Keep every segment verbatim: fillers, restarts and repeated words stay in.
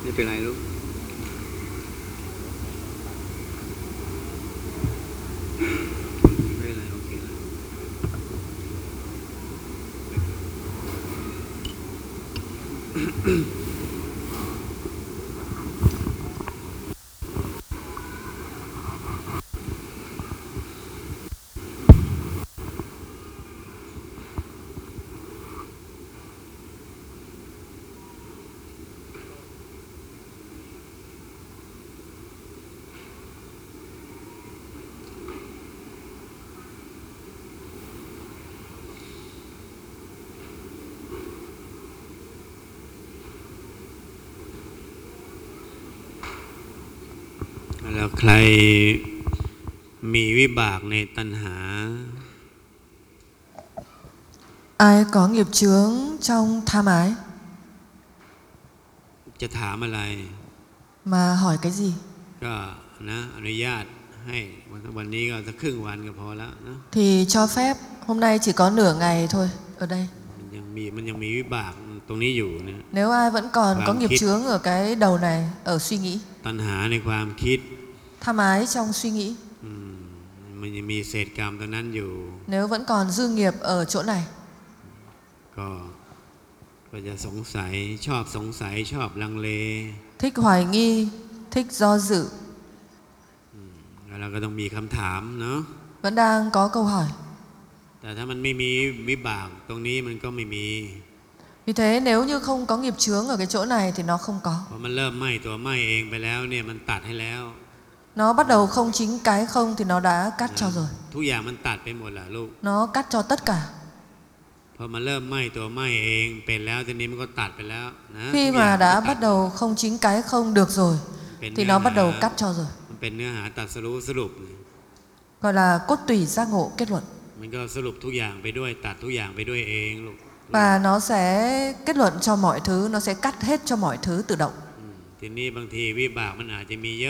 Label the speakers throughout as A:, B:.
A: ไม่เป็นไรลูกไม่เป็นไรโอเคแล้วแล้วใครมีวิบากในตัณหา
B: Ai có nghiệp chướng trong tham ái?
A: จะถามอะไร
B: Mà hỏi cái gì?
A: ก็นะอนุญาตให้วันนี้ก็สักครึ่งวันก็พอแล้วนะ
B: Thì cho phép hôm nay chỉ có nửa ngày thôi ở đây.
A: มันยังมีมันยังมีวิบากตรงนี้อยู่นะ
B: Nếu ai vẫn còn có nghiệp chướng ở cái đầu này, ở suy nghĩ,
A: ตัณหาในความคิด
B: tham ái trong suy nghĩ,
A: มันยังมีเศษกรรมตรงนั้นอยู่
B: nếu vẫn còn dư nghiệp ở chỗ này,
A: ก็ก็จะสงสัยชอบสงสัยชอบลังเล
B: thích hoài nghi, thích do dự,
A: แล้วเราก็ต้องมีคำถามเนาะ
B: vẫn đang có câu hỏi.
A: แต่ถ้ามันไม่มีวิบากตรงนี้มันก็ไม่มี
B: Vì thế nếu như không có nghiệp chướng ở cái chỗ này thì nó không có.
A: พอมันเริ่มไหม้ตัวไหม้เองไปแล้วเนี่ยมันตัดให้แล้ว
B: Nó bắt đầu không chính cái không thì nó đã cắt cho rồi.
A: ทุกอย่างมันตัดไปหมดแหละลูก
B: Nó cắt cho tất cả.
A: พอมันเริ่มไหม้ตัวไหม้เองเป็นแล้วทีนี้มันก็ตัดไปแล้วนะ
B: Khi mà đã bắt đầu không chính cái không được rồi thì nó bắt đầu cắt cho rồi.
A: มันเป็นเนื้อหาตัดสรุปสรุป
B: Gọi là cốt tủy giác ngộ kết luận.
A: มันก็สรุปทุกอย่างไปด้วยตัดทุกอย่างไปด้วยเองลูก
B: Và nó sẽ kết luận cho mọi thứ, nó sẽ cắt hết cho mọi thứ tự động.
A: ทีนี้บางทีวิบากมันอาจจะมีเยอะ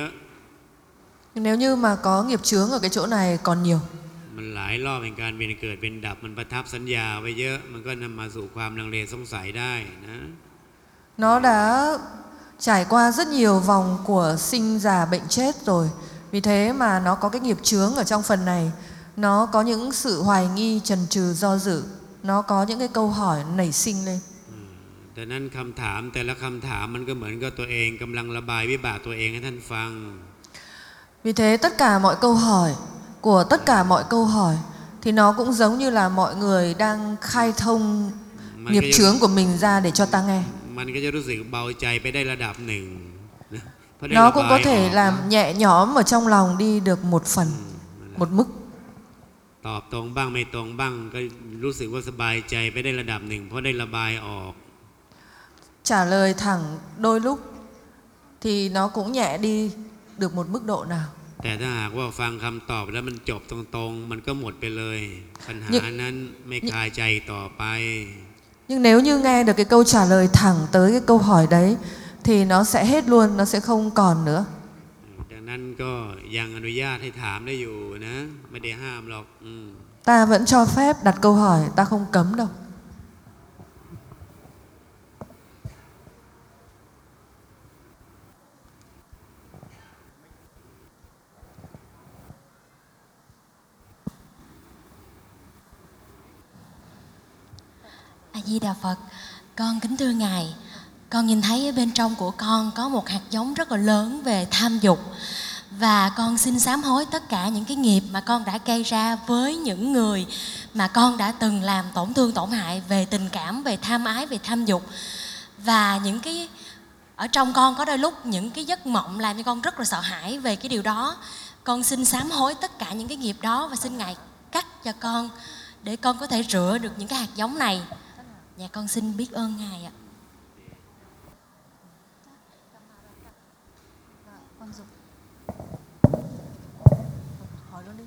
B: Nếu như mà có nghiệp chướng ở cái chỗ này còn nhiều,
A: มันหลายรอบเป็นการเวียนเกิดเป็นดับมันประทับสัญญาไว้เยอะมันก็นำมาสู่ความลังเลสงสัยได้นะ
B: nó đã trải qua rất nhiều vòng của sinh già bệnh chết rồi. Vì thế mà nó có cái nghiệp chướng ở trong phần này. Nó có những sự hoài nghi, chần chừ, do dự. Nó có những cái câu hỏi nảy sinh lên.
A: แต่นั้นคำถามแต่ละคำถามมันก็เหมือนกับตัวเองกำลังระบายวิบากตัวเองให้ท่านฟัง
B: Vì thế tất cả mọi câu hỏi của tất cả mọi câu hỏi thì nó cũng giống như là mọi người đang khai thông nghiệp chướng của mình ra để cho ta nghe.
A: มันก็จะรู้สึกเบาใจไปได้ระดับหนึ่ง
B: Nó cũng có thể làm nhẹ nhõm ở trong lòng đi được một phần, một mức.
A: ตอบตรงบ้างไม่ตรงบ้างก็รู้สึกว่าสบายใจไปได้ระดับหนึ่งเพราะได้ระบายออก
B: Trả lời thẳng đôi lúc thì nó cũng nhẹ đi được một mức độ nào.
A: แต่ถ้าหากว่าฟังคำตอบแล้วมันจบตรงๆมันก็หมดไปเลยปัญหานั้นไม่คลายใจต่อไป
B: Nhưng nếu như nghe được cái câu trả lời thẳng tới cái câu hỏi đấy thì nó sẽ hết luôn, nó sẽ không còn nữa.
A: ดังนั้นก็ยังอนุญาตให้ถามได้อยู่นะไม่ได้ห้ามหรอก
B: Ta vẫn cho phép đặt câu hỏi, ta không cấm đâu.
C: A Di Đà Phật, con kính thưa Ngài, con nhìn thấy ở bên trong của con có một hạt giống rất là lớn về tham dục. Và con xin sám hối tất cả những cái nghiệp mà con đã gây ra với những người mà con đã từng làm tổn thương tổn hại về tình cảm, về tham ái, về tham dục. Và những cái ở trong con có đôi lúc những cái giấc mộng làm cho con rất là sợ hãi về cái điều đó. Con xin sám hối tất cả những cái nghiệp đó và xin Ngài cắt cho con để con có thể rửa được những cái hạt giống này. Dạ con xin biết ơn Ngài ạ.
B: Hỏi luôn đi.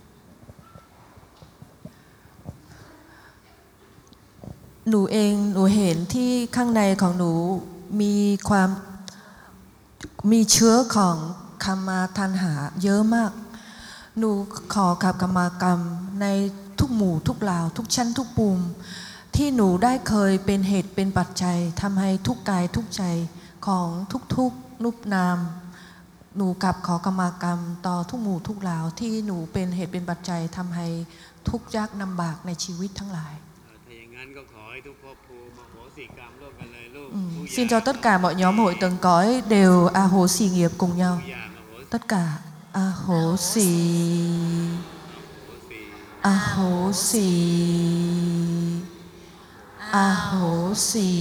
B: หนูเองหนูเห็นที่ข้างในของหนูมีความมีเชื้อของคามาทันหาเยอะมากหนูขอกับกรรมกรรมในทุกหมู่ทุกเหล่าทุกชั้นทุกภูมิที่หนูได้เคยเป็นเหตุเป็นปัจจัยทำให้ทุกกายทุกใจของทุกๆนุบนามหนูกลับขอกรรมากรรมต่อทุกหมู่ทุกเหล่าที่หนูเป็นเหตุเป็นปัจจัยทำให้ทุกข์ยากลำบากในชีวิตทั้งหลาย
A: ถ้าอย่างนั้นก็ขอให้ทุกภพภูมิอโหสิกรรมร่วมกันเลยลูก
B: Ừ.
A: ทุกอย่าง
B: Xin cho tất cả mọi nhóm hội tầng cõi đều a hố xì nghiệp cùng nhau.
A: ทุกอย่างอโหสิ
B: Tất cả a hố xì, a hố xì, a hố xì.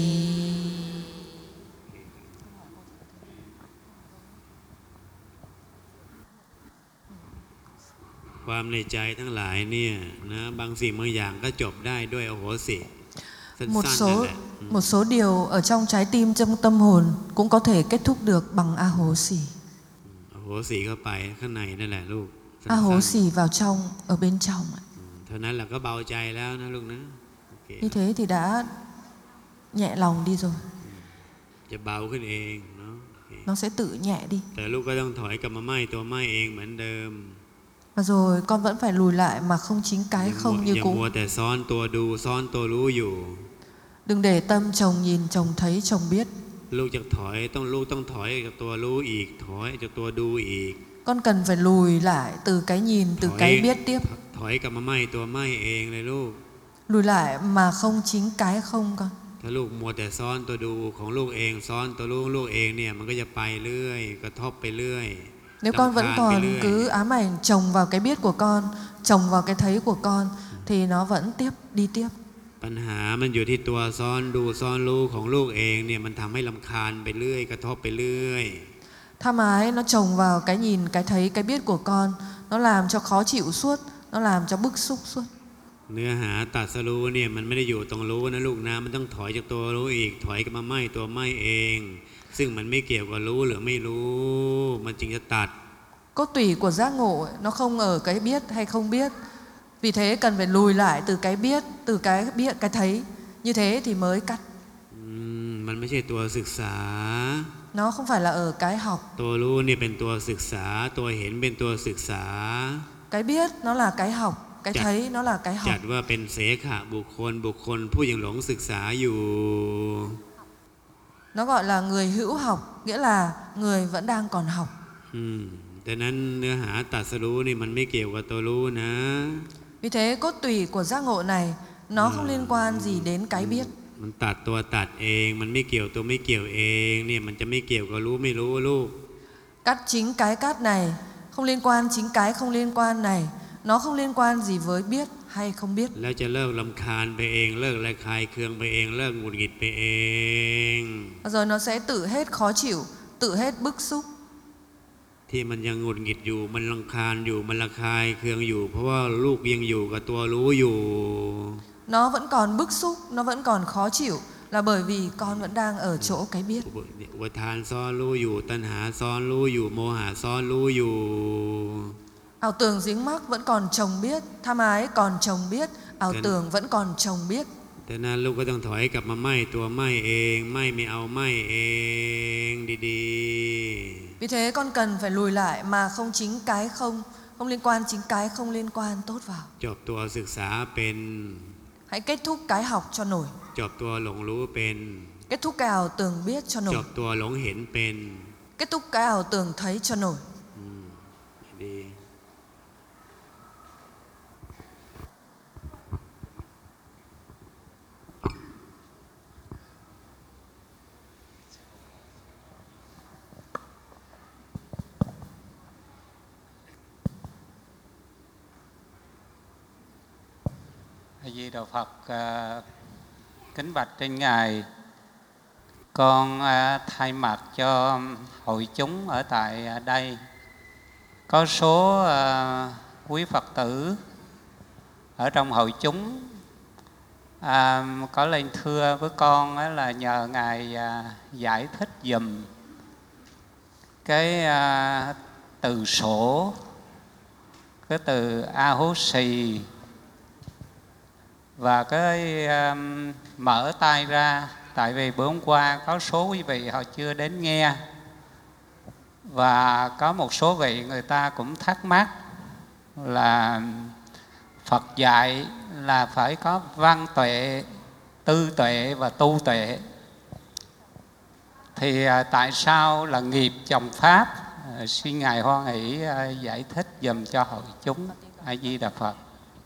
A: ความในใจทั้งหลายเนี่ยนะบางสิ่งบางอย่างก็จบได้ด้วยอโหสิสั้นๆ
B: Một
A: นั่น
B: số
A: แหละ
B: một số điều ở trong trái tim, trong tâm hồn cũng có thể kết thúc được bằng a hố xì.
A: อโหสิเข้าไปข้างในนั่นแหละลูก
B: A hố
A: สั้น
B: xì vào trong, ở bên trong.
A: ๆเท่านั้นแหละก็เบาใจแล้วนะลูกนะโอเค
B: Như thế thì đã nhẹ lòng đi rồi.
A: จะเบาขึ้นเองเนาะโอเค
B: Nó sẽ tự nhẹ đi.
A: แต่ลูกก็ต้องถอยกลับมาไหม้ตัวไหม้เองเหมือนเดิม
B: Và rồi con vẫn phải lùi lại mà không chính cái
A: อย่ามัว
B: không
A: อ
B: như
A: ย่า
B: cũ.
A: มัวแต่ซ้อนตัวดูซ้อนตัวรู้อยู่
B: Đừng để tâm chồng nhìn, chồng thấy, chồng biết.
A: ลูกจะถอยต้องลูกต้องถอยจากตัวรู้อีกถอยจากตัวดูอีก
B: Con cần phải lùi lại từ cái nhìn, từ
A: Thôi.
B: cái biết tiếp.
A: ถอยกลับมาไหม้ตัวไหม้เองเลยลูก
B: Lùi lại mà không chính cái không con.
A: ถ้าลูกมัวแต่ซ้อนตัวดูของลูกเองซ้อนตัวรู้ของลูกเองเนี่ยมันก็จะไปเรื่อยกระทบไปเรื่อย
B: Nếu con vẫn
A: Đâm khan
B: còn
A: ไปเรื่อย
B: cứ ám ảnh chồng vào cái biết của con, chồng vào cái thấy của con, thì nó vẫn tiếp, đi tiếp.
A: ปัญหามันอยู่ที่ตัวซ้อนดูซ้อนรู้ของลูกเองเนี่ยมันทำให้รำคาญไปเรื่อยกระทบไปเรื่อย
B: Tham ái nó chồng vào cái nhìn, cái thấy, cái biết của con, nó làm cho khó chịu suốt, nó làm cho bức xúc suốt.
A: เนื้อหาตรัสรู้เนี่ยมันไม่ได้อยู่ตรงรู้นะลูกนะมันต้องถอยจากตัวรู้อีกถอยกลับมาไหม้ตัวไหม้เอง ซึ่งมันไม่เกี่ยวกับรู้หรือไม่รู้มันจึงจะตัด
B: Cốt tủy của giác ngộ ấy, nó không ở cái biết hay không biết. Vì thế cần phải lùi lại từ cái biết, từ cái biết, cái thấy. Như thế thì mới cắt.
A: อืมมันไม่ใช่ตัวศึกษา
B: Nó không phải là ở cái học.
A: ตัวรู้เนี่ยเป็นตัวศึกษาตัวเห็นเป็นตัวศึกษา
B: Cái biết nó là cái học, cái
A: Chặt-
B: thấy nó là cái
A: จั
B: học.
A: ดว่าเป็นเสขะบุคคลบุคคลผู้ยังหลงศึกษาอยู่
B: Nó gọi là người hữu học, nghĩa là người vẫn đang còn học.
A: อืมแต่นั้นเนื้อหาตรัสรู้นี่มันไม่เกี่ยวกับตัวรู้นะ
B: Vì thế cốt tủy của giác ngộ này nó không liên quan gì đến cái biết.
A: มันตัดตัวตัดเองมันไม่เกี่ยวตัวไม่เกี่ยวเองเนี่ยมันจะไม่เกี่ยวกับรู้ไม่รู้ลูก
B: Cắt chính cái cắt này, không liên quan chính cái không liên quan này. Nó không liên quan gì với biết hay không biết.
A: แล้วจะเลิกรำคาญไปเองเลิกระคายเคืองไปเองเลิกหงุดหงิดไปเอง
B: Rồi nó sẽ tự hết khó chịu, tự hết bức xúc.
A: ที่มันยังหงุดหงิดอยู่มันรำคาญอยู่มันระคายเคืองอยู่ เพราะว่าลูกยังอยู่กับตัวรู้อยู่
B: Nó vẫn còn bức xúc, nó vẫn còn khó chịu là bởi vì con vẫn đang ở chỗ cái biết.
A: อุปทานซ้อนรู้อยู่ตัณหาซ้อนรู้อยู่โมหะซ้อนรู้อยู่
B: Ảo tưởng dính mắc vẫn còn chồng biết, tham ái còn chồng biết, ảo
A: Cái-
B: tưởng vẫn còn chồng biết.
A: แต่นั้นลูกก็ต้องถอยกลับมาไหม้ตัวไหม้เองไหม้ไม่เอาไหม้เองดี
B: Vì thế con cần phải lùi lại mà không chính cái không, không liên quan chính cái không liên quan tốt vào.
A: ๆจบตัวศึกษาเป็น
B: Hãy kết thúc cái học cho nổi,
A: จบตัวหลงรู้เป็น
B: kết thúc cái ảo tưởng biết cho
A: จ
B: nổi,
A: บตัวหลงเห็นเป็น
B: kết thúc cái ảo tưởng thấy cho nổi.
A: อืมดี
D: A Di Đà Phật, à, kính bạch trên ngài, con à, thay mặt cho hội chúng ở tại đây có số à, quý Phật tử ở trong hội chúng à, có lên thưa với con á, là nhờ ngài à, giải thích giùm cái à, từ sổ, cái từ a hố xì và cái um, mở tay ra, tại vì bữa hôm qua có số quý vị họ chưa đến nghe và có một số vị người ta cũng thắc mắc là Phật dạy là phải có văn tuệ, tư tuệ và tu tuệ. thì à, tại sao là nghiệp chồng pháp? À, xin Ngài Hoan hỷ à, giải thích dùm cho hội chúng. A Di Đà Phật.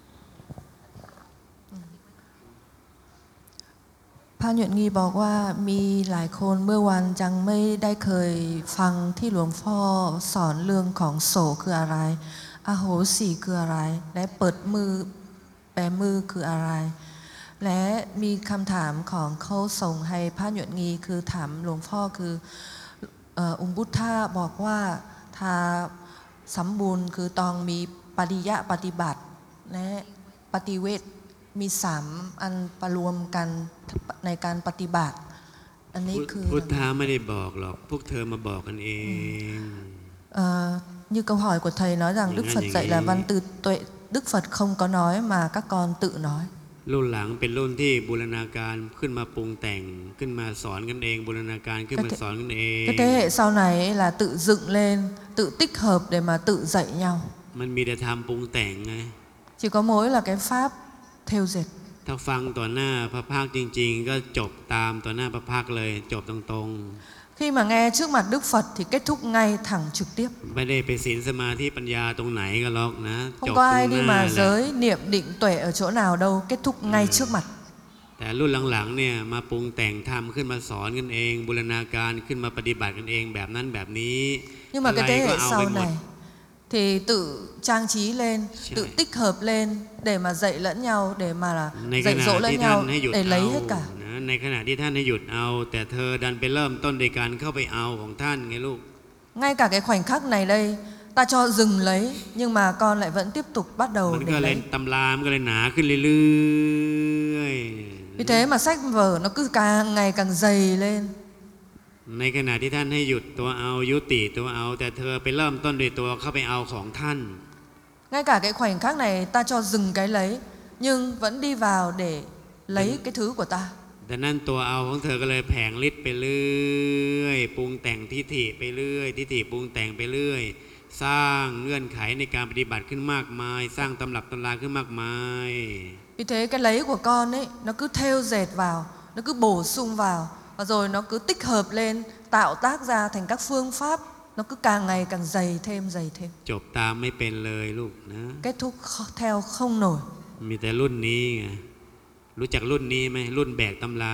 B: พระหยวนงีบอกว่ามีหลายคนเมื่อวันจังไม่ได้เคยฟังที่หลวงพ่อสอนเรื่องของโสคืออะไรอโหสิคืออะไรและเปิดมือแปลมือคืออะไรและมีคำถามของเขาส่งให้พระหยวนงีคือถามหลวงพ่อคือองค์พุทธะบอกว่าถ้าสมบูรณ์คือต้องมีปฏิยะปฏิบัติและปฏิเวทมีสามอันประรวมกันในการปฏิบัติอันนี้คือ
A: พุทธะไม่ได้บอกหรอกพวกเธอมาบอกกันเอง
B: uh, như câu hỏi của thầy nói rằng Đức Phật dạy là văn từ tuệ Đức Phật không có nói mà các con tự nói
A: รุ่นหลังเป็นรุ่นที่บูรณาการขึ้นมาปรุงแต่งขึ้นมาสอนกันเองบูรณาการขึ้นมาสอนกันเอง
B: cái thế hệ sau này là tự dựng lên tự tích hợp để mà tự dạy nhau
A: มันมีแต่ทำปรุงแต่งไง
B: chỉ có mỗi là cái pháp thêu dệt
A: ถ้าฟังต่อหน้าพระภาคจริงๆก็จบตามต่อหน้าพระภาคเลยจบตรงๆ
B: khi mà nghe trước mặt Đức Phật thì kết thúc ngay thẳng trực tiếp
A: ไม่ได้ไปศีลสมาธิปัญญาตรงไหนก็หรอกนะ
B: không có ai đi mà giới niệm định tuệ ở chỗ nào đâu kết thúc ngay trước mặt
A: แต่รุ่นหลังๆเนี่ยมาปรุงแต่งทำขึ้นมาสอนกันเองบูรณาการขึ้นมาปฏิบัติกันเองแบบนั้นแบบนี้
B: nhưng mà cái thế hệ sau này thì tự trang trí lên, tự tích hợp lên để mà dạy lẫn nhau, để mà là dạy dỗ lẫn nhau, để lấy hết cả.
A: ในขณะที่ท่านให้หยุดเอาแต่เธอดันไปเริ่มต้นในการเข้าไปเอาของท่านไงลูก
B: ngay cả cái khoảnh khắc này đây ta cho dừng lấy nhưng mà con lại vẫn tiếp tục bắt đầu để lấy.
A: ตำรามันก็เลยหนาขึ้นเรื่อยๆ
B: vì thế mà sách vở nó cứ càng ngày càng dày lên.
A: ในขณะที่ท่านให้หยุดตัวเอายุติตัวเอาแต่เธอไปเริ่มต้นด้วยตัวเข้าไปเอาของท่าน
B: ngay cả cái khoảnh khắc này ta cho dừng cái lấy nhưng vẫn đi vào để lấy cái thứ của ta.
A: แต่นั่นตัวเอาของเธอก็เลยแผงฤทธิ์ไปเรื่อยปรุงแต่งทิฏฐิไปเรื่อยทิฏฐิปรุงแต่งไปเรื่อยสร้างเงื่อนไขในการปฏิบัติขึ้นมากมายสร้างตำรับตำราขึ้นมากมาย
B: vì thế cái lấy của con ấy nó cứ thêu dệt vào, nó cứ bổ sung vào và rồi nó cứ tích hợp lên tạo tác ra thành các phương pháp, nó cứ càng ngày càng dày thêm dày thêm.
A: จบตามไม่เป็นเลยลูกนะ
B: kết thúc theo không nổi.
A: มีแต่รุ่นนี้ไงรู้จักรุ่นนี้ไหมรุ่นแบกตำรา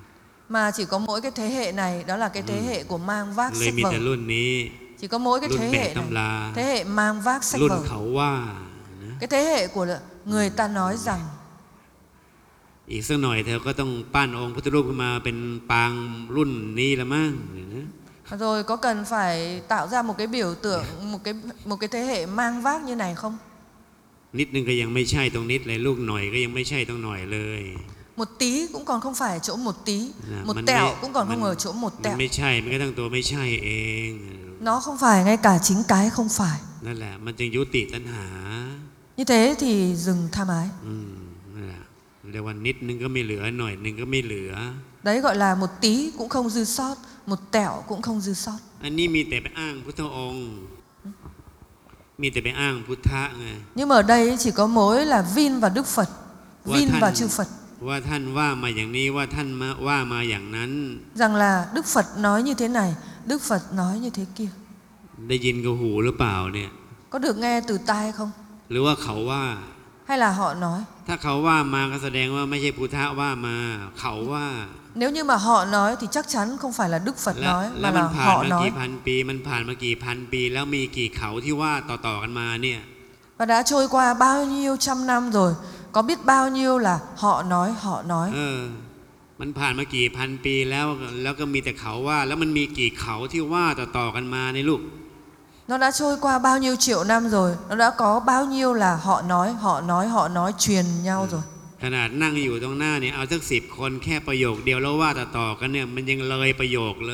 B: mà chỉ có mỗi cái thế hệ này đó là cái thế hệ của mang vác
A: เลย
B: sách
A: มี
B: vở.
A: แต่รุ่นนี้
B: chỉ có mỗi cái thế hệ này thế hệ mang vác sách
A: รุ่น
B: vở.
A: เขาว่านะ
B: cái thế hệ của người ta nói rằng
A: อีกสักหน่อยเธอก็ต้องปั้นองค์พุทธรูปขึ้นมาเป็นปางรุ่นนี้ละมั้งนะ
B: rồi có cần phải tạo ra một cái biểu tượng một cái một cái thế hệ mang vác như này không?
A: นิดนึงก็ยังไม่ใช่ตรงนิดเลยลูกหน่อยก็ยังไม่ใช่ตรงหน่อยเลย
B: một tí cũng còn không phải ở chỗ một tí,
A: Dạ,
B: một
A: mình
B: tẹo
A: mới-
B: cũng còn không
A: mình-
B: ở chỗ một
A: มัน
B: tẹo.
A: ไม่ใช่มันก็ทั้งตัวไม่ใช่เอง
B: nó không phải ngay cả chính cái không phải.
A: นั่นแหละมันจึงยุติตัณหา
B: như thế thì dừng tham ái.
A: อืมนั่นแหละเรียกว่านิดนึงก็ไม่เหลือหน่อยนึงก็ไม่เหลือ
B: đấy gọi là một tí cũng không dư sót, một tẹo cũng không dư sót.
A: อันนี้มีแต่ไปอ้างพุทธองค์มีแต่ไปอ้างพุทธะไง
B: nhưng mà ở đây chỉ có mỗi là vin vào Đức Phật,
A: Và
B: vin
A: thành-
B: vào chư Phật
A: ว่าท่านว่ามาอย่างนี้ว่าท่านมาว่ามาอย่างนั้น
B: rằng là Đức Phật nói như thế này, Đức Phật nói như thế kia.
A: ได้ยินกับหูหรือเปล่าเนี่ย
B: có được nghe từ tai không?
A: หรือว่าเขาว่า
B: hay là họ nói?
A: ถ้าเขาว่ามาก็แสดงว่าไม่ใช่พุทธะว่ามาเขาว่า
B: nếu như mà họ nói thì chắc chắn không phải là Đức Phật
A: แล้ว
B: nói
A: แล้
B: mà
A: วมัน
B: là
A: ผ่าน
B: họ
A: มา
B: nói.
A: กี่พันปีมันผ่านมากี่พันปีแล้วมีกี่เขาที่ว่าต่อๆกันมาเนี่ย
B: và đã trôi qua bao nhiêu trăm năm rồi, có biết bao nhiêu là họ nói họ nói.
A: เออมันผ่านมากี่พันปีแล้วแล้วก็มีแต่เขาว่าแล้วมันมีกี่เขาที่ว่าต่อๆกันมาในลูก
B: nó đã trôi qua bao nhiêu triệu năm rồi, nó đã có bao nhiêu là họ nói họ nói họ nói truyền nhau rồi.
A: ขนาดนั่งอยู่ตรงหน้าเนี่ยเอาสักสิบคนแค่ประโยคเดียวแล้วว่าต่อๆกันเนี่ยมันยังเลยประโยคเลย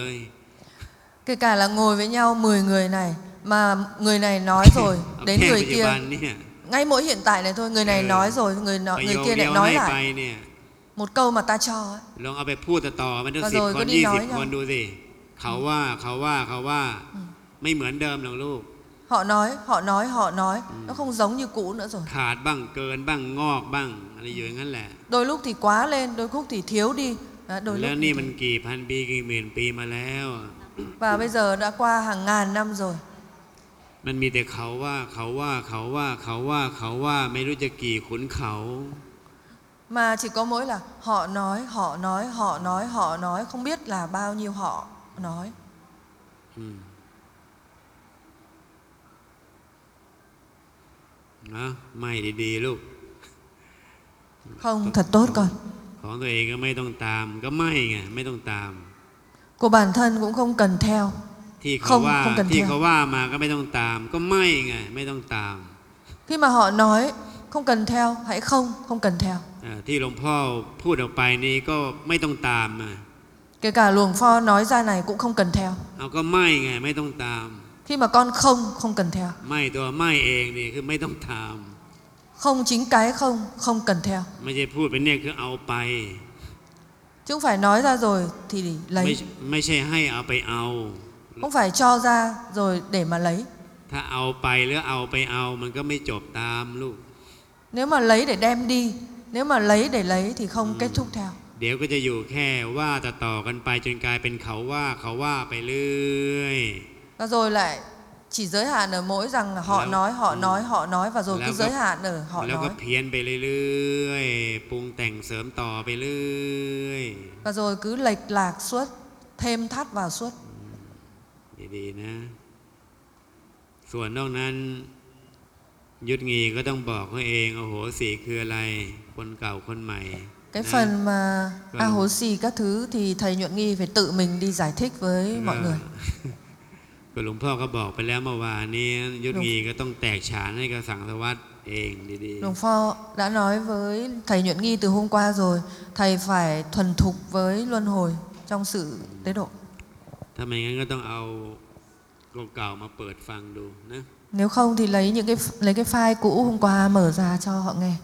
B: kể cả là ngồi với nhau mười người này mà người này nói rồi
A: เอา
B: đến
A: แค่
B: người
A: ปัจจุบัน
B: kia
A: เนี่ย
B: ngay mỗi hiện tại này thôi, người này
A: Ừ.
B: nói rồi người nọ
A: ประ
B: người
A: โยค
B: kia
A: เดีย
B: lại
A: ว
B: nói
A: ให้ไป
B: lại
A: เนี่ย
B: một câu mà ta cho ấy.
A: ลองเอาไปพูดต่อๆมันทั้ง
B: Và
A: สิบ
B: rồi
A: ค
B: cứ
A: น
B: đi
A: ยี่
B: nói
A: สิบ
B: nhau.
A: คนดูสิเขาว่าเขาว่าเขาว่าไม่เหมือนเดิมหรอกลูก
B: họ nói họ nói họ nói nó không giống như cũ nữa rồi.
A: ขาดบ้างเกินบ้างงอกบ้างอะไรอยู่อย่างนั้นแหละ
B: đôi lúc thì quá lên, đôi lúc thì thiếu đi, Đã, đôi
A: แล้ว
B: lúc
A: นี่
B: như
A: มัน
B: thế.
A: กี่พันปีกี่หมื่นปีมาแล้ว
B: Và bây giờ đã qua hàng ngàn năm rồi.
A: มันมีแต่เขาว่าเขาว่าเขาว่าเขาว่าเขาว่าไม่รู้จะกี่ขุนเขา
B: Mà chỉ có mỗi là họ nói, họ nói, họ nói, họ nói, không biết là bao nhiêu họ nói.
A: อืมนะไม่ดีๆลูก
B: Không, thật tốt con.
A: ของตัวเองก็ไม่ต้องตาม ก็ไม่ไงไม่ต้องตาม
B: Của bản thân cũng không cần theo.
A: ที่เขา
B: không
A: ว่า
B: không cần
A: ที่
B: theo.
A: เขาว่ามาก็ไม่ต้องตาม ก็ไม่ไงไม่ต้องตาม
B: Khi mà họ nói không cần theo, hãy không, không cần theo.
A: อ่าที่หลวงพ่อพูดออกไปนี่ก็ไม่ต้องตามอ่ะ
B: Kể cả luồng pho nói ra này cũng không cần theo.
A: เอาก็ไม่ไงไม่ต้องตาม
B: Khi mà con không, không cần theo.
A: ไม่ตัวไม่เองนี่คือไม่ต้องตาม
B: Không chính cái không, không cần theo.
A: ไม่ใช่พูดไปเนี่ยคือเอาไป
B: Chứ không phải nói ra rồi thì
A: ไม่
B: lấy.
A: ไม่ใช่ให้เอาไปเอา
B: Không phải cho ra rồi để mà lấy.
A: ถ้าเอาไปหรือเอาไปเอามันก็ไม่จบตามลูก
B: Nếu mà lấy để đem đi, nếu mà lấy để lấy thì không kết thúc theo.
A: เดี๋ยวก็จะอยู่แค่ว่าต่อต่อกันไปจนกลายเป็นเขาว่าเขาว่าไปเรื่อย
B: Và rồi lại chỉ giới hạn ở mỗi rằng là họ
A: Léo-
B: nói, họ
A: ừ.
B: nói, họ nói và rồi
A: Léo
B: cứ
A: gấp-
B: giới hạn ở họ
A: แล้วก็
B: nói.
A: เพี้ยนไปเรื่อยๆปรุงแต่งเสริมต่อไปเรื่อย
B: Và rồi cứ lệch lạc suốt, thêm thắt vào suốt.
A: ดีๆนะ ส่วนนอกนั้นยุทธงีก็ต้องบอกเขาเองโอ้โหสีคืออะไรคนเก่าคนใหม่
B: Cái
A: Đấy.
B: phần mà
A: Vâng.
B: A hố xì các thứ thì thầy Nhuận Nghi phải tự mình đi giải thích với mọi người.
A: ก็หลวงพ่อก็บอกไปแล้วเมื่อวานนี้ยุทธงีก็ต้องแตกฉานให้กับสังสวัตเองดี
B: Luồng Pho đã nói với thầy Nhuận Nghi từ hôm qua rồi, thầy phải thuần thục với luân hồi trong sự tế độ.
A: ๆถ้าไม่งั้นก็ต้องเอาเก่าๆมาเปิดฟังดูนะ
B: Nếu không thì lấy những cái lấy cái file cũ hôm qua mở ra cho họ nghe.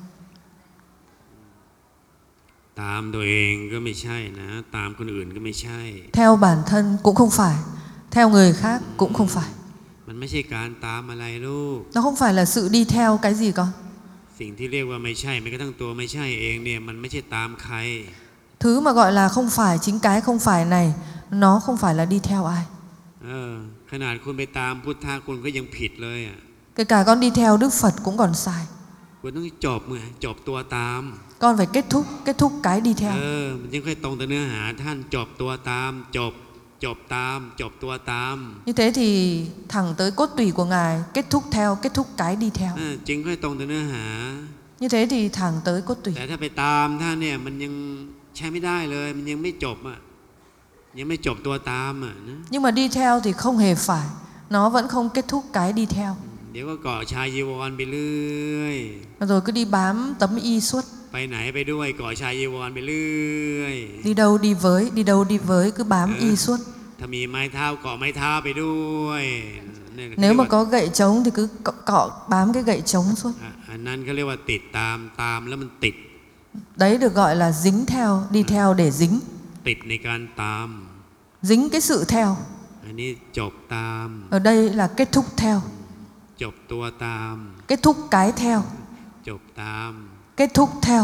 A: ตามตัวเองก็ไม่ใช่นะ ตามคนอื่นก็ไม่ใช่
B: Theo bản thân cũng không phải, theo người khác cũng không phải.
A: มันไม่ใช่การตามอะไรลูก
B: Nó không phải là sự đi theo cái gì con.
A: สิ่งที่เรียกว่าไม่ใช่แม้กระทั่งตัวไม่ใช่เองเนี่ยมันไม่ใช่ตามใคร
B: Thứ mà gọi là không phải, chính cái không phải này, nó không phải là đi theo ai.
A: เออขนาดคุณไปตามพุทธะคุณก็ยังผิดเลยอ่ะ
B: Kể cả con đi theo Đức Phật cũng còn sai.
A: คุณต้องจบไงจบตัวตาม
B: Con phải kết thúc, kết thúc cái đi
A: เอ
B: theo.
A: อมันยังค่อยตรงต่อเนื้อหาท่านจบตัวตาม จบจบตาม จบตัวตาม
B: Như thế thì thẳng tới cốt tủy của Ngài, kết thúc theo, kết thúc cái đi theo.
A: เออจึงค่อยตรงต่อเนื้อหา
B: Như thế thì thẳng tới cốt tủy.
A: แต่ถ้าไปตามท่านเนี่ยมันยังใช้ไม่ได้เลย มันยังไม่จบอ่ะยังไม่จบตัวตามอ่ะนะ
B: Nhưng mà đi theo thì không hề phải, nó vẫn không kết thúc cái đi theo.
A: เดี๋ยวก็เกาะชายยีวรไปเรื่อย
B: Rồi cứ đi bám tấm y suốt.
A: ไปไหนไปด้วยเกาะชายยีวรไปเรื่อย
B: Đi đâu đi với, đi đâu đi với, cứ bám
A: Ừ.
B: y suốt.
A: ถ้ามีไม้เท้าเกาะไม้เท้าไปด้วยเนี่ย
B: Nếu mà
A: เรียกว่า
B: có gậy trống thì cứ cọ, cọ bám cái gậy trống suốt.
A: อ่ะอันนั้นเขาเรียกว่าติดตามตามแล้วมันติด
B: Đấy được gọi là dính theo, đi theo để dính.
A: ติดในการตาม
B: Dính cái sự theo.
A: อันนี้จบตาม
B: Ở đây là kết thúc theo,
A: จบตัวตาม
B: kết thúc cái theo,
A: จบตาม
B: kết thúc theo.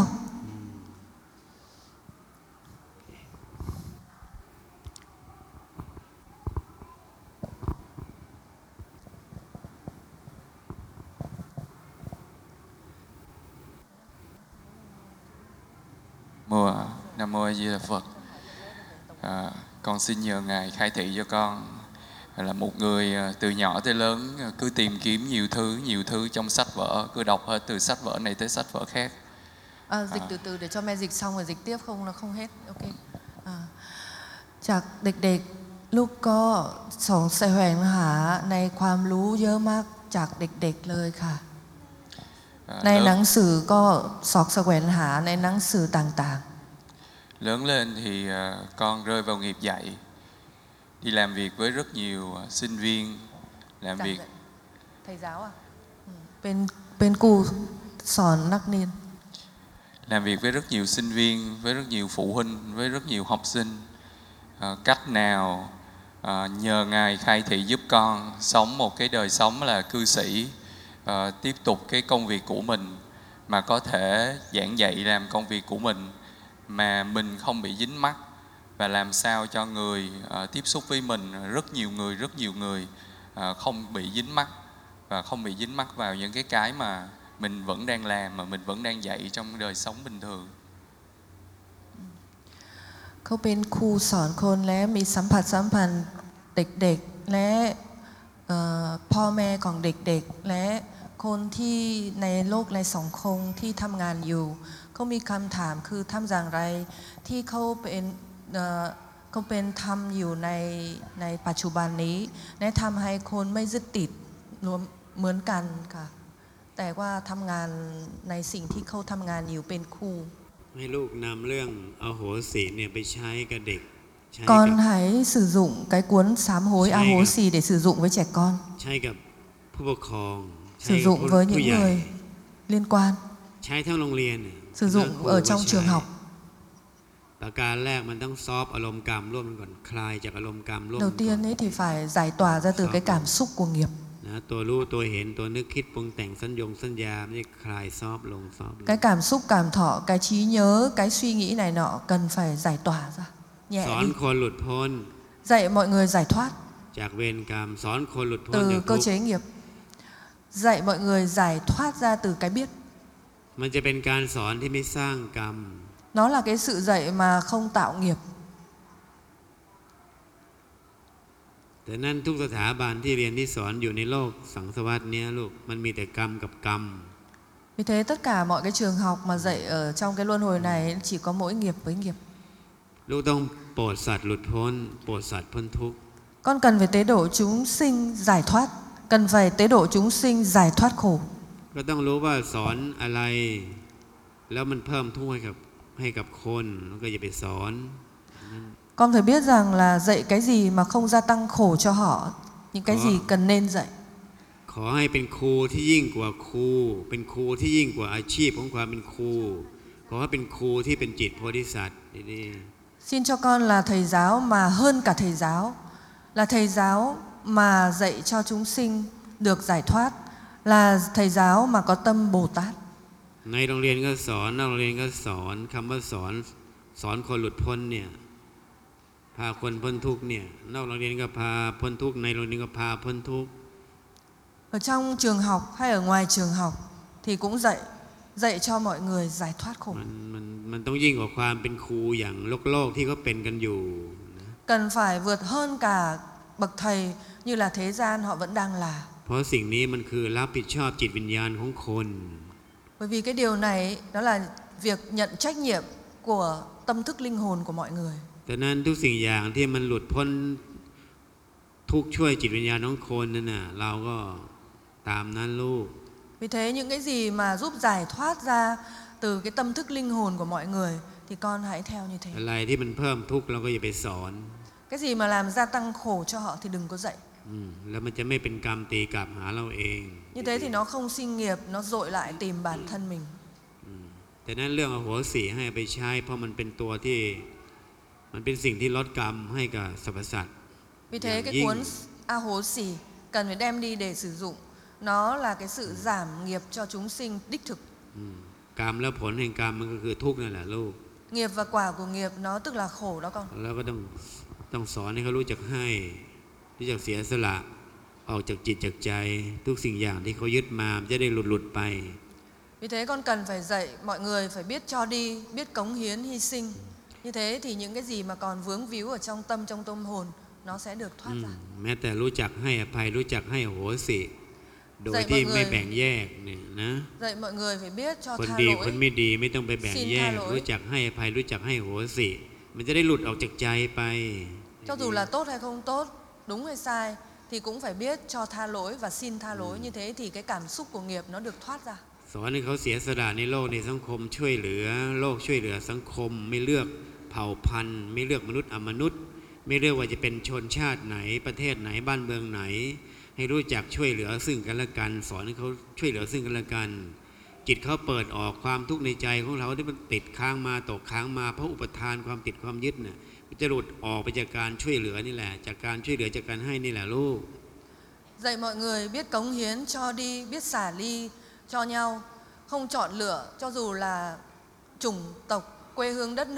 E: Mô Nam Mô A Di Đà Phật. À, con xin nhờ Ngài khai thị cho con là một người từ nhỏ tới lớn cứ tìm kiếm nhiều thứ, nhiều thứ trong sách vở, cứ đọc hết từ sách vở này tới sách vở khác.
B: À, dịch từ từ để cho mẹ dịch xong rồi dịch tiếp không nó không hết. Ok. À, จากเด็กๆลูกก็สองแสวงหาในความรู้เยอะมากจากเด็กๆเลยค่ะ
E: À,
B: ในหนัง
E: lớn,
B: สือก็สอบแสวงหาในหนังสือต่าง
E: lớn lên thì à, con rơi vào nghiệp dạy, đi làm việc với rất nhiều à, sinh viên, làm
B: ๆ
E: việc
B: ไทยgiáoอ่ะอืมเป็นเป็นครูสอนนักเรียน
E: làm việc với rất nhiều sinh viên, với rất nhiều phụ huynh, với rất nhiều học sinh. À, cách nào à, nhờ Ngài khai thị giúp con sống một cái đời sống là cư sĩ, à, tiếp tục cái công việc của mình mà có thể giảng dạy làm công việc của mình mà mình không bị dính mắc và làm sao cho người uh, tiếp xúc với mình, rất nhiều người, rất nhiều người uh, không bị dính mắc và không bị dính mắc vào những cái cái mà mình vẫn đang làm, mà mình vẫn đang dạy trong đời sống bình thường.
B: เขาเป็นครูสอนคนและมีสัมผัสสัมพันธ์เด็กๆและเอ่อพ่อแม่ของเด็กๆและคนที่ในโลกในสังคมที่ทำงานอยู่เขามีคำถามคือทำอย่างไรที่เขาเป็นเอ่อเขาเป็นทำอยู่ในในปัจจุบันนี้และทำให้คนไม่ยึดติดรวมเหมือนกันค่ะแต่ว่าทำงานในสิ่งที่เขาทำงานอยู่เป็นครู
A: ให้ลูกนำเรื่องอโหสิเนี่ยไปใช้กับเด็กใช้กับ
B: Con hãy sử dụng cái cuốn sám hối A Hố Xì để sử dụng với trẻ con,
A: ใช้กับผู้ปกครองใช้
B: sử
A: กับ
B: dụng
A: ผู้
B: với
A: ผู้
B: những
A: ใหญ่
B: người liên quan,
A: ใช้ทั้งโรงเรียนเนี่ย
B: sử dụng
A: ครู
B: ở
A: ก็
B: trong
A: ใช้
B: trường học.
A: ประการแรกมันต้องซอฟต์อารมณ์กรรมร่วมกันก่อนคลายจากอารมณ์กรรมร่วม
B: Đầu
A: กันก่อน
B: tiên ấy thì phải giải tỏa ra từ cái cảm xúc của nghiệp.
A: นะตัวรู้ตัวเห็นตัวนึกคิดปรุงแต่งสัญญงสัญญาไม่ได้คลายซอฟต์ลงซอฟต์ลง
B: Cái cảm xúc, cảm thọ, cái trí nhớ, cái suy nghĩ này nọ cần phải giải tỏa ra,
A: ส
B: nhẹ
A: อน
B: đi.
A: คนหลุดพ้น
B: Dạy mọi người giải thoát
A: จากเวรกรรมสอนคนหลุดพ้น
B: từ
A: จาก
B: cơ
A: ทุกข์
B: chế nghiệp, dạy mọi người giải thoát ra từ cái biết.
A: มันจะเป็นการสอนที่ไม่สร้างกรรม
B: Nó là cái sự dạy mà không tạo nghiệp.
A: แต่นั่นทุกสถาบันที่เรียนที่สอนอยู่ในโลกสังสารวัฏเนี้ยลูกมันมีแต่กรรมกับกรรม
B: Vì thế tất cả mọi cái trường học mà dạy ở trong cái luân hồi này chỉ có mỗi nghiệp với nghiệp.
A: ลูกต้องโปรดสัตว์หลุดพ้นโปรดสัตว์พ้นทุกข์
B: Con cần phải tế độ chúng sinh giải thoát, cần phải tế độ chúng sinh giải thoát khổ.
A: ก็ต้องรู้ว่าสอนอะไรแล้วมันเพิ่มทุกข์ให้กับให้กับคนแล้วก็อย่าไปสอน
B: Con phải biết rằng là dạy cái gì mà không gia tăng khổ cho họ, những cái gì cần nên dạy.
A: ขอให้เป็นครูที่ยิ่งกว่าครูเป็นครูที่ยิ่งกว่าอาชีพของความเป็นครูขอให้เป็นครูที่เป็นจิตโพธิสัตว์ดี
B: Xin cho con là thầy giáo mà hơn cả thầy giáo, là thầy giáo mà dạy cho chúng sinh được giải thoát, là thầy giáo mà có tâm Bồ Tát.
A: ๆในโรงเรียนก็สอนนอกโรงเรียนก็สอนคำว่าสอนสอนคนหลุดพ้นเนี่ยพาคนพ้นทุกข์เนี่ยนอกโรงเรียนก็พาพ้นทุกข์ในโรงเรียนก็พาพ้นทุกข์
B: Ở trong trường học hay ở ngoài trường học thì cũng dạy, dạy cho mọi người giải thoát khổ.
A: มันมันมันต้องยิ่งกว่าความเป็นครูอย่างโลกโลกที่เขาเป็นกันอยู่นะ
B: Cần phải vượt hơn cả bậc thầy như là thế gian họ vẫn đang là.
A: เพราะสิ่งนี้มันคือรับผิดชอบจิตวิญญาณของคน
B: Bởi vì cái điều này đó là việc nhận trách nhiệm của tâm thức linh hồn của mọi người.
A: แต่นั้นทุกสิ่งอย่างที่มันหลุดพ้นทุกข์ช่วยจิตวิญญาณของคนนั่นน่ะเราก็ตามนั้นลูก
B: Vì thế những cái gì mà giúp giải thoát ra từ cái tâm thức linh hồn của mọi người thì con hãy theo như thế.
A: อะไรที่มันเพิ่มทุกข์เราก็อย่าไปสอน
B: Cái gì mà làm gia tăng khổ cho họ thì đừng có dạy.
A: อืมแล้วมันจะไม่เป็นกรรมตีกลับหาเราเอง
B: Như thế thì nó không sinh nghiệp, nó dội lại tìm bản thân mình.
A: แต่นั้นเรื่องอโหสิให้เอาไปใช้เพราะมันเป็นตัวที่มันเป็นสิ่งที่ลดกรรมให้กับสรรพสัตว์
B: Vì thế cái
A: Dinh.
B: cuốn A Hố Xì cần phải đem đi để sử dụng. Nó là cái sự giảm nghiệp cho chúng sinh đích thực.
A: อืมกรรมแล้วผลแห่งกรรมมันก็คือทุกข์นั่นแหละลูก
B: Nghiệp và quả của nghiệp nó tức là khổ đó con.
A: แล้วก็ต้องต้องสอนให้เขารู้จักให้รู้จักเสียสละออกจากจิตจากใจทุกสิ่งอย่างที่เขายึดมาจะได้หลุดหลุดไป
B: Vì thế con cần phải dạy mọi người phải biết cho đi, biết cống hiến, hy sinh. Như thế thì những cái gì mà còn vướng víu ở trong tâm, trong tâm hồn nó sẽ được thoát
A: อืม
B: ra.
A: แม้แต่รู้จักให้อภัยรู้จักให้อโหสิโดย
B: dạy
A: ที่
B: mọi
A: ไม่
B: người
A: แบ่งแยกเนี่ยนะ
B: dạy mọi người phải biết cho
A: คน
B: tha
A: ดี
B: lỗi.
A: คนไม่ดีไม่ต้องไปแบ่ง
B: Xin
A: แย
B: tha
A: ก
B: lỗi.
A: รู้จักให้อภัยรู้จักให้อโหสิมันจะได้หลุดออกจากใจไป
B: Cho dù là tốt hay không tốt, đúng hay sai thì cũng phải biết cho tha lỗi và xin tha lỗi. Như thế thì cái cảm xúc của nghiệp nó được thoát ra.
A: สอนให้เขาเสียสละในโลกในสังคมช่วยเหลือโลกช่วยเหลือสังคมไม่เลือกเผ่าพันธุ์ไม่เลือกมนุษย์อมนุษย์ ไม่เลือกว่าจะเป็นชนชาติไหนประเทศไหนบ้านเมืองไหน ให้รู้จักช่วยเหลือซึ่งกันและกัน สอนให้เขาช่วยเหลือซึ่งกันและกัน จิตเขาเปิดออกความทุกข์ในใจของเราที่มันติดค้างมาตกค้างมาเพราะอุปทานความติดความยึดเนี่ยมันจะหลุดออกไปจากการช่วยเหลือนี่แหละจากการช่วยเหลือจากการให้นี่แหละลูก
B: Dạy mọi người biết cống hiến, cho đi, biết xả ly cho nhau. Không chọn lựa cho dù là chủng tộc, quê hương đất nước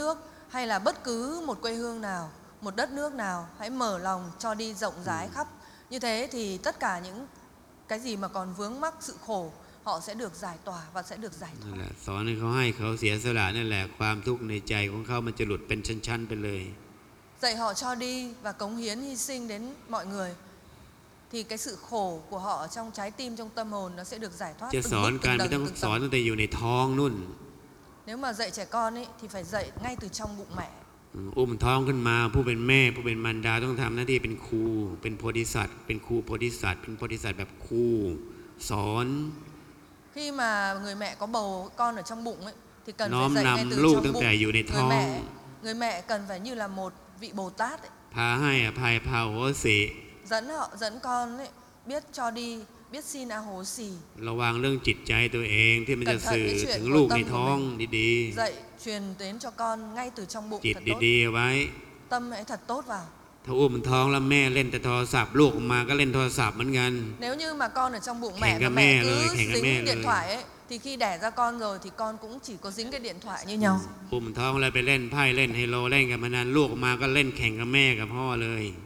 B: hay là bất cứ một quê hương nào, một đất nước nào, hãy mở lòng cho đi rộng rãi khắp. Như thế thì tất cả những cái gì mà còn vướng mắc sự khổ, họ sẽ được giải tỏa và sẽ được giải
A: นั่น
B: thoát.
A: แหละสอนให้เขาให้เขาเสียสละนั่นแหละความทุกข์ในใจของเขามันจะหลุดเป็นชั้นๆไปเลย
B: Dạy họ cho đi và cống hiến hy sinh đến mọi người, thì cái sự khổ của họ trong trái tim, trong tâm hồn nó sẽ được giải thoát
A: จะ
B: từng
A: สอน
B: bước,
A: การ
B: từng
A: ไม่
B: tầng,
A: ต้อง
B: từng
A: สอน
B: tầng.
A: ตั้งแต่อยู่ในท้องนู่น
B: Nếu mà dạy trẻ con ấy, thì phải dạy ngay từ trong bụng mẹ.
A: อุ้มท้องขึ้นมาผู้เป็นแม่ผู้เป็นมารดาต้องทำหน้าที่เป็นครูเป็นโพธิสัตว์เป็นครูโพธิสัตว์เป็นโพธิสัตว์แบบครูสอน
B: Khi mà người mẹ có bầu con ở trong bụng ấy, thì cần
A: Nóm
B: phải dạy ngay
A: nằm
B: từ
A: lúc
B: trong
A: ตั้ง
B: bụng.
A: แต่อยู่ใน
B: Người
A: ท้อง
B: mẹ, người mẹ cần phải như là một vị Bồ Tát ấy,
A: พาให้อภัยพาโหสิ
B: dẫn họ, dẫn con ấy, biết cho đi, biết xin a hố xì,
A: ระวังเรื่องจิตใจตัวเองที่มันจะสื่อ
B: Cẩn thận cái chuyện
A: ถึง
B: của
A: ลูก
B: tâm
A: ใน
B: của
A: ท้อง
B: mình.
A: ดี
B: dạy truyền đến cho con ngay từ trong bụng
A: ๆจิต
B: thật tốt.
A: ดีๆไว้
B: Tâm hãy thật tốt vào.
A: ถ้าอุ้มท้องแล้วแม่เล่นแต่โทรศัพท์ลูกออกมาก็เล่นโทรศัพท์เหมือนกัน
B: Nếu như mà con ở trong bụng
A: Khèn
B: mẹ
A: cả
B: và
A: mẹ
B: mẹ
A: rồi,
B: cứ
A: khèn cả
B: dính
A: mẹ
B: điện
A: rồi.
B: thoại ấy, thì khi đẻ ra con rồi thì con cũng chỉ có dính cái điện thoại như nhau.
A: อุ้มท้องแล้วไปเล่นไพ่เล่นไฮโลเล่นกับพนันลูกออกมาก็เล่นแข่งกับแม่กับพ่อเลย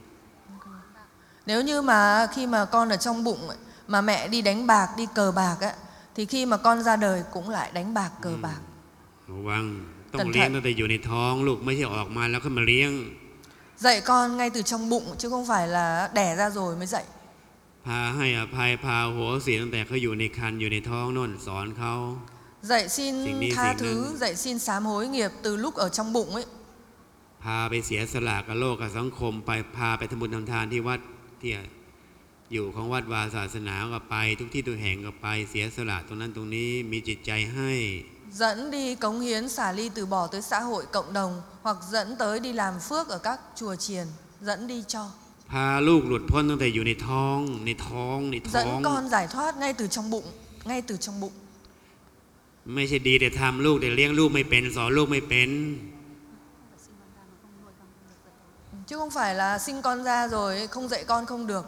B: Nếu như mà khi mà con ở trong bụng ấy, mà mẹ đi đánh bạc, đi cờ bạc ấy, thì khi mà con ra đời cũng lại đánh bạc cờ bạc.
A: ระวังต้อง
B: Cẩn thận.
A: เลี้ยงตั้งแต่อยู่ในท้องลูกไม่ใช่ออกมาแล้วค่อยมาเลี้ยง
B: Dạy con ngay từ trong bụng chứ không phải là đẻ ra rồi mới dạy.
A: พาให้อภัยพาโหสิตั้งแต่เขาอยู่ในครรภ์อยู่ในท้องโน่นสอนเขา
B: Dạy xin
A: Xin đi,
B: tha
A: xin
B: thứ,
A: ăn.
B: dạy xin sám hối nghiệp từ lúc ở trong bụng ấy.
A: พาไปเสียสละกับโลกกับสังคมไปพาไปทำบุญทำทานที่วัดที่อยู่ของวัดวาศาสนาก็ไปทุกที่ทุกแห่งก็ไปเสียสละตรงนั้นตรงนี้มีจิตใจให้
B: Dẫn đi cống hiến xả ly từ bỏ tới xã hội cộng đồng, hoặc dẫn tới đi làm phước ở các chùa chiền, dẫn đi cho.
A: พาลูกหลุดพ้นตั้งแต่อยู่ในท้องในท้องในท้อง
B: Dẫn con giải thoát ngay từ trong bụng, ngay từ trong bụng.
A: ไม่ใช่ดีแต่ทำลูกแต่เลี้ยงลูกไม่เป็นสอนลูกไม่เป็น
B: Chứ không phải là sinh con ra rồi không dạy con không được.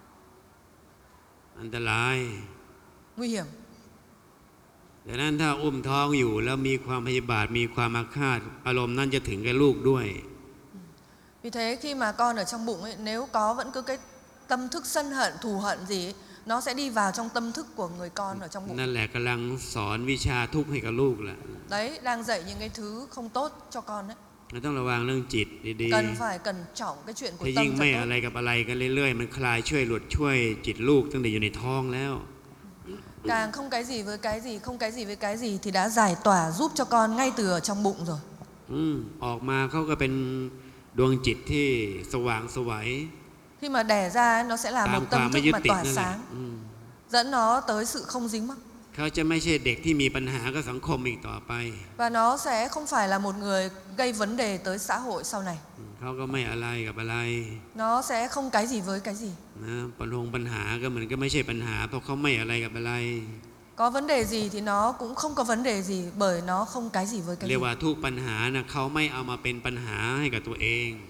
A: อันตราย
B: Nguy hiểm.
A: ดังนั้นถ้าอุ้มท้องอยู่แล้วมีความพยาบาทมีความอาฆาตอารมณ์นั้นจะถึงแก่ลูกด้วย
B: Vì thế khi mà con ở trong bụng ấy, nếu có vẫn cứ cái tâm thức sân hận, thù hận gì ấy, nó sẽ đi vào trong tâm thức của người con ở trong bụng.
A: นั่นแหละกำลังสอนวิชาทุกข์ให้กับลูกแหละ
B: Đấy, đang dạy những cái thứ không tốt cho con đấy.
A: เราต้องระวังเรื่องจิตดี
B: Cần phải cẩn trọng cái chuyện
A: ๆ
B: của
A: ถ้ายิ่ง
B: tâm
A: ไม่
B: thật
A: อะไร
B: tốt.
A: กับอะไรกันเรื่อยๆมันคลายช่วยหลุดช่วยจิตลูกตั้งแต่อยู่ในท้องแล้ว
B: Càng không cái gì với cái gì, không cái gì với cái gì thì đã giải tỏa giúp cho con ngay từ ở trong bụng rồi.
A: อืมออกมาเขาก็เป็นดวงจิตที่สว่างไสวัย
B: Khi mà đẻ ra ấy, nó sẽ là
A: ตาม
B: một
A: ความ
B: tâm
A: ไม่
B: thức
A: ยึด
B: mà
A: ติด
B: tỏa
A: นั่นแหละ
B: sáng,
A: อืม
B: dẫn nó tới sự không dính mắc.
A: เขาจะไม่ใช่เด็กที่มีปัญหากับสังคมอีกต่อไป
B: Và nó sẽ không phải là một người gây vấn đề tới xã hội sau này.
A: เขาก็ไม่อะไรกับอะไร
B: Nó sẽ không cái gì với cái gì.
A: นะปัญหาปัญหาก็เหมือนก็ไม่ใช่ปัญหาเพราะเขาไม่อะไรกับอะไร
B: Có vấn đề gì thì nó cũng không có vấn đề gì, bởi nó không cái gì với cái
A: เรีย
B: gì.
A: กว่าทุกปัญหานะเขาไม่เอามาเป็นปัญหาให้กับตัวเอง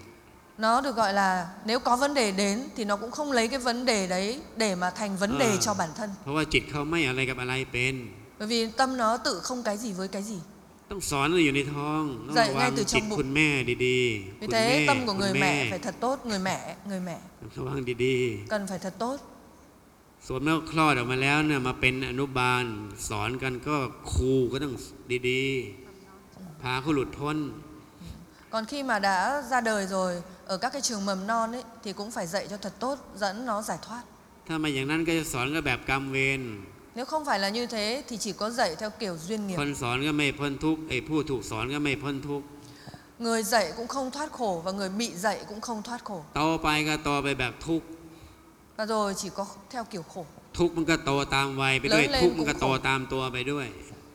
B: Nó được gọi là nếu có vấn đề đến thì nó cũng không lấy cái vấn đề đấy để mà thành vấn đề
A: Ờ.
B: cho bản thân.
A: เพราะว่าจิตเขาไม่อะไรกับอะไรเป็น
B: Bởi vì tâm nó tự không cái gì với cái gì.
A: ต้องสอนเราอยู่ในท้องต้อง
B: Dạy
A: ระวั
B: ngay
A: ง
B: từ
A: จิต
B: trong bụng.
A: คุณแม่ดีๆ
B: Vì
A: คุณแม่
B: thế tâm của
A: คุณ
B: người
A: แม่
B: mẹ phải thật tốt, người mẹ, người mẹ
A: ระวังดี
B: cần phải thật tốt.
A: ๆส่วนเมื่อคลอดออกมาแล้วเนี่ยมาเป็นอนุบาลสอนกันก็ครูก็ต้องดีๆพาเขาหลุดพ้น
B: Còn khi mà đã ra đời rồi ở các cái trường mầm non ấy thì cũng phải dạy cho thật tốt, dẫn nó giải thoát.
A: ถ้าไมาอย่างนั้นก็จะสอนก็แบบกรรมเวร
B: Nếu không phải là như thế thì chỉ có dạy theo kiểu duyên
A: ค
B: nghiệp.
A: นสอนก็ไม่พ้นทุกข์ไอ้ผู้ถูกสอนก็ไม่พ้นทุกข์
B: Người dạy cũng không thoát khổ và người bị dạy cũng không thoát khổ.
A: โตไปก็โตไปแบบทุกข์
B: Và rồi chỉ có theo kiểu khổ.
A: ทุกข์มันก็โตตามวัยไปด้วย
B: lớn lên
A: ทุกข์มันก็
B: cũng
A: โต
B: khổ.
A: ตามตัวไปด้วย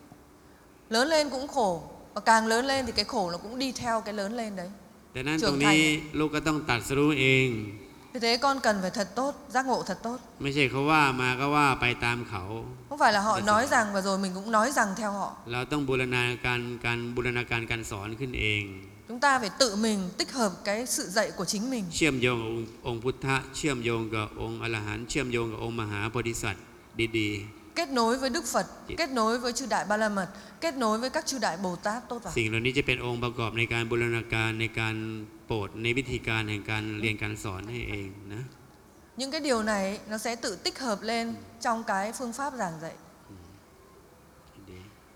B: Lớn lên cũng khổ. Và càng lớn lên thì cái khổ nó cũng đi theo cái lớn lên đấy.
A: แต่นั้น
B: trưởng
A: ตรงนี้
B: thành.
A: ลูกก็ต้องตัดสรู้เอง
B: Vì thế con cần phải thật tốt, giác ngộ thật tốt.
A: ไม่ใช่เขาว่ามาก็ว่าไปตามเขา
B: Không phải là họ
A: Để
B: nói
A: sửa.
B: rằng và rồi mình cũng nói rằng theo họ.
A: เราต้องบูรณาการการบูรณาการการสอนขึ้นเอง
B: Chúng ta phải tự mình tích hợp cái sự dạy của chính mình.
A: เชื่อมโยงกับองค์องค์พุทธะเชื่อมโยงกับองค์อรหันต์เชื่อมโยงกับองค์มหาโพธิสัตว์ดี
B: kết nối với Đức Phật,
A: Chị-
B: kết nối với chư Đại Ba La Mật, kết nối với các chư Đại Bồ Tát tốt vào.
A: สิ่งเหล่านี้จะเป็นองค์ประกอบในการบูรณาการในการโปรดในวิธีการแห่งการเรียนการสอนให้เองนะ
B: Những cái điều này nó sẽ tự tích hợp lên trong cái phương pháp giảng dạy.
A: ดี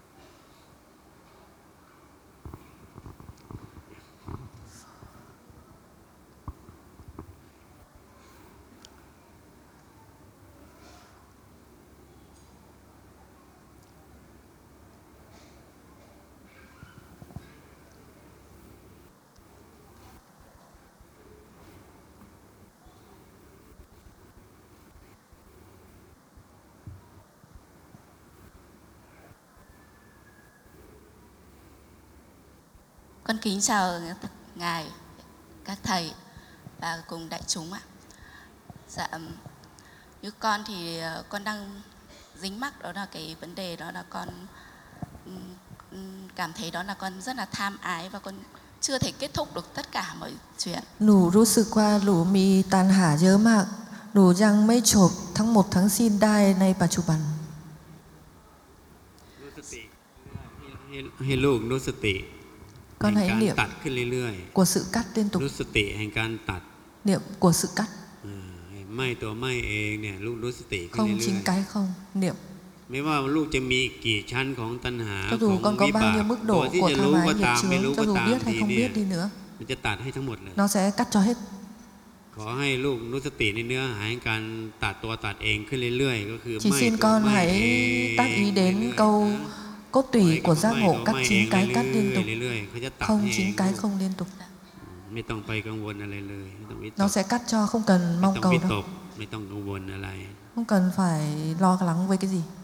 C: Con kính chào ngài, các thầy và cùng đại chúng ạ. Dạ, như con thì con đang dính mắc đó là cái vấn đề đó là con ừm, cảm thấy đó là con rất là tham ái và con chưa thể kết thúc được tất cả mọi chuyện.
B: หนูรู้สึกว่าหนูมีตัณหาเยอะมากหนูยังไม่จบทั้งหมดทั้งสิ้นได้ในปัจจุบัน
A: รู้สติให้ให้ลูกรู้สติ
B: Con
A: แห่ง
B: hãy
A: การ
B: niệm
A: ตัดขึ้นเรื่อย
B: của sự cắt liên
A: ๆ
B: tục,
A: รู้สติแห่งการตัด
B: niệm của sự cắt,
A: อ่าไม่ตัวไม่เองเนี่ยลูกรู้สติขึ้น
B: không
A: เรื่อย
B: chính cái không, niệm.
A: ๆไม่ว่าลูกจะมีกี่ชั้นของตัณหา
B: Cho
A: ข
B: dù
A: อง
B: con có
A: วิบา
B: bao
A: ก
B: nhiêu mức
A: ตัว
B: độ
A: ที่
B: của
A: จะ
B: tham
A: รู้
B: ái
A: ก็
B: nghiệp
A: ตามไม่
B: chướng,
A: รู้
B: cho
A: ก็
B: dù
A: ตาม
B: biết hay
A: ที
B: không
A: เนี่ย
B: biết đi nữa,
A: มันจะตัดให้ทั้งหมดเลย
B: nó sẽ cắt cho hết.
A: ขอให้ลูกรู้สติในเนื้อหาแห่งการตัดตัวตัดเองขึ้นเรื่อยๆก็คือ
B: Chỉ
A: ไม่
B: xin
A: ตัว
B: con
A: ไม่
B: hãy
A: เอง
B: tác ý
A: เรื่อย
B: đến
A: ๆ
B: câu
A: นะ
B: cốt tủy của giác ngộ cắt
A: ไม่
B: chính
A: เอง
B: cái cắt liên tục,
A: เรื่อยๆเขาจะตัด
B: không
A: ให้เอง
B: chính cái không liên tục.
A: ไม่ต้องไปกังวลอะไรเลยไม่ต้องวิต
B: Nó
A: ก
B: sẽ cắt cho, không cần
A: ไม่
B: mong
A: ต้อง
B: cầu
A: วิต
B: đâu,
A: กไม่ต้องกังวลอะไร
B: không cần phải lo lắng với cái gì.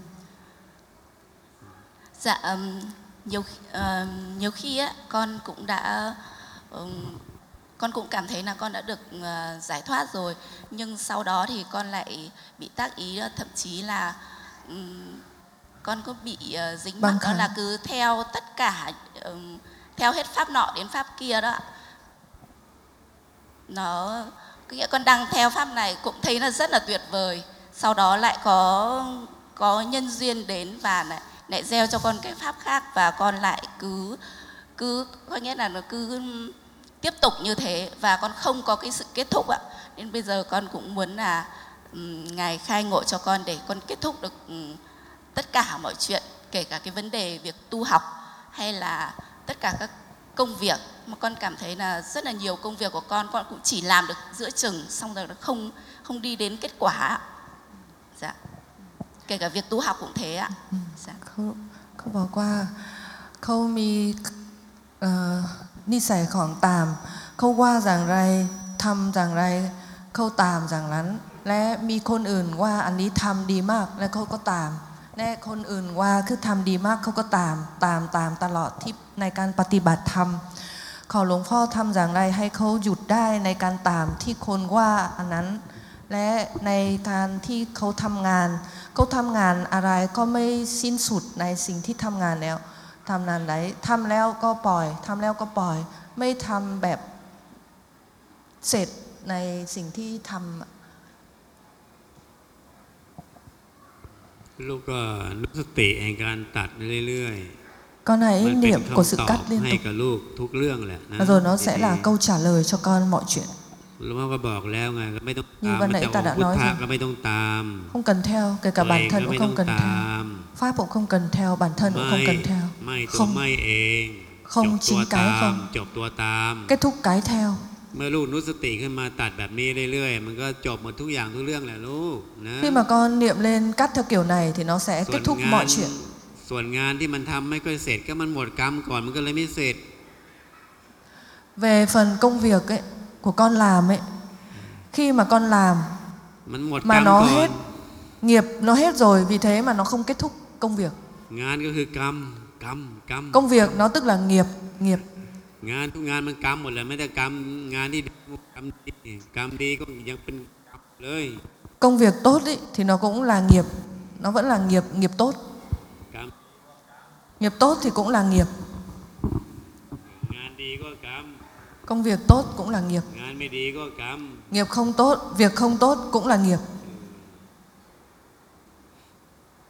C: Dạ, ừm, nhiều ừm, nhiều khi á con cũng đã ừm, con cũng cảm thấy là con đã được ờ, giải thoát rồi, nhưng sau đó thì con lại bị tác ý là thậm chí là ừm, con có bị ờ, dính
B: Băng
C: mắc đó
B: kháng.
C: là cứ theo tất cả ừm, theo hết pháp nọ đến pháp kia đó ạ. Nó có nghĩa con đang theo pháp này cũng thấy là rất là tuyệt vời, sau đó lại có có nhân duyên đến và lại lại gieo cho con cái pháp khác và con lại cứ cứ có nghĩa là nó cứ tiếp tục như thế và con không có cái sự kết thúc ạ. Nên bây giờ con cũng muốn là um, ngài khai ngộ cho con để con kết thúc được um, tất cả mọi chuyện, kể cả cái vấn đề việc tu học hay là tất cả các công việc mà con cảm thấy là rất là nhiều công việc của con con cũng chỉ làm được giữa chừng, xong rồi nó không không đi đến kết quả ạ. Dạ. Kể cả việc tu học cũng thế ạ. Dạ.
B: เขาเขาบอกว่าเขามีเอ่อนิสัยของตามเขาว่าอย่างไรทำอย่างไรเขาตามอย่างนั้น และมีคนอื่นว่าอันนี้ทำดีมากและเขาก็ตามและคนอื่นว่าคือทำดีมากเขาก็ตามตามตามตลอดที่ในการปฏิบัติธรรมขอหลวงพ่อทำอย่างไรให้เขาหยุดได้ในการตามที่คนว่าอันนั้นและในการที่เขาทำงานเขาทำงานอะไรก็ไม่สิ้นสุดในสิ่งที่ทำงานแล้วทำนานไหนทำแล้วก็ปล่อยทำแล้วก็ปล่อยไม่ทำแบบเสร็จในสิ่งที่ทำ
A: ลูกก็รู้สติแห่งการตัดเรื่อย
B: Con
A: ๆ
B: hãy
A: มันเป็น
B: niệm của
A: คำ
B: sự
A: ตอบ
B: cắt liên
A: ให้
B: tục
A: กับลูกทุกเรื่องแหละนะ
B: rồi nó sẽ là
A: ดีๆ
B: câu trả lời cho con mọi chuyện.
A: หลวงพ่อก็บอกแล้วไงก็ไม่ต้อง
B: Như
A: ตาม
B: ban
A: มัน
B: nãy
A: จะอ
B: ta
A: อก
B: đã
A: พุท
B: nói
A: ธะ
B: rồi.
A: ก็ไม่ต้องตาม
B: Không cần theo, kể cả
A: ตัว
B: bản
A: เอง
B: thân
A: ก็
B: cũng
A: ไม่
B: không
A: ต้อง
B: cần
A: ต
B: theo.
A: าม
B: Pháp cũng không cần theo, bản thân cũng
A: ไม่
B: không cần theo.
A: ไม่ตัว
B: Không
A: ไม่เอง
B: không
A: จบตัว
B: chính cái
A: ตาม
B: không.
A: จบตัวตาม
B: Kết thúc cái theo.
A: เมื่อลูกรู้สติขึ้นมาตัดแบบนี้เรื่อยๆมันก็จบหมดทุกอย่างทุกเรื่องแหละลูกนะ
B: Khi mà con niệm lên cắt theo kiểu này thì nó sẽ
A: ส่ว
B: kết
A: น
B: thúc
A: งาน
B: mọi chuyện.
A: ส่วนงานที่มันทำไม่ค่อยเสร็จก็มันหมดกรรมก่อนมันก็เลยไม่เสร็จ
B: Về phần công việc ấy của con làm ấy, khi mà con làm
A: มันหมดกร
B: mà
A: รม
B: nó
A: ก่อน
B: hết nghiệp nó hết rồi, vì thế mà nó không kết thúc công việc.
A: งานก็คือกรรมกรรมกรรม
B: Công việc nó tức là nghiệp, nghiệp.
A: งานทุกงานมันกรรมหมดเลยไม่แต่กรรมงานที่กรรมดีกรรมดีก็ยังเป็นกรรมเลย
B: Công việc tốt ấy, thì nó cũng là nghiệp, nó vẫn là nghiệp, nghiệp tốt.
A: กรรม
B: Nghiệp tốt thì cũng là nghiệp,
A: งานดีก็กรรม
B: công việc tốt cũng là nghiệp.
A: งานไม่ดีก็กรรม
B: Nghiệp không tốt, việc không tốt cũng là nghiệp.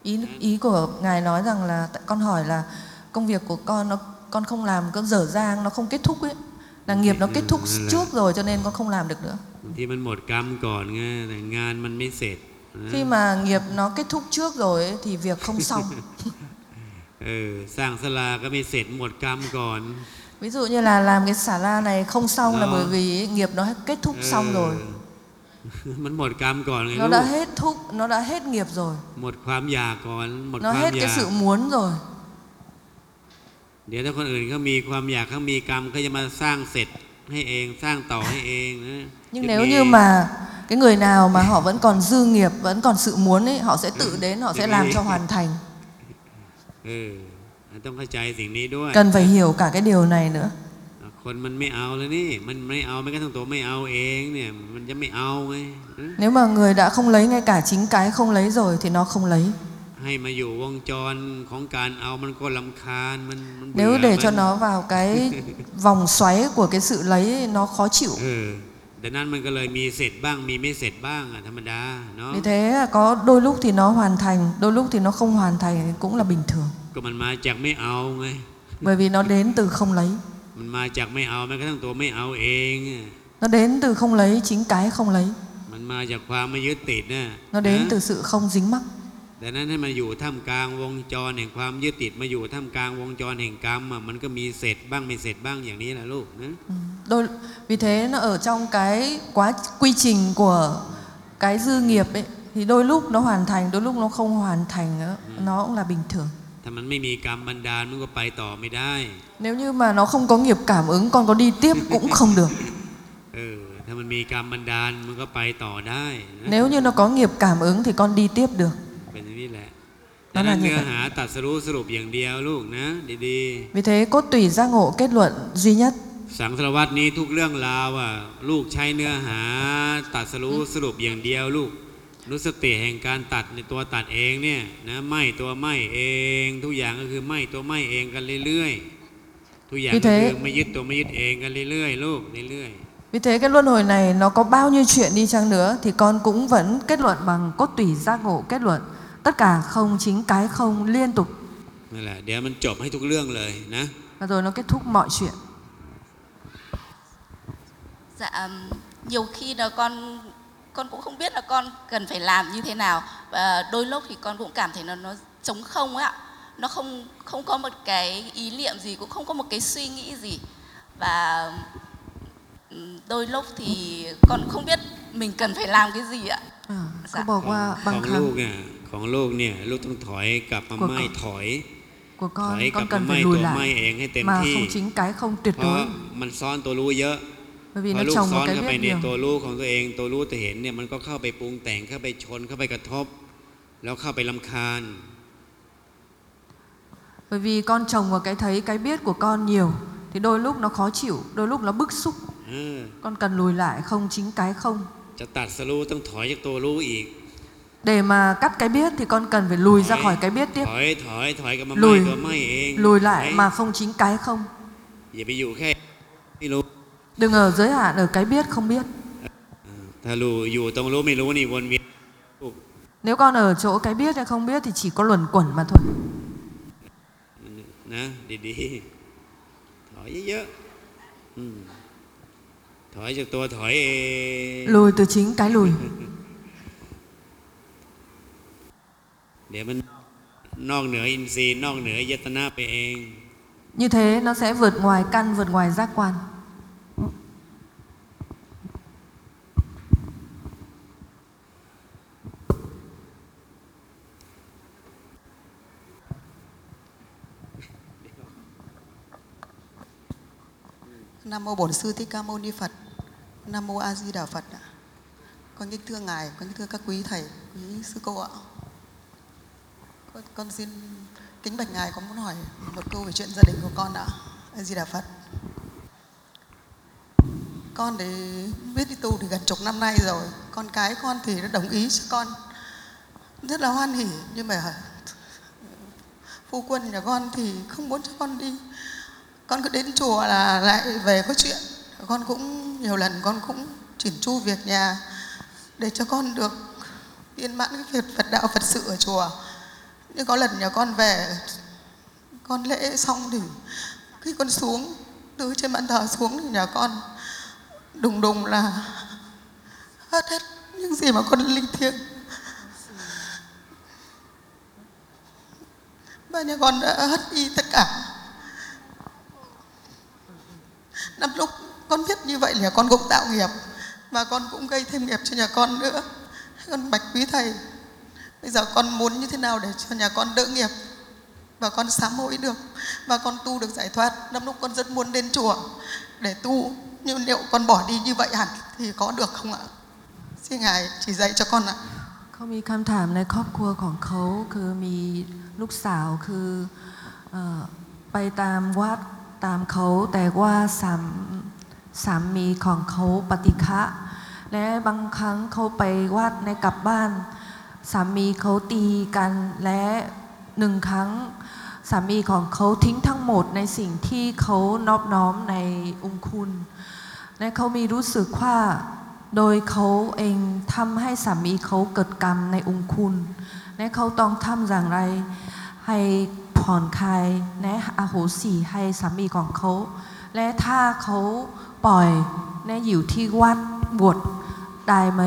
B: ý ý của ngài nói rằng là tại con hỏi là công việc của con nó con không làm, con dở dang, nó không kết thúc ấy, là nghiệp nó kết thúc trước rồi cho nên con không làm được nữa.
A: ที่มันหมดกรรมก่อนไงแต่งานมันไม่เสร็จ
B: Khi mà nghiệp nó kết thúc trước rồi ấy, thì việc không xong.
A: เออสร้างศาลาก็ไม่เสร็จหมดกรรมก่อน
B: Ví dụ như là làm cái xà la này không xong là bởi vì nghiệp nó kết thúc xong rồi.
A: มันหมดกรรมก่อนไง
B: Nó
A: ลู
B: đã
A: ก
B: hết thúc, nó đã hết nghiệp rồi.
A: หมดความอยากก่อนหมด
B: Nó
A: ความ
B: hết
A: อยา
B: cái
A: ก
B: sự muốn rồi.
A: เดี๋ยวถ้าคนอื่นเขามีความอยากเขามีกรรมเขาจะมาสร้างเสร็จให้เองสร้างต่อให้เองนะ
B: Nhưng nếu như mà cái người nào mà họ vẫn còn dư nghiệp, vẫn còn sự muốn ấy, họ sẽ tự đến, họ sẽ làm cho hoàn thành.
A: เออต้องเข้าใจสิ่งนี้ด้วย
B: Cần phải hiểu cả cái điều này nữa.
A: คนมันไม่เอาเลยนี่มันไม่เอาไม่กระทั่งตัวไม่เอาเองเนี่ยมันจะไม่เอาไง
B: Nếu mà người đã không lấy ngay cả chính cái không lấy rồi thì nó không lấy.
A: ให้มาอยู่วงจรของการเอามันก็รำคาญมันมันเบื่อ
B: Nếu để
A: มัน
B: cho nó vào cái vòng xoáy của cái sự lấy ấy, nó khó chịu.
A: เออดังนั้นมันก็เลยมีเสร็จบ้างมีไม่เสร็จบ้างอ่ะธรรมดาเนาะ
B: Vì thế có đôi lúc thì nó hoàn thành, đôi lúc thì nó không hoàn thành cũng là bình thường.
A: ก็มันมาจากไม่เอาไง
B: Bởi vì nó đến từ không lấy.
A: มันมาจากไม่เอาแม้กระทั่งตัวไม่เอาเองอะ
B: Nó đến từ không lấy, chính cái không lấy.
A: มันมาจากความไม่ยึดติดนะ
B: Nó đến
A: นะ
B: từ sự không dính mắc.
A: ดังนั้นให้มันอยู่ท่ามกลางวงจรแห่งความยึดติดมาอยู่ท่ามกลางวงจรแห่งกรรมอ่ะมันก็มีเสร็จบ้างไม่เสร็จบ้างอย่างนี้แหละลูกนะ
B: Đôi, vì thế nó ở trong cái quá quy trình của cái dư nghiệp ấy, thì đôi lúc nó hoàn thành, đôi lúc nó không hoàn thành nữa, nó cũng là bình thường.
A: ถ้ามันไม่มีกรรมบันดาลมันก็ไปต่อไม่ได้
B: Nếu như mà nó không có nghiệp cảm ứng, con có đi tiếp cũng không được.
A: เออถ้ามันมีกรรมบันดาลมันก็ไปต่อได้นะ
B: Nếu như nó có nghiệp cảm ứng thì con đi tiếp được.
A: เป็นอย่างนี้แหละ
B: นั่
A: ดั
B: น
A: ง
B: แหละ
A: นั้นเนื้อหาตรัสรู้สรุปอย่างเดียวลูกนะดี
B: Vì thế cốt tủy giác ngộ kết luận duy nhất.
A: ๆสังสารวัตนี้ทุกเรื่องราวอ่ะลูกใช้เนื้อหาตรัสรู้สรุปอย่างเดียวลูกรู้สติแห่งการตัดในตัวตัดเองเนี่ยนะไม่ตัวไม่เองทุกอย่างก็คือไม่ตัวไม่เองกันเรื่อยๆทุกอย่างก็คือไม่ยึดตัวไม่ยึดเองกันเรื่อยๆลูกเรื่อย
B: Vì thế cái luân hồi này nó có bao nhiêu chuyện đi chăng nữa thì con cũng vẫn kết luận bằng cốt tủy giác ngộ kết luận. Tất cả không, chính cái không liên tục.
A: ๆนั่นแหละเดี๋ยวมันจบให้ทุกเรื่องเลยนะ
B: Và rồi nó kết thúc mọi chuyện.
F: Dạ, nhiều khi là con con cũng không biết là con cần phải làm như thế nào, và đôi lúc thì con cũng cảm thấy nó nó trống không ấy ạ, nó không không có một cái ý niệm gì, cũng không có một cái suy nghĩ gì, và đôi lúc thì con không biết mình cần phải làm cái gì ạ.
B: เขาบอกว่า
A: ข
B: บาง
A: อง
B: ครั้ง
A: ลูกเนี่ยของลูกเนี่ยลูกต้องถอยกลับมา
B: của
A: ไม่
B: con,
A: ถอย
B: của
A: ถอย
B: con
A: กลับ
B: con
A: มา
B: cần
A: ไม่
B: phải
A: ตั
B: lùi
A: วไม่
B: lại
A: เองให้เต็ม
B: mà
A: ที่
B: không chính cái không tuyệt
A: เพราะ
B: đối.
A: มันซ้อนตัวรู้เยอะ
B: Bởi vì
A: พอ
B: nó
A: ลูก
B: trồng
A: ซ้อ
B: một
A: น
B: cái
A: เข้าไป
B: biết
A: ใน
B: nhiều.
A: ตัวรู้ของตัวเองตัวรู้แต่เห็นเนี่ยมันก็เข้าไปปรุงแต่งเข้าไปชนเข้าไปกระทบ แล้วเข้าไปรำคาญ
B: Bởi vì con trồng vào cái thấy cái biết của con nhiều thì đôi lúc nó khó chịu, đôi lúc nó bức xúc.
A: เออ
B: Con cần lùi lại không chính cái không.
A: จะตัดสรู้ต้องถอยจากตัวรู้อีก
B: Để mà cắt cái biết thì con cần phải lùi ra khỏi cái biết tiếp.
A: ถอยถอยถอยกลับมา
B: Lùi
A: ไม่ตัวไม่เอง
B: lùi
A: ถอ
B: lại
A: ย
B: mà không chính cái không.
A: อย่าไปอยู่แค่ไม่รู้
B: Đừng ở giới hạn ở cái biết không biết.
A: ถ้ารู้อยู่ตรงรู้ไม่รู้นี่วนเวียน
B: Nếu con ở chỗ cái biết hay không biết thì chỉ có luẩn quẩn mà thôi.
A: นะดีๆถอยเยอะๆอืมถอยจากตัวถอยเอง
B: Lùi từ chính cái lùi.
A: เดี๋ยวมันนอกเหนืออินทรีย์นอกเหนือยตนะไปเอง
B: Như thế nó sẽ vượt ngoài căn, vượt ngoài giác quan.
G: Nam mô Bổn Sư Thích Ca Mâu Ni Phật. Nam mô A Di Đà Phật. Con kính thưa ngài, con kính thưa các quý thầy, quý sư cô ạ. Con, con xin kính bạch ngài có muốn hỏi một câu về chuyện gia đình của con ạ. A Di Đà Phật. Con để biết đi tu thì gần chục năm nay rồi. Con cái con thì nó đồng ý cho con, rất là hoan hỉ, nhưng mà phu quân nhà con thì không muốn cho con đi. Con cứ đến chùa là lại về có chuyện. Con cũng nhiều lần con cũng chỉnh chu việc nhà để cho con được viên mãn cái việc Phật đạo Phật sự ở chùa. Nhưng có lần nhà con về, con lễ xong thì khi con xuống từ trên bàn thờ xuống thì nhà con đùng đùng là hết hết những gì mà con linh thiêng. Và nhà con đã hết đi tất cả. Năm lúc con biết như vậy là con cũng tạo nghiệp và con cũng gây thêm nghiệp cho nhà con nữa. Con bạch quý thầy, bây giờ con muốn như thế nào để cho nhà con đỡ nghiệp và con sám hối được và con tu được giải thoát. Năm lúc con rất muốn đến chùa để tu, nhưng liệu con bỏ đi như vậy hẳn thì có được không ạ? Xin Ngài chỉ dạy cho con ạ.
B: เขามีคำถามในครอบครัวของเขาคือมีลูกสาวคือเอ่อไปตามวัดตามเขาแต่ว่าสามสามีของเขาปฏิฆะและบางครั้งเขาไปวัดในกลับบ้านสามีเขาตีกันและหนึ่งครั้งสามีของเขาทิ้งทั้งหมดในสิ่งที่เขานอบน้อมในองค์คุณและเขามีรู้สึกว่าโดยเขาเองทำให้สามีเขาเกิดกรรมในองค์คุณและเขาต้องทำอย่างไรให้ผ่อนคลายและอโหสิให้สามีของเขาและถ้าเขาปล่อยและอยู่ที่วัดบวชได้ไหม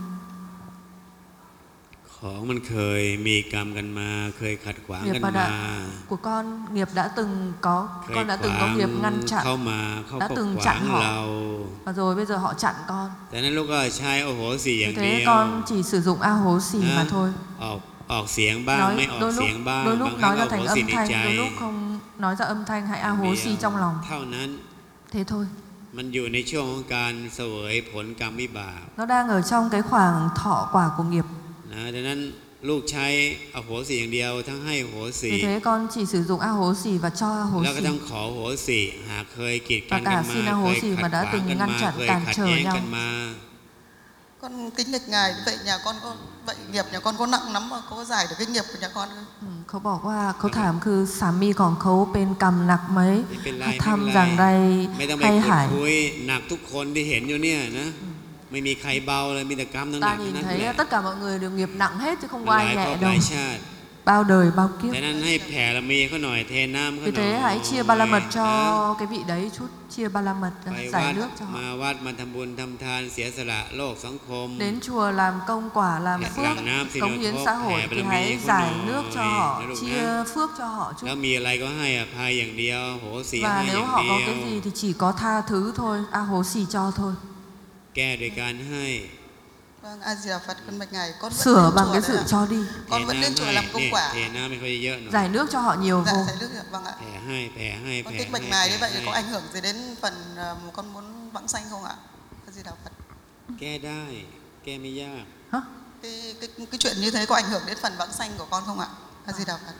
A: ของมันเคยมีกรรมกันมาเคยขัดขวางกัน
B: nghiệp mà
A: มา
B: đã của con nghiệp đã từng có
A: เคย
B: con đã
A: ข
B: từng
A: วา
B: có
A: ง
B: nghiệp ngăn
A: เข้า
B: chặn
A: มาเขา
B: đã
A: ก็
B: từng
A: ขวาง
B: chặn họ
A: เรา
B: và rồi bây giờ họ chặn con
A: แต่นั้นลูกก็ใช้โอโหสิอย่า
B: như
A: งเดี
B: thế
A: ยว
B: con chỉ sử dụng a hố xỉ
A: นะ
B: mà thôi
A: ออกออกเสียงบ้าง
B: nói
A: ไม่ออก
B: đôi
A: เสี
B: lúc
A: ยงบ้าง
B: đôi
A: บา
B: lúc
A: งครั้ง
B: nói
A: ก็
B: ra
A: โอโห
B: thành
A: สิ
B: âm
A: ใน
B: thanh
A: ใจ
B: đôi lúc không nói ra âm thanh hãy a hố xỉ trong lòng
A: เท่านั้น
B: thế thôi
A: มันอยู่ในช่วงของการเสวยผลกรรมวิบาก
B: nó đang ở trong cái khoảng thọ quả của nghiệp
A: นะดังนั้นลูกใช้อโหสิอย่างเดียวทั้งให้อโหสิ
B: vì thế con chỉ sử dụng a hố xỉ và cho a hố
A: แล้วก็
B: xỉ
A: ต้องขออโหสิหากเคยกีดกัน
B: và
A: กัน
B: cả
A: มา
B: xin a
A: เค
B: hố
A: ย
B: xỉ
A: ขั
B: mà
A: ด
B: đã
A: ขวาง
B: từng
A: กัน
B: ngăn
A: มา
B: chặn
A: เคย
B: cản
A: ขัด
B: trở
A: แย้ง
B: nhau
A: กันมา
G: Con kính lệch Ngài vậy nhà con có vậy nghiệp nhà con có nặng lắm mà có giải được cái nghiệp của nhà con không?
B: อืมเขาบอกว่าเขาถามคือสามีของเขาเป็นกรรมหนักไหม
A: ไม่เป็นไร
B: เขา
A: ไม่เป็นไร
B: ทำอย่างไร
A: ไม่ต้องไป
B: ให้
A: พูด
B: หาย
A: คุยหนักทุกคนที่เห็นอยู่เนี่ยนะไม่มีใครเบาเลยมีแต่กรรมทั้งห
B: ta
A: นักทั้ง
B: nhìn
A: นั้น
B: thấy
A: แหละ
B: tất cả mọi người đều nghiệp nặng hết chứ không
A: ห
B: có
A: ลาย
B: ai
A: ภ
B: nhẹ
A: พห
B: đâu
A: ลายชาติ
B: bao đời bao kiếp
A: แต่นั้นให้แผ่ละมีเขาหน่อยเทน้ำเขา
B: vì
A: หน่อย
B: thế hãy chia ba la mật
A: นะ
B: cho cái vị đấy chút chia ba la mật
A: ไปวั
B: giải
A: ด
B: nước cho
A: มา
B: họ
A: วัดมาทำบุญทำทานเสียสละโลกสังคม
B: đến chùa làm công quả làm
A: Làm
B: phước
A: nam xin
B: cống
A: được
B: hiến
A: thuốc,
B: xã hội
A: hè
B: thì
A: bà
B: hãy
A: làm gì
B: giải
A: có
B: nước cho
A: nồi,
B: họ
A: nó đúng
B: chia
A: không?
B: phước cho họ chút
A: แล้วมีอะไรก็ให้อภัยอย่างเดียวโหสิ
B: và
A: ให้อ
B: nếu
A: ย่าง
B: họ
A: เดี
B: có
A: ยว
B: cái gì thì chỉ có tha thứ thôi a hố xỉ cho thôi
A: แก้โดยการให้
G: Vâng, A Di Đà Phật con bạch Ngài, con vẫn
B: sửa
G: đến
B: bằng
G: chùa
B: cái
G: đấy
B: sự
G: ạ.
B: cho đi
A: เท
G: Con vẫn đến
A: น้ำ
G: chùa
A: ให้
G: làm công
A: เนี่ย
G: quả.
A: เทน้ำไม่ค่อยเยอะหน่อย
B: giải nước cho họ nhiều
G: Dạ,
B: vô
G: giải nước ạ, vâng ạ.
A: แผ่ให้แผ่ให้
G: Con
A: แผ่
G: kính
A: ให้
G: bạch Ngài như
A: แผ่
G: vậy
A: ให้
G: có ảnh hưởng gì đến phần ờ, con muốn vãng sanh không ạ? A Di Đà Phật.
A: แก้ได้ แก้ไม่ยาก
B: hả
G: Cái, cái, cái chuyện như thế có ảnh hưởng đến phần vãng sanh của con không ạ? A Di Đà Phật.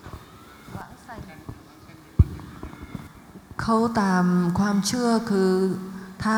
B: เขาตามความเชื่อคือถ้า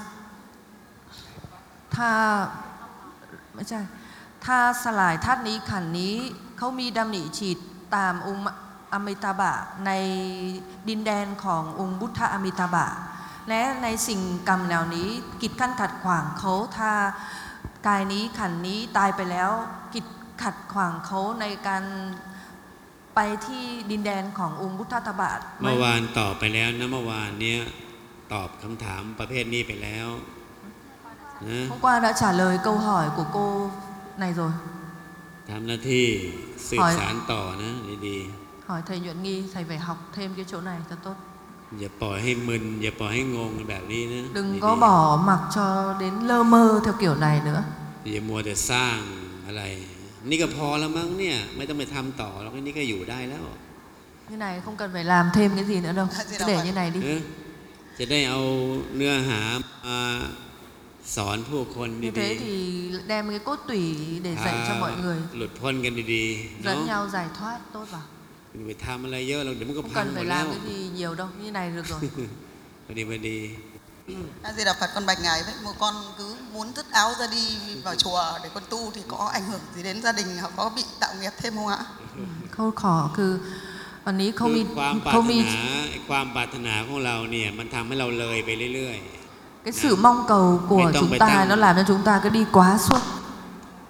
B: ถ้าไม่ใช่ถ้าสลายธาตุนี้ขันธ์นี้เขามีดำริฉีดตามองค์อมิตาบะในดินแดนขององค์บุทธอมิตาบะและในสิ่งกรรมเหล่านี้กิจขั้นขัดขวางเขาถ้ากายนี้ขันธ์นี้ตายไปแล้วกิจขัดขวางเขาในการไปที่ดินแดนขององค์บุทธตบะ
A: เมื่อวานตอบไปแล้วนะเมื่อวานเนี้ยตอบคำถามประเภทนี้ไปแล้วนะ
B: Hôm qua đã trả lời câu hỏi của cô này rồi.
A: ทำหน้าที่สืบ
B: hỏi
A: สารต่อนะดี
B: hỏi thầy Nhuận Nghi, thầy phải học thêm cái chỗ này cho tốt.
A: ๆอย่าปล่อยให้มึนอย่าปล่อยให้งงแบบนี้นะ
B: Đừng
A: ดีๆ
B: có bỏ mặc cho đến lơ mơ theo kiểu này nữa.
A: อย่ามัวแต่สร้างอะไร นี่ก็พอแล้วมั้งเนี่ยไม่ต้องไปทำต่อแล้วนี่ก็อยู่ได้แล้ว
B: Như này không cần phải làm thêm cái gì nữa đâu. Cứ để như này đi.
A: เออจะได้เอาเนื้อหามาสอนผู้คน
B: Như
A: ดี
B: thế thì đem cái cốt tủy để
A: ๆ
B: dạy cho mọi người
A: หลุดพ้นกันดีๆเนาะ
B: dẫn nhau giải thoát tốt vào.
A: อย่าไปทำอะไรเยอะเราเดี๋ยวมันก็
B: Không
A: พัง
B: cần
A: หม
B: phải
A: ดแล้ว
B: làm cái gì nhiều đâu. Như này được rồi.
A: พอดีพอดี
G: A Di Đà Phật con bạch Ngài vậy, một con cứ muốn dứt áo ra đi vào chùa để con tu thì có ảnh hưởng gì đến gia đình hoặc có bị tạo nghiệp thêm không ạ?
B: เขาขอคือวันนี้เขา
A: คือ
B: มี
A: ความปราร
B: เขา
A: ถ
B: มี
A: นาไอ้ความปรารถนาของเราเนี่ยมันทำให้เราเลยไปเรื่อย
B: cái sự mong cầu của
A: Mày tông
B: chúng
A: mày
B: ta
A: tăng.
B: nó làm cho chúng ta cứ đi quá suốt.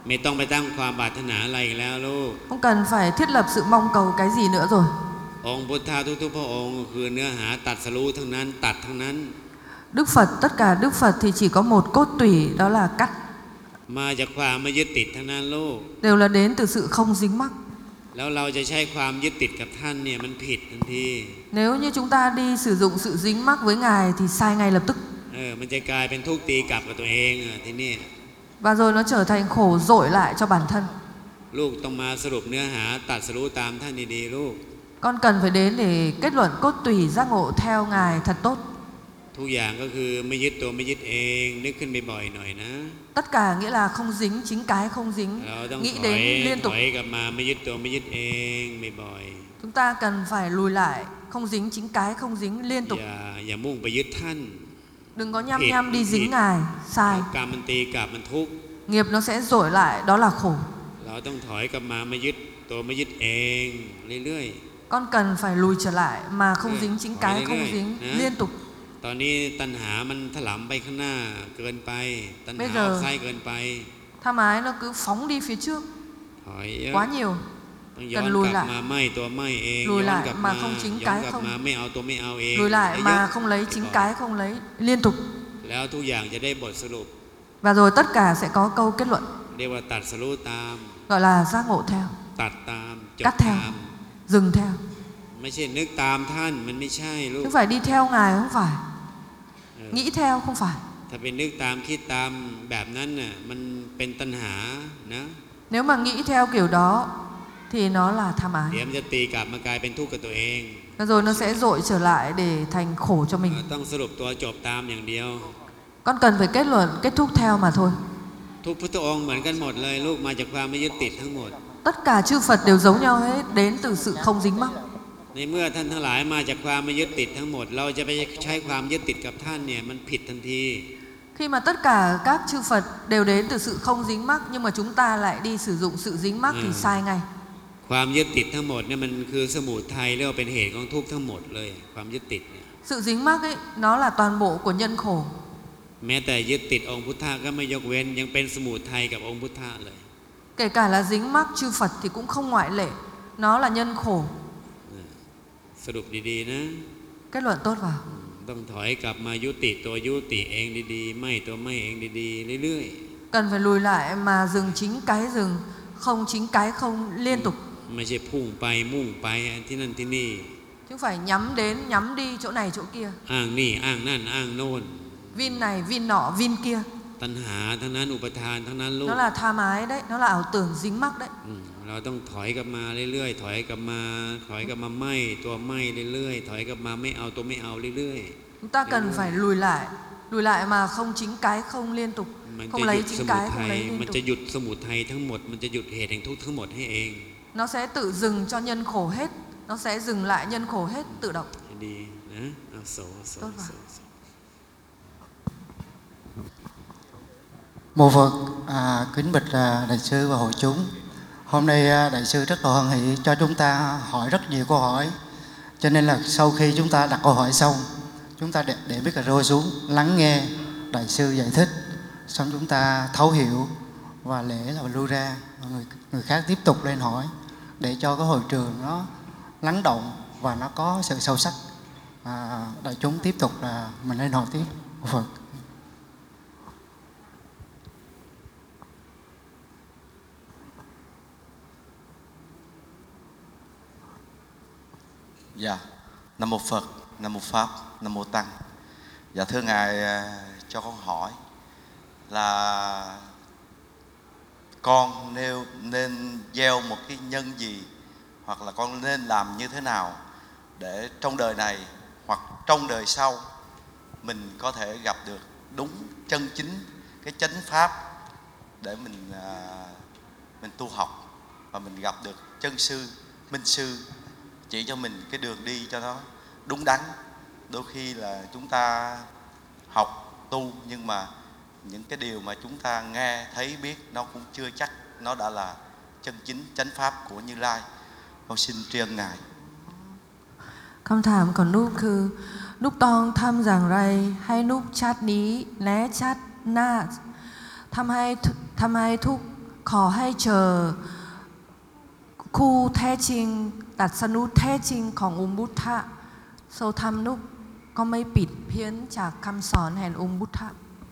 A: ไม่ต้องไปตั้งความปรารถนาอะไรอีกแล้วลูก
B: Không cần phải thiết lập sự mong cầu cái gì nữa rồi.
A: องค์พุทธะทุกๆพระองค์คือเนื้อหาตรัสรู้ทั้งนั้นตัดทั้งนั้น
B: Đức Phật, tất cả Đức Phật thì chỉ có một cốt tủy, đó là cắt.
A: มาจากความไม่ยึดติดทั้งนั้นลูก
B: Đều là đến từ sự không dính mắc.
A: แล้วเราจะใช้ความยึดติดกับท่านเนี่ยมันผิดทันที
B: Nếu như chúng ta đi sử dụng sự dính mắc với Ngài thì sai ngay lập tức.
A: เออมันจะกลายเป็นทุกข์ตีกลับกับตัวเองอ่ะทีนี้
B: Và rồi nó trở thành khổ dội lại cho bản thân.
A: ลูกต้องมาสรุปเนื้อหาตรัสรู้ตามท่านดีๆลูก
B: Con cần phải đến để kết luận cốt tủy giác ngộ theo Ngài thật tốt.
A: ทุกอย่างก็คือไม่ยึดตัวไม่ยึดเองนึกขึ้นไปบ่อยหน่อยนะ
B: Tất cả nghĩa là không dính, chính cái không dính.
A: เราต้อง
B: Nghĩ
A: ถอย
B: đến liên
A: ถ
B: tục.
A: อยกลับมาไม่ยึดตัวไม่ยึดเองบ่อย
B: Chúng ta cần phải lùi lại, không dính chính cái không dính liên
A: ๆ
B: tục.
A: อย่าอย่ามุ่งไปยึดท่าน
B: Đừng có nhăm
A: Thịt,
B: nhăm đi dính
A: thịt.
B: Ngài, sai.
A: กรรมมันตีกลับมันทุกข์
B: Nghiệp nó sẽ dội lại, đó là khổ.
A: เราต้องถอยกลับมาไม่ยึดตัวไม่ยึดเองเรื่อย
B: Con cần phải lùi trở lại mà không
A: Ừ,
B: dính chính
A: hỏi
B: cái
A: đến
B: không
A: đây.
B: dính
A: Hả?
B: liên tục.
A: ๆ ตอนนี้ตัณหามันถลำไปข้างหน้าเกินไปตัณ
B: Bây
A: หา
B: giờ
A: ออกซ้ายเกินไป
B: Tham ái nó cứ phóng đi phía trước
A: ถอยเยอะ
B: quá nhiều.
A: ต้องย้อน
B: cần
A: ก
B: lùi
A: ลับ
B: lại.
A: มาไม่ตัวไม่เอง
B: Lùi
A: ย้อน
B: lại
A: กลับ
B: mà
A: มา
B: không chính
A: ย้อน
B: cái
A: กลับ
B: không.
A: มาไม่เอาตัวไม่เอาเอง
B: Lùi lại
A: เยอะ
B: mà
A: ๆ
B: không lấy
A: ไป
B: chính
A: ก่อน
B: cái không lấy liên tục.
A: แล้วทุกอย่างจะได้บทสรุป
B: Và rồi tất cả sẽ có câu kết luận
A: เรียกว่าตัดสรู้ตาม
B: gọi là giác ngộ theo,
A: ตัดตามจบ
B: cắt theo,
A: ตาม
B: dừng theo.
A: ไม่ใช่นึกตามท่านมันไม่ใช่ลูก
B: Chứ phải đi theo Ngài không phải,
A: เออ
B: nghĩ theo không phải.
A: ถ้าเป็นนึกตามคิดตามแบบนั้นน่ะมันเป็นตัณหานะ
B: Nếu mà nghĩ theo kiểu đó thì nó là tham
A: เดี๋ยว
B: ái.
A: มันจะตีกลับมากลายเป็นทุกข์กับตัวเอง
B: Và rồi nó sẽ dội trở lại để thành khổ cho
A: เอ
B: mình.
A: อต้องสรุปตัวจบตามอย่างเดียว
B: Con cần phải kết luận, kết thúc theo mà thôi.
A: ทุกพุทธองค์เหมือนกันหมดเลยลูกมาจากความไม่ยึดติดทั้งหมด
B: Tất cả chư Phật đều giống nhau hết, đến từ sự không dính mắc.
A: ในเมื่อท่านทั้งหลายมาจากความไม่ยึดติดทั้งหมด เราจะไปใช้ความยึดติดกับท่านเนี่ยมันผิดทันที
B: Khi mà tất cả các chư Phật đều đến từ sự không dính mắc, nhưng mà chúng ta lại đi sử dụng sự dính mắc thì
A: Ừ.
B: sai ngay.
A: ความยึดติดทั้งหมดเนี่ยมันคือสมุทัยเรียกว่าเป็นเหตุของทุกข์ทั้งหมดเลยความยึดติดเนี่ย
B: Sự dính mắc ấy, nó là toàn bộ của nhân khổ.
A: แม้แต่ยึดติดองค์พุทธะก็ไม่ยกเว้นยังเป็นสมุทัยกับองค์พุทธะเลย
B: Kể cả là dính mắc chư Phật thì cũng không ngoại lệ. Nó là nhân khổ.
A: สรุปดีๆนะ
B: Kết luận tốt vào.
A: ต้องถอยกลับมายุติตัวยุติเองดีๆ ไม่ตัวไม่เองดีๆเรื่อย
B: Cần phải lùi lại mà dừng chính cái dừng, không chính cái không liên tục.
A: ๆ ไม่ใช่พุ่งไปมุ่งไปที่นั่นที่นี่
B: Chứ phải nhắm đến, nhắm đi chỗ này chỗ kia.
A: อ้างนี่อ้างนั่นอ้างโน่น
B: Vin này, vin nọ, vin kia.
A: ตัณหาทั้งนั้นอุปทานทั้งนั้นลูก
B: Nó là tham ái đấy, nó là ảo tưởng dính mắc đấy.
A: อืมเราต้องถอยกลับมาเรื่อยๆถอยกลับมาถอยกลับมาไม่ตัวไม่เรื่อยๆถอยกลับมาไม่เอาตัวไม่เอาเรื่อย
B: Chúng ta cần phải lùi lại. Lùi lại mà không chính cái không liên tục.
A: ๆ มัน
B: Không
A: จะหยุ
B: lấy
A: ดส
B: chính
A: มุ
B: cái
A: ทั
B: không
A: ย
B: lấy
A: มัน
B: liên
A: จะ
B: tục.
A: หยุดสมุทัยทั้งหมดมันจะหยุดเหตุแห่งทุกข์ทั้งหมดให้เอง
B: Nó sẽ tự dừng cho nhân khổ hết. Nó sẽ dừng lại nhân khổ hết tự động.
A: ให้ดีนะเอาโสโส
B: ต้นว่า
A: โสโส
H: Mô Phật, à, kính bạch à, đại sư và hội chúng. Hôm nay à, đại sư rất là hoan hỷ cho chúng ta hỏi rất nhiều câu hỏi. Cho nên là sau khi chúng ta đặt câu hỏi xong, chúng ta để, để biết cà rô xuống, lắng nghe đại sư giải thích, xong chúng ta thấu hiểu và lễ là lui ra, người người khác tiếp tục lên hỏi để cho cái hội trường nó lắng động và nó có sự sâu sắc. À, đại chúng tiếp tục là mình lên hỏi tiếp. Mô Phật.
I: Dạ, Nam Mô Phật, Nam Mô Pháp, Nam Mô Tăng. Dạ thưa Ngài, cho con hỏi là con nêu nên gieo một cái nhân gì, hoặc là con nên làm như thế nào để trong đời này hoặc trong đời sau mình có thể gặp được đúng chân chính cái chánh pháp để mình à, mình tu học và mình gặp được chân sư, minh sư chỉ cho mình cái đường đi cho nó đúng đắn. Đôi khi là chúng ta học tu nhưng mà những cái điều mà chúng ta nghe thấy biết nó cũng chưa chắc nó đã là chân chính chánh pháp của Như Lai. Con xin tri ân Ngài.
B: คำถามของลูกคือลูกต้องทำอย่างไรให้ลูกชาตินี้และชาติหน้าทำให้ทำให้ทุกขอให้เจอคู่แท้จริงตัดสรุปแท้จริงขององค์พุทธะโซทำนุกก็ไม่ปิดเพี้ยนจากคำสอนแห่งองค์พุทธะ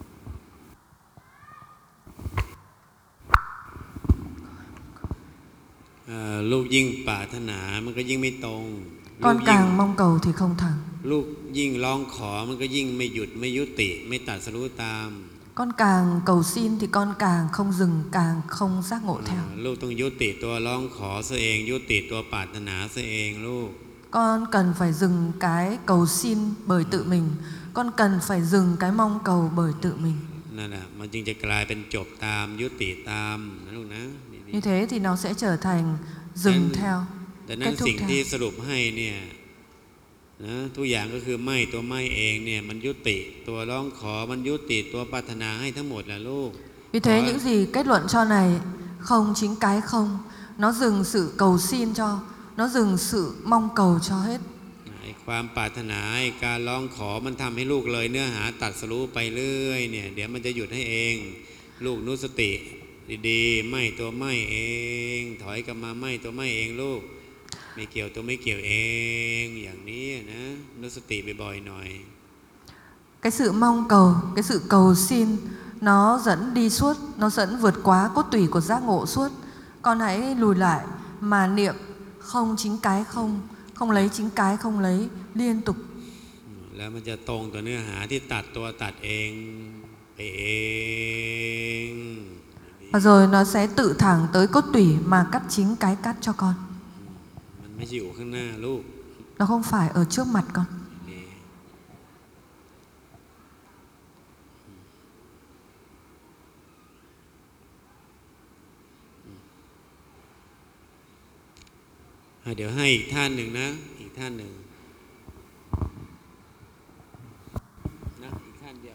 A: เอ่อลูกยิ่งปรารถนามันก็ยิ่งไม่ตรง
B: con
A: ลูกยิ่ง
B: càng mong cầu thì không thành
A: ลูกยิ่งร้องขอมันก็ยิ่งไม่หยุดไม่ยุติไม่ตัดสรู้ตาม
B: con càng cầu xin thì con càng không dừng càng không giác ngộ theo
A: ลูกต้องยุติตัวร้องขอซะเองยุติตัวปรารถนาซะเองลูก
B: con cần phải dừng cái cầu xin bởi tự mình con cần phải dừng cái mong cầu bởi tự mình
A: นั่นแหละมันจึงจะกลายเป็นจบตามยุติตามนะลูกนะ
B: như thế thì nó sẽ trở thành dừng theo
A: แต่นั่นสิ่งที่สรุปให้เนี่ยนะทุกอย่างก็คือไม่ตัวไม่เองเนี่ยมันยุติตัวร้องขอมันยุติตัวปรารถนาให้ทั้งหมดแหละลูก
B: vì thế những gì kết luận cho này không chính cái không nó dừng sự cầu xin cho nó dừng sự mong cầu cho hết
A: ความปรารถนาการร้องขอมันทำให้ลูกเลยเนื้อหาตัดสรู้ไปเรื่อยเนี่ยเดี๋ยวมันจะหยุดให้เองลูกนุสติดีๆไม่ตัวไม่เองถอยกลับมาไม่ตัวไม่เองลูกไม่เกี่ยวตัวไม่เกี่ยวเองอย่างนี้นะนุสติบ่อยๆหน่อย
B: cái sự mong cầu cái sự cầu xin nó dẫn đi suốt nó dẫn vượt quá cốt tủy của giác ngộ suốt con hãy lùi lại mà niệm không chính cái không không lấy chính cái không lấy liên tục
A: แล้วมันจะตรงต่อเนื้อหาที่ตัดตัวตัดเองไปเอง
B: và rồi nó sẽ tự thẳng tới cốt tủy mà cắt chính cái cắt cho con
A: มันไม่ใช่อยู่ข้างหน้าลูก
B: nó không phải ở trước mặt con
A: เดี๋ยวให้อีกท่านหนึ่งนะอีกท่านหนึ่งนะอีกท่านเดียว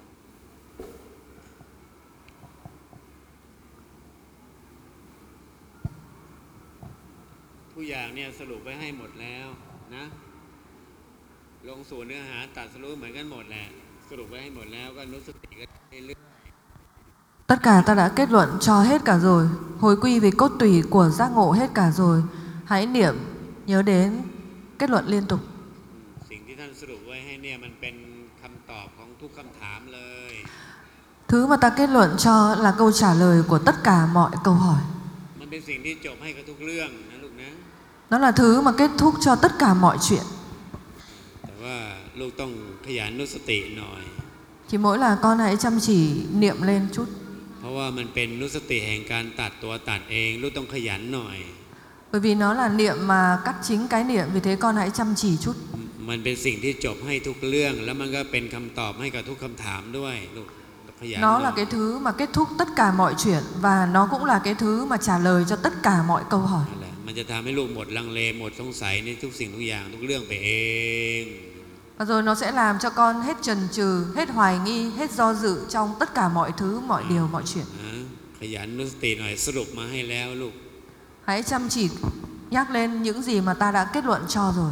A: ทุกอย่างเนี่ยสรุปไว้ให้หมดแล้วนะลงสู่เนื้อหาตัดสรุปเหมือนกันหมดแหละสรุปไว้ให้หมดแล้วก็นุสติก็เรื่อย
B: tất cả ta đã kết luận cho hết cả rồi hồi quy về cốt tủy của giác ngộ hết cả rồi hãy niệm nhớ đến kết luận liên tục
A: สิ่งที่ท่านสรุปไว้ให้เนี่ยมันเป็นคำตอบของทุกคำถามเลย
B: thứ mà ta kết luận cho là câu trả lời của tất cả mọi câu hỏi
A: มันเป็นสิ่งที่จบให้กับทุกเรื่องนะลูกนะ
B: nó là thứ mà kết thúc cho tất cả mọi chuyện
A: แต่ว่าลูกต้องขยันนุสติหน่อย
B: chỉ mỗi là con hãy chăm chỉ niệm lên chút
A: เพราะว่ามันเป็นนุสติแห่งการตัดตัวตัดเองลูกต้องขยันหน่อย
B: bởi vì nó là niệm mà cắt chính cái niệm vì thế con hãy chăm chỉ chút
A: มันเป็นสิ่งที่จบให้ทุกเรื่องแล้วมันก็เป็นคำตอบให้กับทุกคำถามด้วยลูกขยัน
B: nó là cái thứ mà kết thúc tất cả mọi chuyện và nó cũng là cái thứ mà trả lời cho tất cả mọi câu hỏi
A: มันจะทำให้ลูกหมดลังเลหมดสงสัยในทุกสิ่งทุกอย่างทุกเรื่องไปเอง
B: và rồi nó sẽ làm cho con hết chần chừ hết hoài nghi hết do dự trong tất cả mọi thứ mọi điều mọi chuyện
A: ขยันนุสติหน่อยสรุปมาให้แล้วลูก
B: hãy chăm chỉ nhắc lên những gì mà ta đã kết luận cho rồi.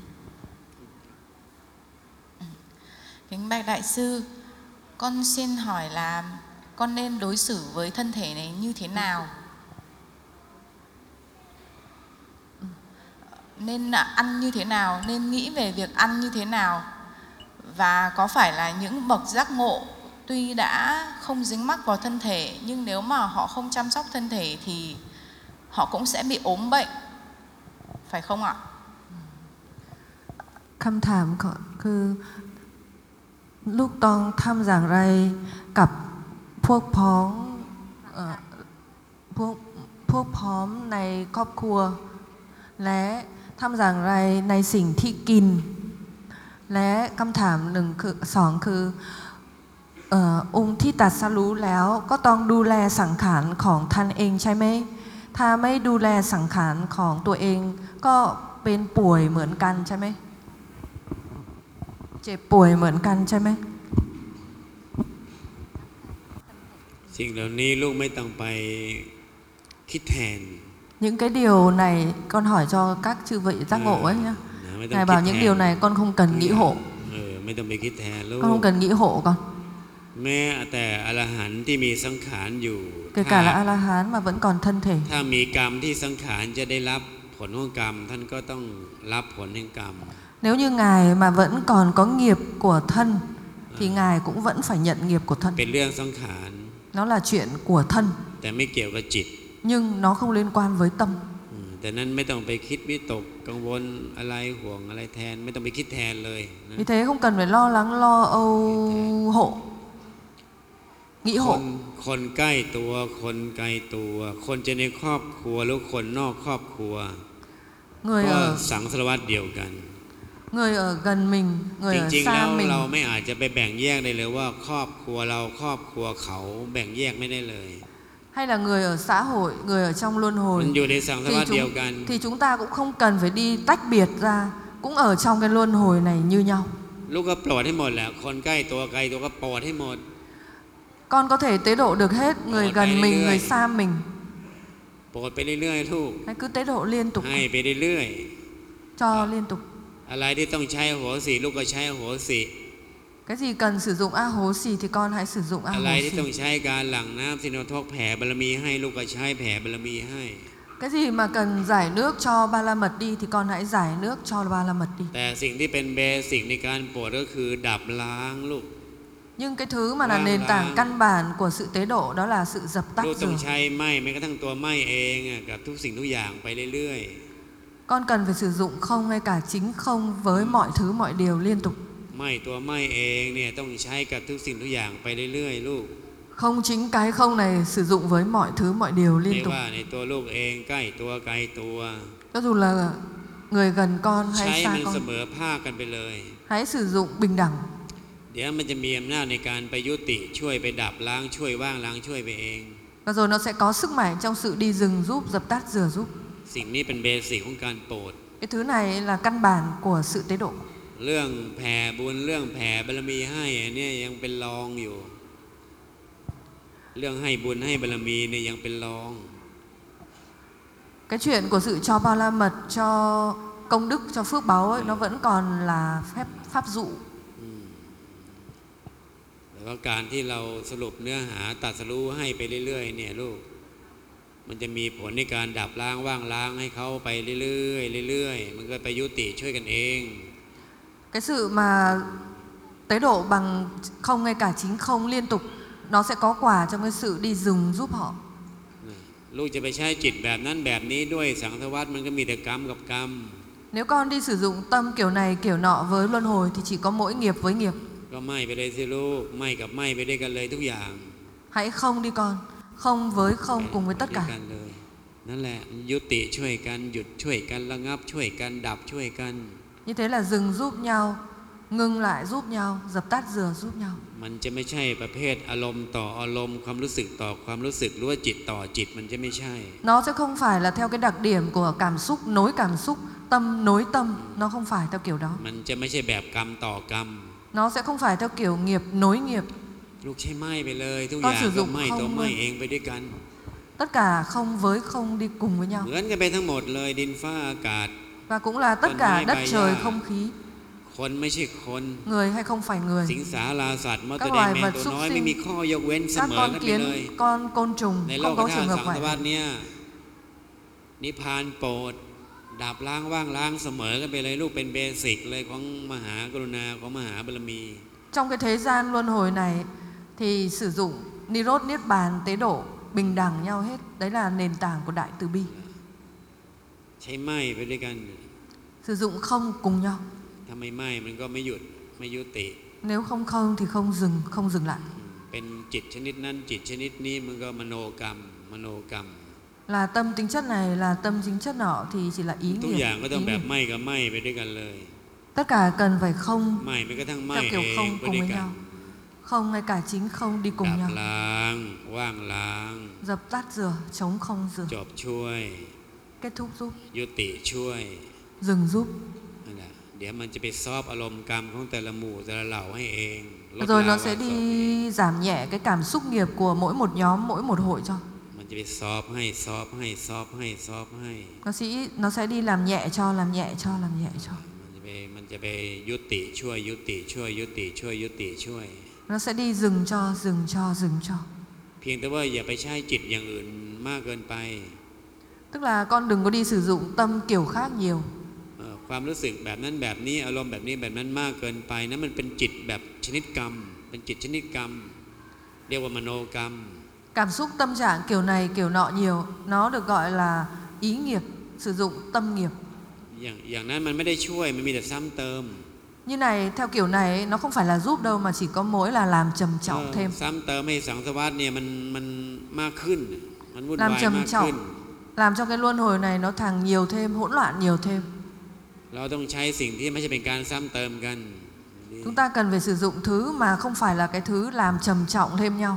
J: Kính bạch đại sư, con xin hỏi là con nên đối xử với thân thể này như thế nào? Nên ăn như thế nào? Nên nghĩ về việc ăn như thế nào? Và có phải là những bậc giác ngộ tuy đã không dính mắc vào thân thể nhưng nếu mà họ không chăm sóc thân thể thì họ cũng sẽ bị ốm bệnh, phải không ạ?
B: คำถามคือลูกต้องทำอย่างไรกับพวกพ้องเอ่อพวกพวกพ้องในครอบครัวและทำอย่างไรในสิ่งที่กินและคำถามหนึ่งคือสองคือเอ่อองค์ที่ตรัสรู้แล้วก็ต้องดูแลสังขารของท่านเองใช่ไหมถ้าไม่ดูแลสังขารของตัวเองก็เป็นป่วยเหมือนกันใช่ไหมเจ็บป่วยเหมือนกันใช่ไหม
A: สิ่งเหล่านี้ลูกไม่ต้องไปคิดแทน
B: những cái điều này con hỏi cho các chư vị giác ngộ ấy nhá. Ngài bảo những điều này con không cần nghĩ hộ.
A: เออไม่ต้องไปคิดแทนลูก
B: con không cần nghĩ hộ con
A: แม้แต่อรหันต์ที่มีสังขารอยู่
B: kể cả là A-la-hán mà vẫn còn thân thể.
A: ถ้ามีกรรมที่สังขารจะได้รับผลของกรรมท่านก็ต้องรับผลแห่งกรรม
B: Nếu như Ngài mà vẫn còn có nghiệp của thân thì Ngài cũng vẫn phải nhận nghiệp của thân.
A: เป็นเรื่องสังขาร
B: Nó là chuyện của thân
A: แต่ไม่เกี่ยวกับจิต
B: nhưng nó không liên quan với tâm.
A: อืมแต่นั้นไม่ต้องไปคิดวิตกกังวลอะไรห่วงอะไรแทนไม่ต้องไปคิดแทนเลยนะ
B: Vì thế không cần phải lo lắng lo âu hộ, nghĩ
A: ค
B: hộ.
A: นคนใกล้ตัวคนไกลตัว คนจะในครอบครัวหรือคนนอกครอบครัว
B: Người
A: เพราะ
B: ở
A: สังสารวัฏเดียวกัน
B: người ở gần mình,
A: จ
B: người ở
A: ริงๆ แล้
B: xa
A: ว
B: mình.
A: เราไม่อาจจะไปแบ่งแยกได้เลยว่าครอบครัวเราครอบครัวเขาแบ่งแยกไม่ได้เลย
B: Hay là người ở xã hội, người ở trong luân
A: มัน
B: hồi
A: อยู่ในสังสาร
B: thì
A: วัฏเดียว
B: chúng,
A: กัน
B: thì chúng ta cũng không cần phải đi tách biệt ra, cũng ở trong cái luân hồi này như nhau.
A: ลูกก็โปรดให้หมดแหละคนใกล้ตัวไกลตัวก็โปรดให้หมด
B: Con có thể tế độ được hết người
A: Ôi,
B: gần
A: cái
B: mình,
A: lười.
B: người xa mình.
A: โปรดไปเรื่อยๆลูก
B: Hãy cứ tế độ liên tục,
A: ให้ไปเรื่อย
B: cho liên tục.
A: ๆอะไรที่ต้องใช้โหสิลูกก็ใช้โหสิ
B: Cái gì cần sử dụng A Hố Xì thì con hãy sử dụng A
A: อะไร
B: Hố
A: ที่ต้อง
B: Xì.
A: ใช้การหลั่งน้ำสินทกแผ่บารมีให้ลูกก็ใช้แผ่บารมีให้
B: Cái gì mà cần giải nước cho Ba La Mật đi thì con hãy giải nước cho Ba La Mật đi.
A: แต่สิ่งที่เป็นเบสิกในการโปรดก็คือดับล้างลูก
B: Nhưng cái thứ mà là
A: Vâng,
B: nền
A: vâng.
B: tảng căn bản của sự tế độ đó là sự dập tắt
A: ลูกต้อง
B: rửa.
A: ใช้ไหมแม้กระทั่งตัวไหมเองอะกับทุกสิ่งทุกอย่างไปเรื่อย
B: Con cần phải sử dụng không hay cả chính không với mọi thứ mọi điều liên tục.
A: ๆไหมตัวไหมเองเนี่ยต้องใช้กับทุกสิ่งทุกอย่างไปเรื่อยๆลูก
B: Không chính cái không này sử dụng với mọi thứ mọi điều
A: ไม่
B: liên tục.
A: ว่าในตัวลูกเองใกล้ตัวไกลตัว
B: Cho dù là người gần con
A: ใช้
B: hay xa
A: มันเส
B: con,
A: มอภาคกันไปเลย
B: hãy sử dụng bình đẳng.
A: เดี๋ยวมันจะมีอำนาจในการไปยุติช่วยไปดับล้างช่วยว่างล้างช่วยไปเอง
B: Và rồi nó sẽ có sức mạnh trong sự đi rừng giúp, dập tắt rửa giúp.
A: สิ่งนี้เป็นเบสิกของการโปรด
B: Cái thứ này là căn bản của sự tế độ.
A: เรื่องแผ่บุญเรื่องแผ่บารมีให้อันเนี้ยยังเป็นรองอยู่ เรื่องให้บุญให้บารมีเนี่ยยังเป็นรอง
B: Cái chuyện của sự cho Ba La Mật, cho công đức, cho phước báu ấy, nó vẫn còn là phép pháp dụ.
A: แต่ว่าการที่เราสรุปเนื้อหาตรัสรู้ให้ไปเรื่อยๆเนี่ยลูกมันจะมีผลในการดับล้างว่างล้างให้เขาไปเรื่อยๆเรื่อยๆมันก็ไปยุติช่วยกันเอง
B: Cái sự mà tế độ bằng không hay cả chính không liên tục, nó sẽ có quả trong cái sự đi rừng giúp họ.
A: ลูกจะไปใช้จิตแบบนั้นแบบนี้ด้วยสังสารวัฏมันก็มีแต่กรรมกับกรรม
B: Nếu con đi sử dụng tâm kiểu này kiểu nọ với luân hồi thì chỉ có mỗi nghiệp với nghiệp.
A: ก็ไม่ไปเลยสิลูกไม่กับไม่ไปด้วยกันเลยทุกอย่าง
B: Hãy không đi con, không với không cùng với tất
A: ด้วย
B: cả.
A: กันเลยนั่นแหละยุติช่วยกันหยุดช่วยกันระงับช่วยกันดับช่วยกัน
B: Như thế là dừng giúp nhau, ngừng lại giúp nhau, dập tắt rửa giúp nhau.
A: มันจะไม่ใช่ประเภทอารมณ์ต่ออารมณ์ความรู้สึกต่อความรู้สึกหรือว่าจิตต่อจิตมันจะไม่ใช่
B: Nó sẽ không phải là theo cái đặc điểm của cảm xúc nối cảm xúc, tâm nối tâm, nó không phải theo kiểu đó.
A: มันจะไม่ใช่แบบกรรมต่อกรรม
B: Nó sẽ không phải theo kiểu nghiệp nối nghiệp.
A: ลูกใช้ไม้ไปเลยทุกอ
B: Con
A: ย่าง
B: sử
A: ก็
B: dụng
A: ไม้ตัว
B: không
A: ไม้
B: luôn.
A: เองไปด้วยกัน
B: Tất cả không với không đi cùng với nhau.
A: เหมือนกันไปทั้งหมดเลยดินฟ้าอากาศ
B: Và cũng là tất
A: Con
B: cả
A: hai
B: đất
A: bài
B: trời
A: à.
B: không khí,
A: คนไม่ใช่คน
B: người hay không phải người,
A: สิงสาราสัตว์มด
B: các
A: ตัวแดง
B: loài
A: แมง
B: vật
A: ตัว
B: súc
A: น้อย
B: sinh,
A: ไม่มีข้อยกเว้นเส
B: các
A: มอ
B: con
A: กันไปเลย
B: kiến, con côn trùng,
A: ในโล
B: không
A: ก
B: có
A: ธา
B: trường
A: ตุ
B: hợp
A: สังสารวัฏ
B: ngoại.
A: เนี่ยนิพพานโปรดดับล้างว่างล้างเสมอกันไปเลยลูกเป็นเบสิกเลยของมหากรุณาของมหาบารมี
B: Trong cái thế gian luân hồi này thì sử dụng Nirod Niết Bàn tế độ bình đẳng nhau hết. Đấy là nền tảng của Đại Từ Bi.
A: ใช้ไม้ไปด้วยกัน
B: Sử dụng không cùng nhau.
A: ถ้าไม่ไม้มันก็ไม่หยุดไม่ยุติ
B: Nếu không không thì không dừng, không dừng lại.
A: เป็นจิตชนิดนั้นจิตชนิดนี้มันก็มโนกรรมมโนกรรม
B: Là tâm tính chất này, là tâm tính chất nọ thì chỉ là ý
A: ทุก
B: nghiệp,
A: อย่างก็ต้อง
B: ý
A: แบบ
B: nghiệp.
A: ไม้กับไม้ไปด้วยกันเลย
B: Tất cả cần phải không
A: ไม้ไม่กระทั่งไม้
B: theo
A: เอ
B: kiểu
A: ง
B: không
A: ไป
B: cùng
A: ด้วย
B: với
A: กัน
B: nhau. Không hay cả chính không đi
A: ดั
B: cùng
A: บ
B: nhau.
A: ล้างว่างล้าง
B: Dập tắt rửa, chống không rửa.
A: จบช่วย
B: Kết thúc giúp,
A: ยุติช่วย
B: dừng giúp.
A: นั่นแหละเดี๋ยวมันจะไปซอบอารมณ์กรรมของแต่ละหมู่แต่ละเหล่าให้เองลด
B: Rồi
A: ละ
B: nó
A: วา
B: sẽ
A: สอบ
B: đi giảm nhẹ cái cảm xúc nghiệp của mỗi một nhóm, mỗi một hội cho.
A: มันจะไปซอบให้ซอบให้ซอบให้ซอบให้
B: Nó sẽ nó sẽ đi làm nhẹ cho, làm nhẹ cho, làm nhẹ cho.
A: มันจะไปมันจะไปยุติช่วยยุติช่วยยุติช่วยยุติช่วย
B: Nó sẽ đi dừng cho, dừng cho, dừng cho.
A: เพียงแต่ว่าอย่าไปใช้จิตอย่างอื่นมากเกินไป
B: Tức là con đừng có đi sử dụng tâm kiểu khác nhiều.
A: เอ่อความรู้สึกแบบนั้นแบบนี้อารมณ์แบบนี้แบบนั้นมากเกินไปนั้นมันเป็นจิตแบบชนิดกรรมเป็นจิตชนิดกรรมเรียกว่ามโนกรรม
B: Cảm xúc tâm trạng kiểu này kiểu nọ nhiều, nó được gọi là ý nghiệp, sử dụng tâm nghiệp.
A: อย่างอย่างนั้นมันไม่ได้ช่วยมันมีแต่ซ้ำเติม
B: Như này, theo kiểu này nó không phải là giúp đâu mà chỉ có mỗi là làm trầm trọng
A: เออ
B: thêm.
A: ซ้ำเติมให้สังสารวัฏเนี่ยมันมันมากขึ้นมันวุ่น
B: Làm
A: วาย
B: trầm
A: มากขึ้น
B: trọng, làm cho cái luân hồi này nó càng nhiều thêm, hỗn loạn nhiều thêm.
A: เราต้องใช้สิ่งที่ไม่ใช่เป็นการซ้ำเติมกัน
B: Chúng ta cần phải sử dụng thứ mà không phải là cái thứ làm trầm trọng thêm nhau.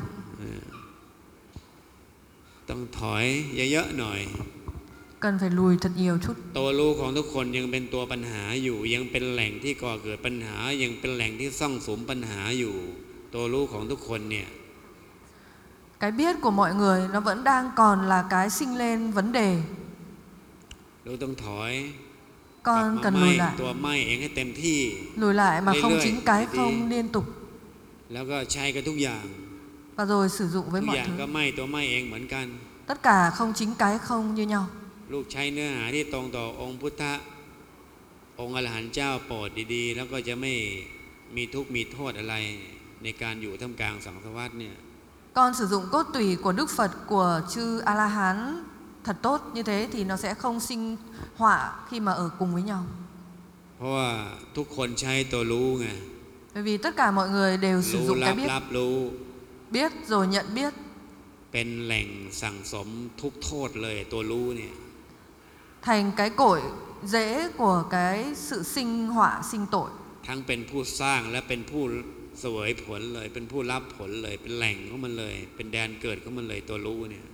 A: ต้องถอยเยอะๆหน่อย
B: Cần phải lùi thật nhiều chút.
A: ตัวรู้ของทุกคนยังเป็นตัวปัญหาอยู่ยังเป็นแหล่งที่ก่อเกิดปัญหายังเป็นแหล่งที่ซ่องสุมปัญหาอยู่ตัวรู้ของทุกคนเนี่ย
B: Cái biết của mọi người nó vẫn đang còn là cái sinh lên vấn đề.
A: เราต้องถอย
B: Con
A: กลับ
B: cần
A: มาไหม้
B: lùi lại.
A: ตัวไหม้เองให้เต็มที่
B: Lùi lại mà không
A: Lùi
B: chính
A: lại.
B: cái
A: Đi.
B: không liên tục.
A: แล้วก็ใช้กับทุกอย่าง
B: Và rồi sử dụng
A: ทุ
B: với
A: ก
B: mọi
A: อย่าง
B: thứ.
A: ก็ไหม้ตัวไหม้เองเหมือนกัน
B: Tất cả không chính cái không như nhau.
A: ลูกใช้เนื้อหาที่ตรงต่อองค์พุทธะองค์อรหันต์เจ้าโปรดดีๆแล้วก็จะไม่มีทุกข์มีโทษอะไรในการอยู่ท่ามกลางสังสารวัฏเนี่ย
B: Con sử dụng cốt tủy của Đức Phật, của chư A-la-hán thật tốt như thế thì nó sẽ không sinh họa khi mà ở cùng với nhau.
A: เพราะว่าทุกคนใช้ตัวรู้ไง
B: Bởi vì tất cả mọi người đều sử
A: รู้
B: dụng
A: รั
B: cái
A: บ
B: biết.
A: รับรู้
B: Biết rồi nhận biết.
A: เป็นแหล่งสั่งสมทุกโทษเลยตัวรู้เนี่ย
B: Thành cái cội rễ của cái sự sinh họa, sinh tội.
A: ทั้งเป็นผู้สร้างและเป็นผู้เสวยผลเลยเป็นผู้รับผลเลยเป็นแหล่งของมันเลยเป็นแดนเกิดของมันเลยตัวรู้เนี่ย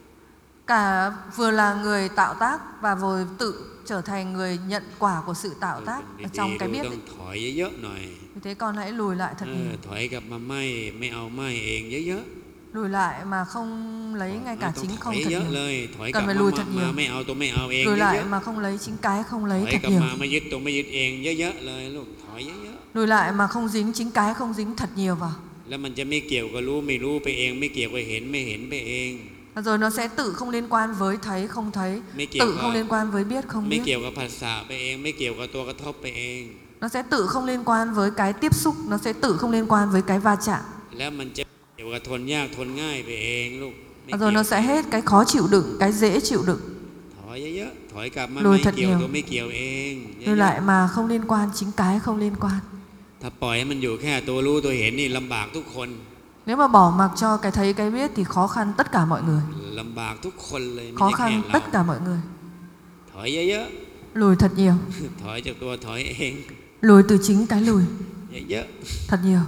B: Cả vừa là người tạo tác và vừa tự trở thành người nhận quả của sự tạo tác ở trong cái
A: ดีๆ
B: biết
A: ต้อ
B: ấy.
A: งถอยเยอะๆหน่อย
B: Vì thế con hãy lùi lại thật
A: เออ
B: nhiều.
A: ถอยกลับมาไม่ไม่เอาไม่เองเยอะ
B: Lùi lại mà không lấy
A: ๆ
B: ngay cả
A: ต้อง
B: chính
A: ถ
B: không
A: อย
B: thật
A: เยอะ
B: nhiều.
A: เลยถอยก
B: Cần
A: ลับ
B: phải
A: มา
B: lùi thật
A: มา
B: nhiều.
A: ไม่เอาตัวไม่เอาเอง
B: Lùi
A: เย
B: lại
A: อะ
B: mà không lấy chính cái không
A: ๆ
B: lấy
A: ถอย
B: thật
A: กลับ
B: nhiều.
A: มาไม่ยึดตัวไม่ยึดเองเยอะๆเลยลูกถอยเยอะ
B: Lùi lại mà không dính chính cái không dính thật nhiều vào.
A: ๆแล้วมันจะไม่เกี่ยวกับรู้ไม่รู้ไปเองไม่เกี่ยวกับเห็นไม่เห็นไปเอง
B: Rồi nó sẽ tự không liên quan với thấy không thấy,
A: Mấy kiểu
B: tự
A: là-
B: không liên quan với biết không
A: ไม่
B: biết.
A: เกี่ยวกับภาษาไปเองไม่เกี่ยวกับตัวกระทบไปเอง
B: Nó sẽ tự không liên quan với cái tiếp xúc, nó sẽ tự không liên quan với cái va chạm.
A: แล้วมันจะเกี่ยวกับทนยากทนง่ายไปเองลูกไม่
B: Và
A: เกี่
B: rồi
A: ยว
B: nó sẽ hết cái khó chịu đựng, cái dễ chịu đựng.
A: ถอยเยอะๆถอยกลับมา
B: Lùi
A: ไม่
B: thật
A: เกี่ยว
B: nhiều.
A: ตัวไม่เกี่ยวเองเย
B: Lùi
A: อะ
B: lại mà không liên quan, chính cái không liên quan.
A: ๆถ้าปล่อยให้มันอยู่แค่ตัวรู้ตัวเห็นนี่ลำบากทุกคน
B: Nếu mà bỏ mặc cho cái thấy cái biết thì khó khăn tất cả mọi người.
A: ลำบากทุกคนเลยไม่
B: Khó
A: ใช่แค่
B: khăn
A: เรา
B: tất cả mọi người.
A: ถอยเยอะ
B: Lùi thật nhiều.
A: ๆถอยจากตัวถอยเอง
B: Lùi từ chính cái lùi.
A: เยอะ
B: Thật nhiều.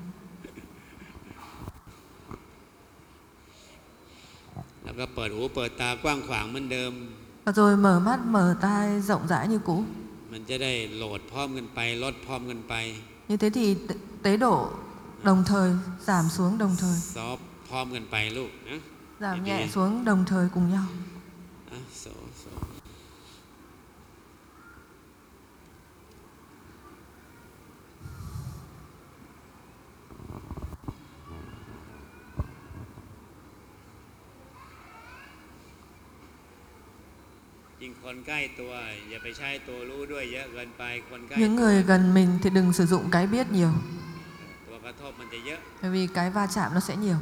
A: ๆแล้วก็เปิดหูเปิดตากว้างขวางเหมือนเดิม
B: Và rồi mở mắt, mở tai rộng rãi như cũ.
A: มันจะได้โหลดพร้อมกันไปลดพร้อมกันไป
B: Như thế thì t- tế độ đồng thời, giảm xuống đồng thời.
A: ซอฟพร้อมกันไปลูกนะ
B: Giảm
A: Đi
B: nhẹ
A: đi.
B: xuống đồng thời cùng nhau.
A: อ่ะโซโซ จริงคนใกล้ตัวอย่าไปใช้ตัวรู้ด้วยเยอะเกินไปคนใกล้
B: Những người gần mình thì đừng sử dụng cái biết nhiều.
A: ตัวกระทบมันจะเยอะ
B: Bởi vì cái va chạm nó sẽ nhiều.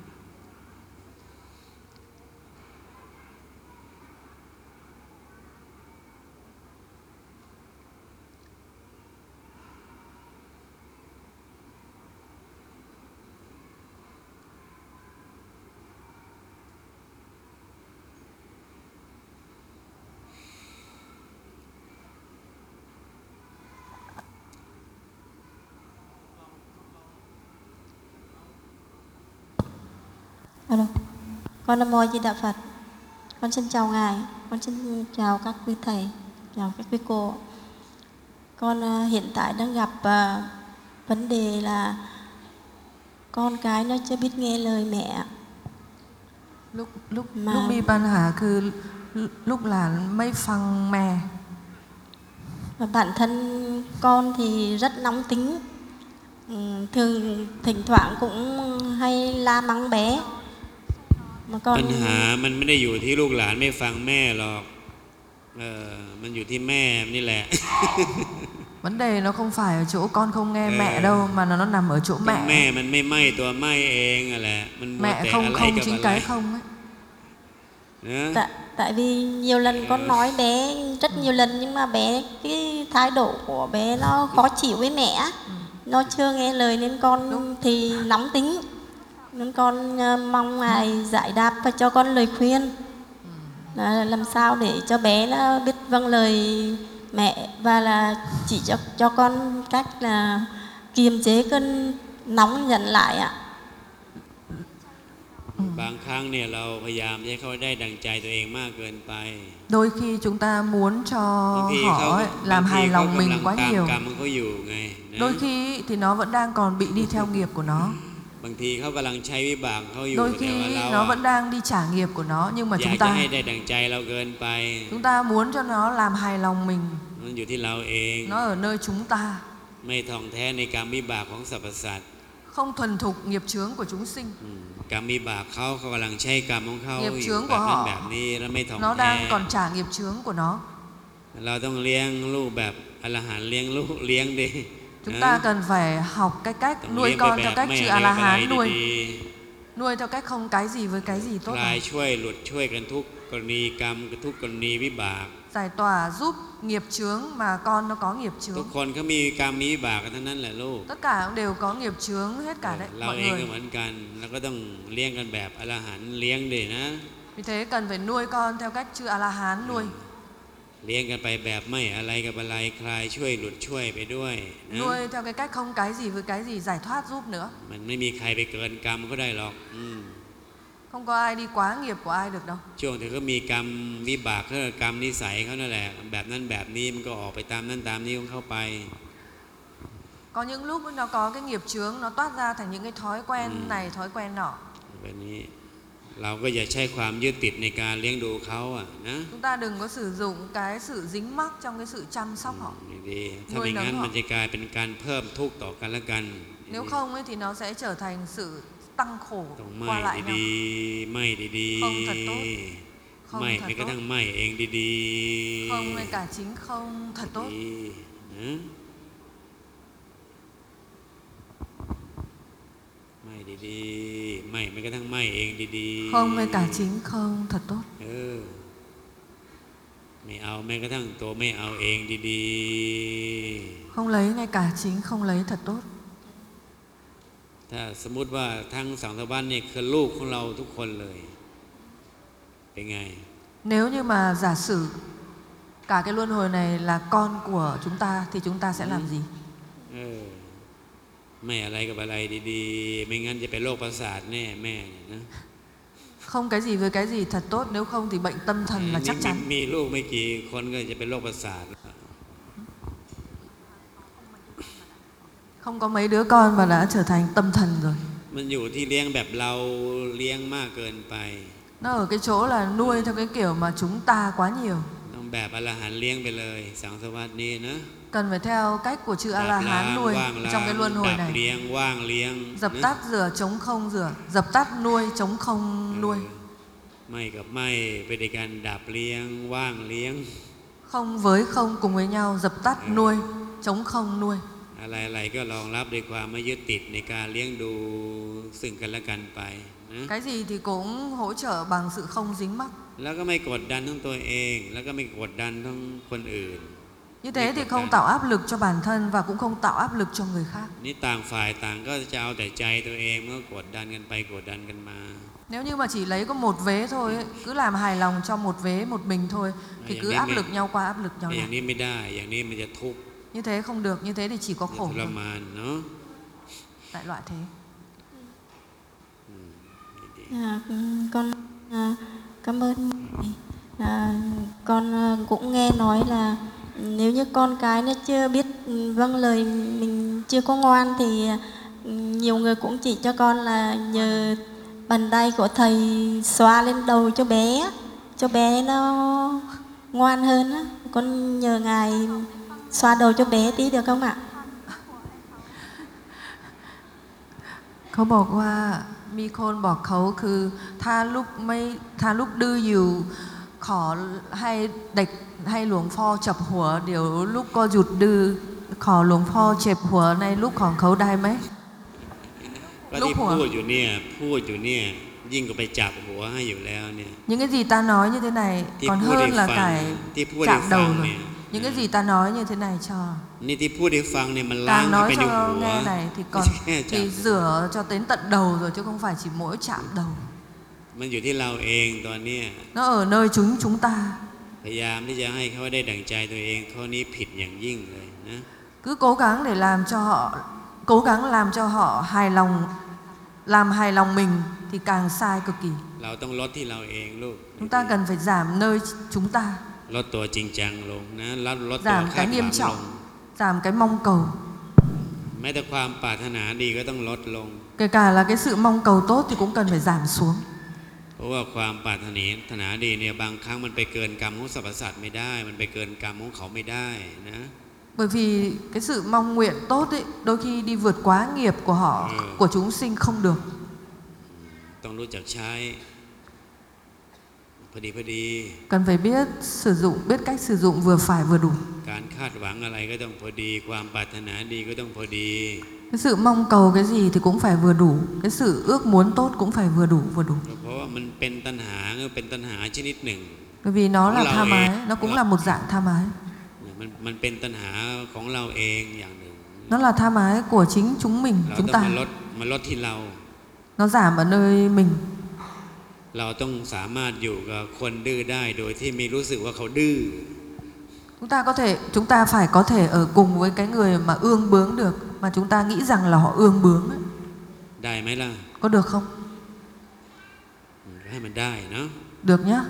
K: Alo, con Nam Mô Di Đà Phật. Con xin chào Ngài, con xin chào các quý thầy, chào các quý cô. Con à, hiện tại đang gặp à, vấn đề là con cái nó chưa biết nghe lời mẹ.
B: Lúc lúc
K: Mà-
B: lúc mi ban hàคือlúcหลานไม่ฟังแม่
K: Và bản thân con thì rất nóng tính. Ừ, thường thỉnh thoảng cũng hay la mắng bé. mà con
A: ปัญหามันไม่ได้อยู่ที่ลูกหลานไม่ฟังแม่หรอกเออมันอยู่ที่แม่นี่แหละ
B: Vấn đề nó không phải ở chỗ con không nghe
A: Ừ.
B: mẹ đâu, mà nó nó nằm ở chỗ
A: ก็
B: mẹ.
A: แม่มันไม่ไหม้ตัวไหม้เองอะแหละมันมัว
B: Mẹ
A: แต่
B: không
A: อะไร
B: không
A: กับ
B: chính
A: อะไร
B: cái không ấy.
A: นะ
K: tại tại vì nhiều lần con nói bé rất nhiều lần nhưng mà bé cái thái độ của bé nó khó chịu với mẹ, nó chưa nghe lời nên con thì nóng tính, nên con ờ, mong ngài giải đáp và cho con lời khuyên là làm sao để cho bé nó biết vâng lời mẹ và là chỉ cho cho con cách là kiềm chế cơn nóng giận lại ạ.
A: บางครั้งเนี่ยเราพยายามให้เขาได้ดังใจตัวเองมากเกินไป
B: Đôi khi chúng ta muốn cho
A: บางทีเขา
B: họ ấy,
A: บาง
B: làm
A: ที
B: hài
A: เขา
B: lòng
A: กำ
B: mình
A: ลัง
B: quá
A: ตาม
B: nhiều.
A: กรรมของเขาอยู่ไงนะ
B: Đôi khi thì nó vẫn đang còn bị đi theo nghiệp của nó.
A: บางทีเขากำลังใช้วิบากเขาอยู่
B: Đôi
A: แต่
B: khi
A: ว่าเรา
B: nó
A: อะ
B: vẫn đang đi trả nghiệp của nó, nhưng mà
A: อยาก
B: chúng
A: จะ
B: ta
A: ให้ได้ดังใจเราเกินไป
B: chúng ta muốn cho nó làm hài lòng mình.
A: มันอยู่ที่เราเอง
B: Nó ở nơi chúng ta,
A: ไม่ท่องแท้ในกรรมวิบากของสรรพสัตว์
B: không thuần thục nghiệp chướng của chúng sinh.
A: อืมกรรมวิบากเขาเขากำลังใช้กรรมของเขา
B: nghiệp
A: อยู่
B: chướng
A: แบ
B: của
A: บนั้น
B: họ
A: แบบนี้แล้วไม่ท่อง
B: nó
A: แท้
B: đang còn trả nghiệp chướng của nó.
A: เราต้องเลี้ยงลูกแบบอรหันต์เลี้ยงลูกเลี้ยงดิ
B: Chúng
A: นะ
B: ta cần phải học cái cách
A: ต้อง
B: nuôi
A: เลี้ยงไป
B: con
A: แบ
B: theo
A: บ
B: cách
A: ไม่
B: chữ
A: อะ
B: A
A: ไร
B: La
A: กับอะไร
B: Hán, nuôi
A: ดี
B: nuôi theo cách không cái gì với cái gì
A: ๆ
B: tốt
A: คลาย
B: lành.
A: ช่วยหลุดช่วยกันทุกกรณีกรรมทุกกรณีวิบาก
B: Giải tỏa giúp nghiệp chướng mà con nó có nghiệp
A: ทุก
B: chướng.
A: คนเขามีกรรมมีวิบากกันทั้งนั้นแหละลูก
B: Tất cả cũng đều có nghiệp chướng hết cả đấy
A: เรา
B: mọi
A: เองก็
B: người.
A: เหมือนกันเราก็ต้องเลี้ยงกันแบบอรหันต์เลี้ยงดินะ
B: Vì thế cần phải nuôi con theo cách chữ A La Hán nuôi.
A: เลี้ยงกันไปแบบไม่อะไรกับอะไรคลายช่วยหลุดช่วยไปด้วยนะ
B: Nuôi theo cái cách không cái gì với cái gì, giải thoát giúp nữa.
A: มันไม่มีใครไปเกินกรรมเขาได้หรอกอืม
B: Không có ai đi quá nghiệp của ai được đâu.
A: ช่วงที่เขามีกรรมวิบากเขาเรียกกรรมนิสัยเขานั่นแหละแบบนั้นแบบนี้มันก็ออกไปตามนั้นตามนี้ของเขาไป
B: Có những lúc nó có cái nghiệp chướng, nó toát ra thành những cái thói quen
A: Ừ.
B: này, thói quen nọ.
A: แบบนี้เราก็อย่าใช้ความยึดติดในการเลี้ยงดูเขาอ่ะนะ
B: Chúng ta đừng có sử dụng cái sự dính mắc trong cái sự chăm sóc họ.
A: ดีๆถ้าไม่งั้นมันจะกลายเป็นการเพิ่มทุกข์ต่อกันและกัน
B: Nếu không ấy thì nó sẽ trở thành sự tăng khổ
A: ต้องไหม้
B: qua lại nhau.
A: ดีๆไหม้ดี
B: Không thật tốt.
A: ๆ
B: Không
A: ไหม้
B: thật
A: ไม่กระทั่ง
B: tốt.
A: ไหม้เองดีๆ
B: Không ngay cả chính không thật tốt.
A: ดีนะไหม้ดีๆไหม้ไม่กระทั่งไหม้เองดีๆ
B: Không ngay cả chính không thật tốt.
A: เออไม่เอาแม้กระทั่งตัวไม่เอาเองดี
B: Không lấy ngay cả chính không lấy thật tốt.
A: ๆถ้าสมมุติว่าทั้งสังสารวัฏเนี่ยคือลูกของเราทุกคนเลยเป็นไง
B: Nếu như mà giả sử cả cái luân hồi này là con của chúng ta thì chúng ta sẽ làm gì?
A: เออไม่อะไรกับอะไรดีๆไม่งั้นจะเป็นโรคประสาทแน่แม่เนี่ยนะ
B: Không cái gì với cái gì thật tốt, nếu không thì bệnh tâm thần là
A: มี
B: chắc
A: มี
B: chắn.
A: มีลูกไม่กี่คนก็จะเป็นโรคประสาท
B: Không có mấy đứa con mà đã trở thành tâm thần rồi.
A: มันอยู่ที่เลี้ยงแบบเราเลี้ยงมากเกินไป
B: Nó ở cái chỗ là nuôi theo cái kiểu mà chúng ta quá nhiều.
A: ต้องแบบอรหันต์เลี้ยงไปเลยสังสารวัฏนี้นะ
B: Cần phải theo cách của chữ A La
A: ดับล้าง
B: Hán nuôi
A: ว่างล้าง
B: trong cái luân hồi
A: ดับ
B: này.
A: เลี้ยงว่างเลี้ยง
B: Dập
A: นะ
B: tắt rửa, chống không rửa. Dập tắt nuôi, chống không nuôi.
A: ไม่กับไม่ไปในการดับเลี้ยงว่างเลี้ยง
B: Không với không cùng với nhau, dập tắt nuôi, chống không nuôi.
A: อะไรๆก็รองรับด้วยความไม่ยึดติดในการเลี้ยงดูซึ่งกันและกันไปนะ
B: Cái gì thì cũng hỗ trợ bằng sự không dính mắc.
A: แล้วก็ไม่กดดันทั้งตัวเองแล้วก็ไม่กดดันทั้งคนอื่น
B: Như thế thì không tạo áp lực cho bản thân và cũng không tạo áp lực cho người khác.
A: นี่ต่างฝ่ายต่างก็จะเอาแต่ใจตัวเองเมื่อกดดันกันไปกดดันกันมา
B: Nếu như mà chỉ lấy có một vế thôi ấy, cứ làm hài lòng cho một vế một mình thôi thì cứ áp lực nhau qua áp lực nhau
A: อย่าง
B: lại.
A: นี้ไม่ได้อย่างนี้มันจะทุกข์
B: Như thế không được, như thế thì chỉ có
A: ท
B: khổ
A: ร
B: thôi.
A: มานเนาะ
B: Đại loại thế.
K: À, con à, cảm ơn. À, con à, cũng nghe nói là nếu như con cái nó chưa biết vâng lời mình, chưa có ngoan thì ừ, nhiều người cũng chỉ cho con là nhờ bàn tay của thầy xoa lên đầu cho bé, cho bé nó ngoan hơn á. Con nhờ ngài xoa đầu cho bé tí được không ạ?
B: เขาบอกว่ามีคนบอกเขาคือถ้าลูกไม่ถ้าลูกดื้ออยู่ขอให้เด็กให้หลวงพ่อจับหัวเดี๋ยวลูกก็หยุดดื้อขอหลวงพ่อเจ็บหัวในลูกของเขาได้ไหม
A: ก็ที่พูดอยู่เนี่ยพูดอยู่เนี่ยยิ่งก็ไปจับหัวให้อยู่แล้วเนี่ย
B: những cái gì ta nói như thế này còn hơn là cái chạm đầu rồi những cái gì ta nói như thế này cho
A: นี่ที่พูดให้ฟังเนี่ยมันล้าง
B: càng
A: เข้า
B: nói
A: ไปใน
B: cho
A: หัว
B: nghe này thì còn
A: แค่จับ
B: thì rửa cho đến tận đầu rồi chứ không phải chỉ mỗi chạm đầu
A: มันอยู่ที่เราเองตอนเนี้ย
B: nó ở nơi chúng chúng ta
A: พยายามที่จะให้เขาได้ดั่งใจตัวเองข้อนี้ผิดอย่างยิ่งเลยนะ
B: cứ cố gắng để làm cho họ cố gắng làm cho họ hài lòng làm hài lòng mình thì càng sai cực kỳ
A: เราต้องลดที่เราเองลูก
B: chúng ta cần phải giảm nơi chúng ta
A: ลดตัวจริงจังลงนะลดลดตัว
B: giảm
A: คา
B: cái
A: ดหวั
B: nghiêm
A: งล
B: trọng
A: ง
B: giảm cái mong cầu
A: แม้แต่ความปรารถนาดีก็ต้องลดลง
B: kể cả là cái sự mong cầu tốt thì cũng cần phải giảm xuống
A: เพราะว่าความปรารถนาดีเนี่ยบางครั้งมันไปเกินกรรมของสรรพสัตว์ไม่ได้มันไปเกินกรรมของเขาไม่ได้นะ
B: bởi vì cái sự mong nguyện tốt ấy đôi khi đi vượt quá nghiệp của họ
A: ừ.
B: của chúng sinh không được
A: ต้องรู้จักใช้พอดีพอดี
B: cần phải biết sử dụng biết cách sử dụng vừa phải vừa đủ
A: การคาดหวังอะไรก็ต้องพอดีความปรารถนาดีก็ต้องพอดี
B: cái sự mong cầu cái gì thì cũng phải vừa đủ cái sự ước muốn tốt cũng phải vừa đủ vừa đủ
A: เพราะว่ามันเป็นตัณหาเป็นตัณหาชนิดหนึ่ง
B: bởi vì nó là tham ái nó cũng là một dạng tham ái
A: มันมันเป็นตัณหาของเราเองอย่างหนึ่ง
B: nó là tham ái của chính chúng mình
A: เรา
B: chúng
A: ต้อง
B: ta
A: มาลดมาลดที่เรา
B: nó giảm ở nơi mình
A: เราต้องสามารถอยู่กับคนดื้อได้โดยที่ไม่รู้สึกว่าเขาดื้อ
B: chúng ta có thể chúng ta phải có thể ở cùng với cái người mà ương bướng được mà chúng ta nghĩ rằng là họ ương bướng ấy.
A: ได้ไหมล่ะ
B: có được không
A: ให้มันได้เนาะ
B: được nhá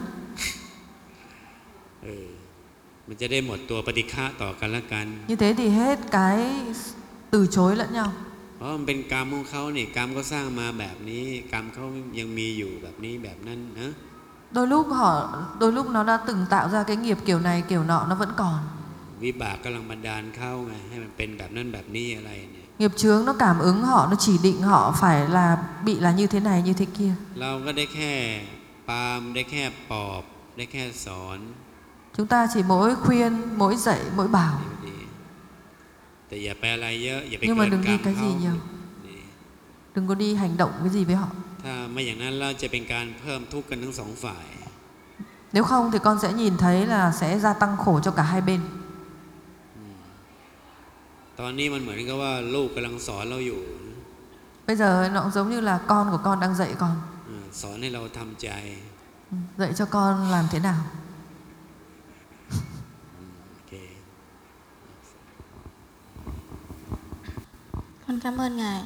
A: เออมันจะได้หมดตัวปฏิฆะต่อกันละกัน
B: như thế thì hết cái từ chối lẫn nhau
A: เพราะมันเป็นกรรมของเขาเนี่ยกรรมก็สร้างมาแบบนี้กรรมเขายังมีอยู่แบบนี้แบบนั้นนะ
B: đôi lúc họ đôi lúc nó đã từng tạo ra cái nghiệp kiểu này kiểu nọ nó vẫn còn
A: วิบากกำลังบันดาลเข้าไงให้มันเป็นแบบนั้นแบบนี้อะไรเนี่ย
B: nghiệp chướng nó cảm ứng họ nó chỉ định họ phải là bị là như thế này như thế kia
A: เราก็ได้แค่ปรามได้แค่ปลอบได้แค่สอน
B: chúng ta chỉ mỗi khuyên mỗi dạy mỗi bảo
A: แต่อย่าไปอะไรเยอะอย่าไป
B: nhưng
A: เกิ
B: mà
A: น
B: đừng
A: กรร
B: đi
A: ม
B: cái
A: เขา
B: gì nhiều đừng có đi hành động cái gì với họ
A: ถ้าไม่อย่างนั้นเราจะเป็นการเพิ่มทุกข์กันทั้งสองฝ่าย
B: nếu không thì con sẽ nhìn thấy là sẽ gia tăng khổ cho cả hai bên
A: ตอนนี้มันเหมือนกับว่าลูกกำลังสอนเราอยู่
B: bây giờ nó cũng giống như là con của con đang dạy con
A: สอนให้เราทำใจ
B: dạy cho con làm thế nào
A: โอเค
K: con cảm ơn ngài.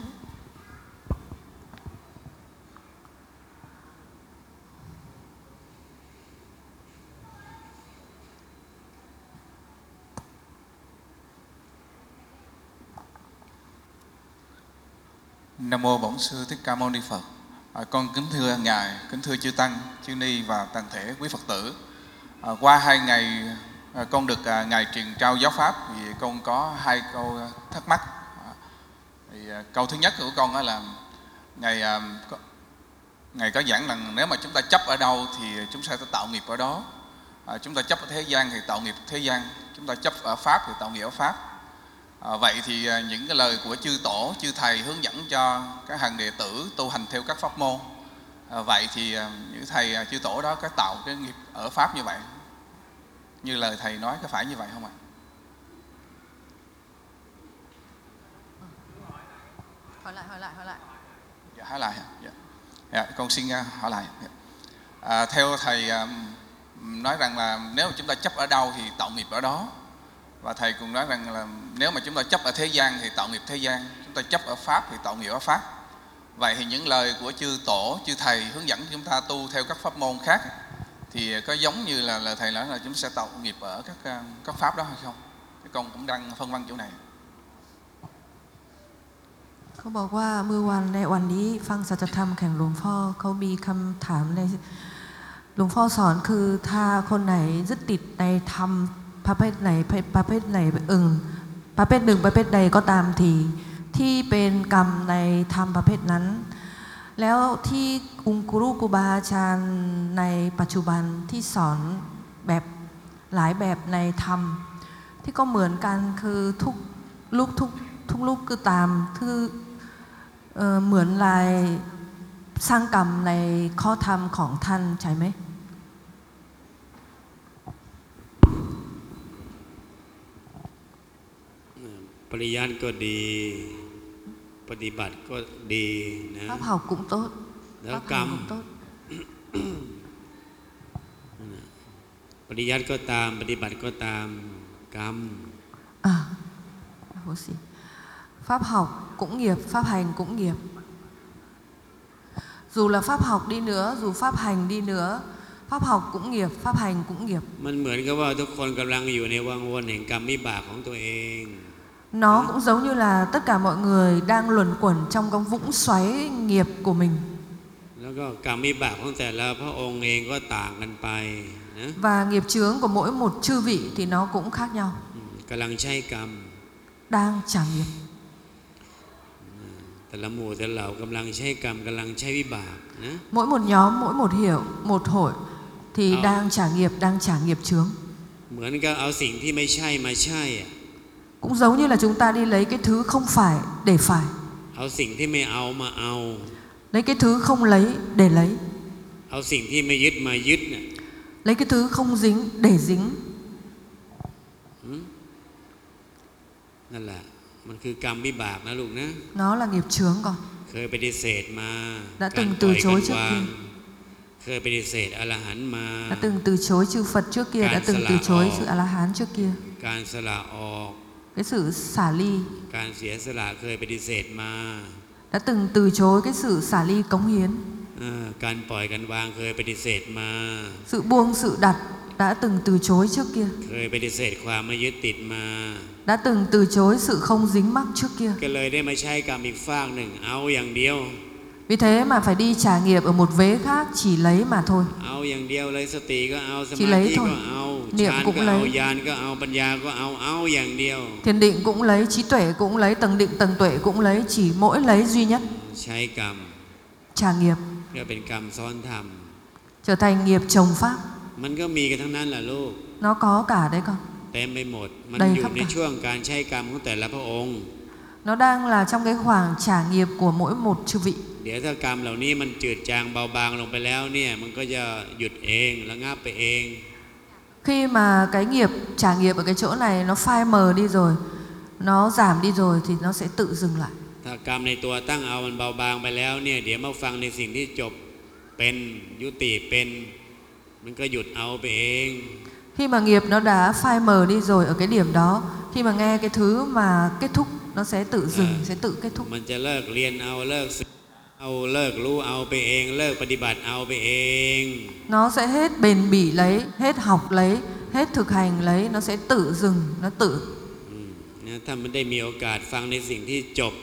L: Nam mô Bổn Sư Thích Ca Mâu Ni Phật. À, con kính thưa ngài, kính thưa chư tăng, chư ni và toàn thể quý Phật tử. À, qua hai ngày à, con được à, ngài truyền trao giáo pháp thì con có hai câu thắc mắc. À, thì, à, câu thứ nhất của con là ngài à, có, ngài có giảng rằng nếu mà chúng ta chấp ở đâu thì chúng ta sẽ tạo nghiệp ở đó. À, chúng ta chấp ở thế gian thì tạo nghiệp thế gian, chúng ta chấp ở pháp thì tạo nghiệp ở pháp. À, vậy thì những cái lời của chư tổ, chư thầy hướng dẫn cho các hàng đệ tử tu hành theo các pháp môn. À, vậy thì những thầy chư tổ đó có tạo cái nghiệp ở pháp như vậy, như lời thầy nói, có phải như vậy không ạ?
B: hỏi lại hỏi lại hỏi lại.
L: Dạ, hỏi lại. Dạ. Dạ, con xin hỏi lại. À, theo thầy nói rằng là nếu mà chúng ta chấp ở đâu thì tạo nghiệp ở đó. Và thầy cũng nói rằng là nếu mà chúng ta chấp ở thế gian thì tạo nghiệp thế gian, chúng ta chấp ở pháp thì tạo nghiệp ở pháp. Vậy thì những lời của chư tổ, chư thầy hướng dẫn chúng ta tu theo các pháp môn khác thì có giống như là lời thầy nói là chúng sẽ tạo nghiệp ở các các pháp đó hay không? Thì con cũng đang phân vân chỗ này.
B: เขาบอกว่าเมื่อวันในวันนี้ฟังสัจธรรมแข่งหลวงพ่อเขามีคำถามในหลวงพ่อสอนคือถ้าคนไหนยึดติดในธรรมประเภทไหนประเภทไหนอึงประเภทหนึ่งประเภทใดก็ตามทีที่เป็นกรรมในธรรมประเภทนั้นแล้วที่องค์ครูครูบาอาจารย์ในปัจจุบันที่สอนแบบหลายแบบในธรรมที่ก็เหมือนกันคือทุกลูกทุกทุกลูกคือตามคือเอ่อเหมือนลายสร้างกรรมในข้อธรรมของท่านใช่ไหม
A: ปริยัติก็ดีปฏิบัติก็ดีนะ
B: Pháp học cũng tốt
A: แล้ว
B: Pháp
A: กรร
B: hành
A: ม
B: cũng tốt
A: ปริยัติก็ตามปฏิบัติก็ตามกรรม
B: à, Pháp học cũng nghiệp, Pháp hành cũng nghiệp. Dù là Pháp học đi nữa, dù Pháp hành đi nữa, Pháp học cũng nghiệp, Pháp hành cũng nghiệp.
A: มันเหมือนกับว่าทุกคนกำลังอยู่ในวังวนแห่งกรรมวิบากของตัวเอง
B: Nó cũng giống như là tất cả mọi người đang luẩn quẩn trong cái vũng xoáy nghiệp của mình.
A: แล้วก็กรรมวิบากของแต่ละพระองค์เองก็ต่างกันไปนะ
B: Và nghiệp chướng của mỗi một chư vị thì nó cũng khác nhau.
A: กำลังใช้กรรม
B: Đang trả nghiệp.
A: แต่ละหมู่แต่ละเหล่ากำลังใช้กรรมกำลังใช้วิบากนะ
B: Mỗi một nhóm, mỗi một hiểu, một hội thì
A: Ờ.
B: đang trả nghiệp, đang trả nghiệp chướng.
A: เหมือนกับเอาสิ่งที่ไม่ใช่มาใช่อะ
B: Cũng giống như là chúng ta đi lấy cái thứ không phải để phải.
A: เอาสิ่งที่ไม่เอามาเอา
B: Lấy cái thứ không lấy để lấy.
A: เอาสิ่งที่ไม่ยึดมายึดน่ะ
B: Lấy cái thứ không dính để dính.
A: นั่นแหละมันคือกรรมวิบากนะลูกนะ
B: Nó là nghiệp chướng con.
A: เคยปฏิเสธมา
B: Đã
A: การ
B: từng
A: ปล่อย
B: từ
A: การ
B: chối trước
A: วาง
B: kia.
A: เคยปฏิเสธอรหันต์มา
B: Đã từng từ chối chư Phật trước kia, đã từng từ chối sự A-la-hán trước kia.
A: การสละออก
B: Cái sự xả ly.
A: การเสียสละเคยปฏิเสธมา
B: Đã từng từ chối cái sự xả ly cống hiến.
A: เออการปล่อยการวางเคยปฏิเสธมา
B: Sự buông, sự đặt đã từng từ chối trước kia.
A: เคยปฏิเสธความไม่ยึดติดมา
B: Đã từng từ chối sự không dính mắc trước kia.
A: ก็เลยได้มาใช้กรรมอีกฝากหนึ่งเอาอย่างเดียว
B: Vì thế mà phải đi trả nghiệp ở một vế khác, chỉ lấy mà thôi.
A: เอาอย่างเดียวเลยสติก็เอาส
B: Chỉ
A: มา
B: lấy
A: ธิ
B: thôi.
A: ก็เอา
B: Niệm
A: ฌาน
B: cũng
A: ก็เอา
B: lấy.
A: ญาณก็เอาปัญญาก็เอาเอาอย่างเดียว
B: Thiền định cũng lấy, trí tuệ cũng lấy, tầng định, tầng tuệ cũng lấy, chỉ mỗi lấy duy nhất.
A: ใช้กรรม
B: Trả nghiệp,
A: เพื่อเป็นกรรมซ้อนธรรม
B: trở thành nghiệp chồng pháp.
A: มันก็มีกันทั้งนั้นแหละลูก
B: Nó có cả đấy con.
A: เต็มไปหมด มัน
B: đầy
A: อยู่
B: khắp
A: ใน
B: cả.
A: ช่วงการใช้กรรมของแต่ละพระองค์
B: Nó đang là trong cái khoảng trả nghiệp của mỗi một chư vị.
A: เดี๋ยวถ้ากรรมเหล่านี้มันจืดจางเบาบางลงไปแล้วเนี่ยมันก็จะหยุดเองระงับไปเอง
B: Khi mà cái nghiệp trả nghiệp ở cái chỗ này nó phai mờ đi rồi, nó giảm đi rồi thì nó sẽ tự dừng lại.
A: ถ้ากรรมในตัวตั้งเอามันเบาบางไปแล้วเนี่ยเดี๋ยวมาฟังในสิ่งที่จบเป็นยุติเป็นมันก็หยุดเอาไปเอง
B: Khi mà nghiệp nó đã phai mờ đi rồi ở cái điểm đó, khi mà nghe cái thứ mà kết thúc nó sẽ tự dừng, sẽ tự kết thúc.
A: มันจะเลิกเรียนเอาเลิกศึกเอาเลิกรู้เอาไปเองเลิกปฏิบัติเอาไปเอง
B: Nó sẽ hết bền bỉ lấy, hết học lấy, hết thực hành lấy, nó sẽ tự dừng, nó tự.
A: อืมนะถ้ามันได้มีโอกาสฟังในสิ่งที่จบ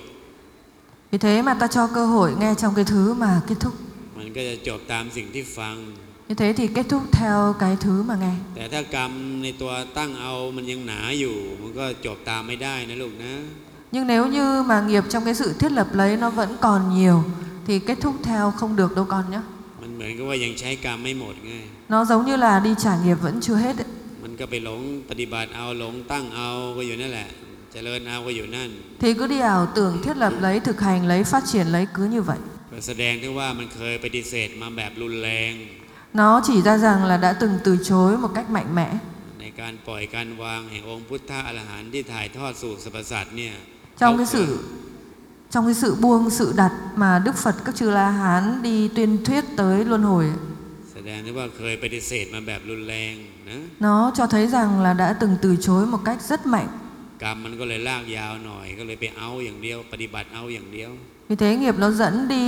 B: Vì thế mà ta cho cơ hội nghe trong cái thứ mà kết thúc.
A: มันก็จะจบตามสิ่งที่ฟัง
B: Như thế thì kết thúc theo cái thứ mà nghe.
A: แต่ถ้ากรรมในตัวตั้งเอามันยังหนาอยู่มันก็จบตามไม่ได้นะลูกนะ
B: Nhưng nếu như mà nghiệp trong cái sự thiết lập lấy nó vẫn còn nhiều thì kết thúc theo không được đâu con nhé.
A: มันเหมือนกับว่ายังใช้กรรมไม่หมดไง
B: Nó giống như là đi trả nghiệp vẫn chưa hết ấy.
A: มันก็ไปหลงปฏิบัติเอาหลงตั้งเอาก็อยู่นั่นแหละเจริญเอาก็อยู่นั่น
B: Thì cứ đi ảo tưởng thiết lập lấy, thực hành lấy, phát triển lấy cứ như vậy.
A: ก็แสดงถึงว่ามันเคยปฏิเสธมาแบบรุนแรง
B: Nó chỉ ra rằng là đã từng từ chối một cách mạnh mẽ.
A: ในการปล่อยการวางแห่งองค์พุทธอรหันต์ที่ถ่ายทอดสู่สรรพสัตว์เนี่ย
B: Trong cái sự trong cái sự buông, sự đặt mà Đức Phật các chư La Hán đi tuyên thuyết tới luân hồi ấy,
A: แสดงถึงว่าเคยปฏิเสธมาแบบรุนแรงนะ
B: nó cho thấy rằng là đã từng từ chối một cách rất mạnh.
A: กรรมมันก็เลยลากยาวหน่อยก็เลยไปเอาอย่างเดียวปฏิบัติเอาอย่างเดียว
B: Vì thế nghiệp nó dẫn đi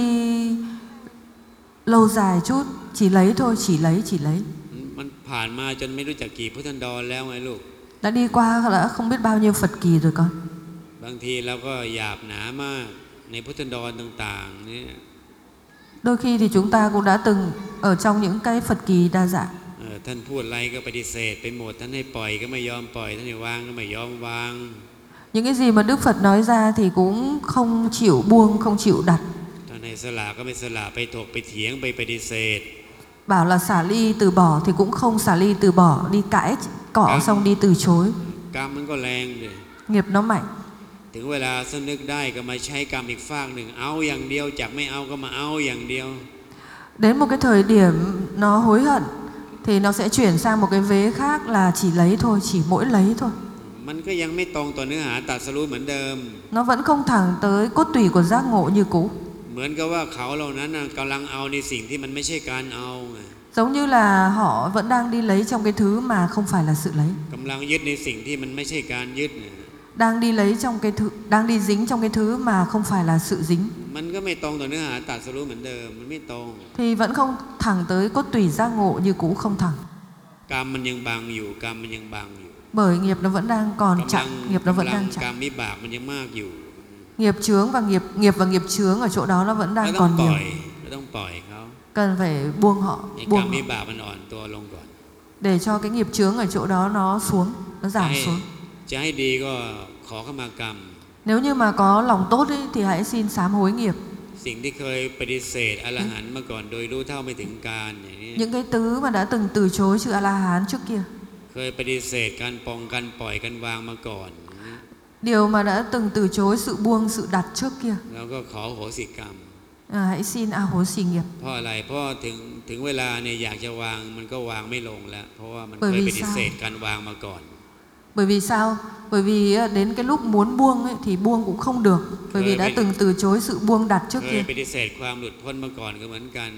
B: lâu dài chút, chỉ lấy thôi, chỉ lấy, chỉ lấy.
A: มันผ่านมาจนไม่รู้จักกี่พุทธันดรแล้วไงลูก
B: Đã đi qua đã không biết bao nhiêu Phật kỳ rồi con.
A: บางทีเราก็หยาบหนามากในพุทธันดรต่างๆเนี่ย
B: Đôi khi thì chúng ta cũng đã từng ở trong những cái Phật kỳ đa dạng.
A: เออท่านพูดอะไรก็ปฏิเสธไปหมดท่านให้ปล่อยก็ไม่ยอมปล่อยท่านให้วางก็ไม่ยอมวาง
B: Những cái gì mà Đức Phật nói ra thì cũng không chịu buông, không chịu đặt.
A: ท่านให้ให้สละก็ไม่สละไปถกไปเถียงไปปฏิเสธ
B: Bảo là xả ly từ bỏ thì cũng không xả ly từ bỏ, đi cãi cọ
A: Cam.
B: xong đi từ chối.
A: กรรมมันก็แรงเลย
B: Nghiệp nó mạnh.
A: ถึงเวลาสนึกได้ก็มาใช้กรรมอีกฝากหนึ่งเอาอย่างเดียวจากไม่เอาก็มาเอาอย่างเดียว
B: Đến một cái thời điểm nó hối hận thì nó sẽ chuyển sang một cái vế khác là chỉ lấy thôi, chỉ mỗi lấy thôi.
A: มันก็ยังไม่ตรงต่อเนื้อหาตรัสรู้เหมือนเดิม
B: Nó vẫn không thẳng tới cốt tủy của giác ngộ như cũ.
A: เหมือนกับว่าเขาเหล่านั้นน่ะกำลังเอาในสิ่งที่มันไม่ใช่การเอาไง
B: Giống như là họ vẫn đang đi lấy trong cái thứ mà không phải là sự lấy.
A: กำลังยึดในสิ่งที่มันไม่ใช่การยึดน่ะ
B: Đang đi lấy trong cái thứ, đang đi dính trong cái thứ mà không phải là sự dính.
A: มันก็ไม่ตรงต่อเนื้อหาตรัสรู้เหมือนเดิมมันไม่ตรง
B: Thì vẫn không thẳng tới cốt tủy giác ngộ như cũ, không thẳng.
A: กรรมมันยังบังอยู่กรรมมันยังบังอยู่
B: Bởi nghiệp nó vẫn đang còn
A: กำลั
B: chặn, nghiệp nó vẫn
A: กำลัง
B: đang
A: กรร
B: chặn.
A: มวิบากมันยังมากอยู่
B: Nghiệp chướng và nghiệp nghiệp và nghiệp chướng ở chỗ đó nó vẫn
A: เรา
B: đang
A: ต้อง
B: còn
A: ปล่
B: nhiều.
A: อยเราต้องปล่อยเขา
B: Cần phải buông họ,
A: ให้กรร
B: buông
A: ม
B: họ
A: วิบากมันอ่อนตัวลงก่อน
B: để cho cái nghiệp chướng ở chỗ đó nó xuống, nó
A: จะ
B: giảm
A: ให้
B: xuống.
A: จะให้ดีก็ขอเข้ามากรรม
B: Nếu như mà có lòng tốt ấy, thì hãy xin sám hối nghiệp.
A: สิ่งที่เคยปฏิเสธอรหันต์มาก่อนโดยรู้เท่าไม่ถึงการอย่างนี้
B: Những cái tứ mà đã từng từ chối chữ A-la-hán trước kia.
A: เคยปฏิเสธการปองกันปล่อยกันวางมาก่อน
B: Điều mà đã từng từ chối sự buông, sự đặt trước kia.
A: แล้วก็ขอโหสิกรรม
B: À, hãy xin A hối xì nghiệp.
A: เพราะอะไรเพราะถึงถึงเวลาเนี่ยอยากจะวางมันก็วางไม่ลงแล้วเพราะว่ามัน
B: bởi
A: เคย
B: vì
A: ปฏิเสธ
B: sao?
A: การวางมาก่อน
B: Bởi vì sao? Bởi vì đến cái lúc muốn buông ấy, thì buông cũng không được. Bởi vì đã từng từ chối sự buông đặt trước
A: เคย
B: kia.
A: ปฏิเสธความหลุดพ้นมาก่อนก็เหมือนกัน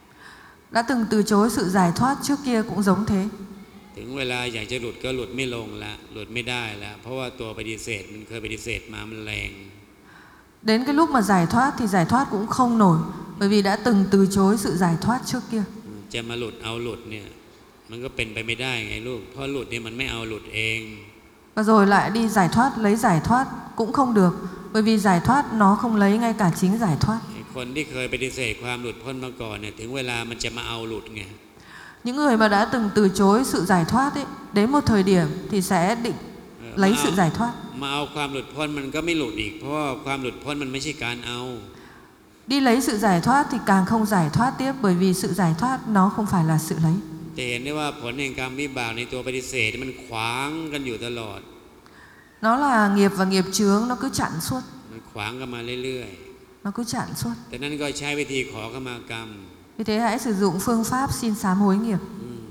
B: Đã từng từ chối sự giải thoát trước kia cũng giống thế.
A: ถึงเวลาอยากจะหลุดก็หลุดไม่ลงละหลุดไม่ได้ละเพราะว่าตัวปฏิเสธมันเคยปฏิเสธมามันแรง
B: Đến cái lúc mà giải thoát thì giải thoát cũng không nổi. Bởi vì đã từng từ chối sự giải thoát trước kia.
A: จะมาหลุดเอาหลุดเนี่ยมันก็เป็นไปไม่ได้ไงลูกเพราะหลุดเนี่ยมันไม่เอาหลุดเอง
B: Và rồi lại đi giải thoát, lấy giải thoát cũng không được. Bởi vì giải thoát nó không lấy ngay cả chính giải thoát.
A: คนที่เคยปฏิเสธความหลุดพ้นมาก่อนเนี่ยถึงเวลามันจะมาเอาหลุดไง
B: Những người mà đã từng từ chối sự giải thoát ấy, đến một thời điểm thì sẽ định lấy sự giải thoát.
A: มาเอาความหลุดพ้นมันก็ไม่หลุดอีกเพราะว่าความหลุดพ้นมันไม่ใช่การเอา
B: Đi lấy sự giải thoát thì càng không giải thoát tiếp. Bởi vì sự giải thoát nó không phải là sự lấy.
A: จะเห็นได้ว่าผลแห่งกรรมวิบากในตัวปฏิเสธมันขวางกันอยู่ตลอด
B: Nó là nghiệp và nghiệp chướng, nó cứ chặn suốt.
A: มันขวางกันมาเรื่อย
B: Nó cứ chặn suốt.
A: ๆแต่นั้นก็ใช้วิธีขอขมากรรม
B: Vì thế hãy sử dụng phương pháp xin sám hối nghiệp.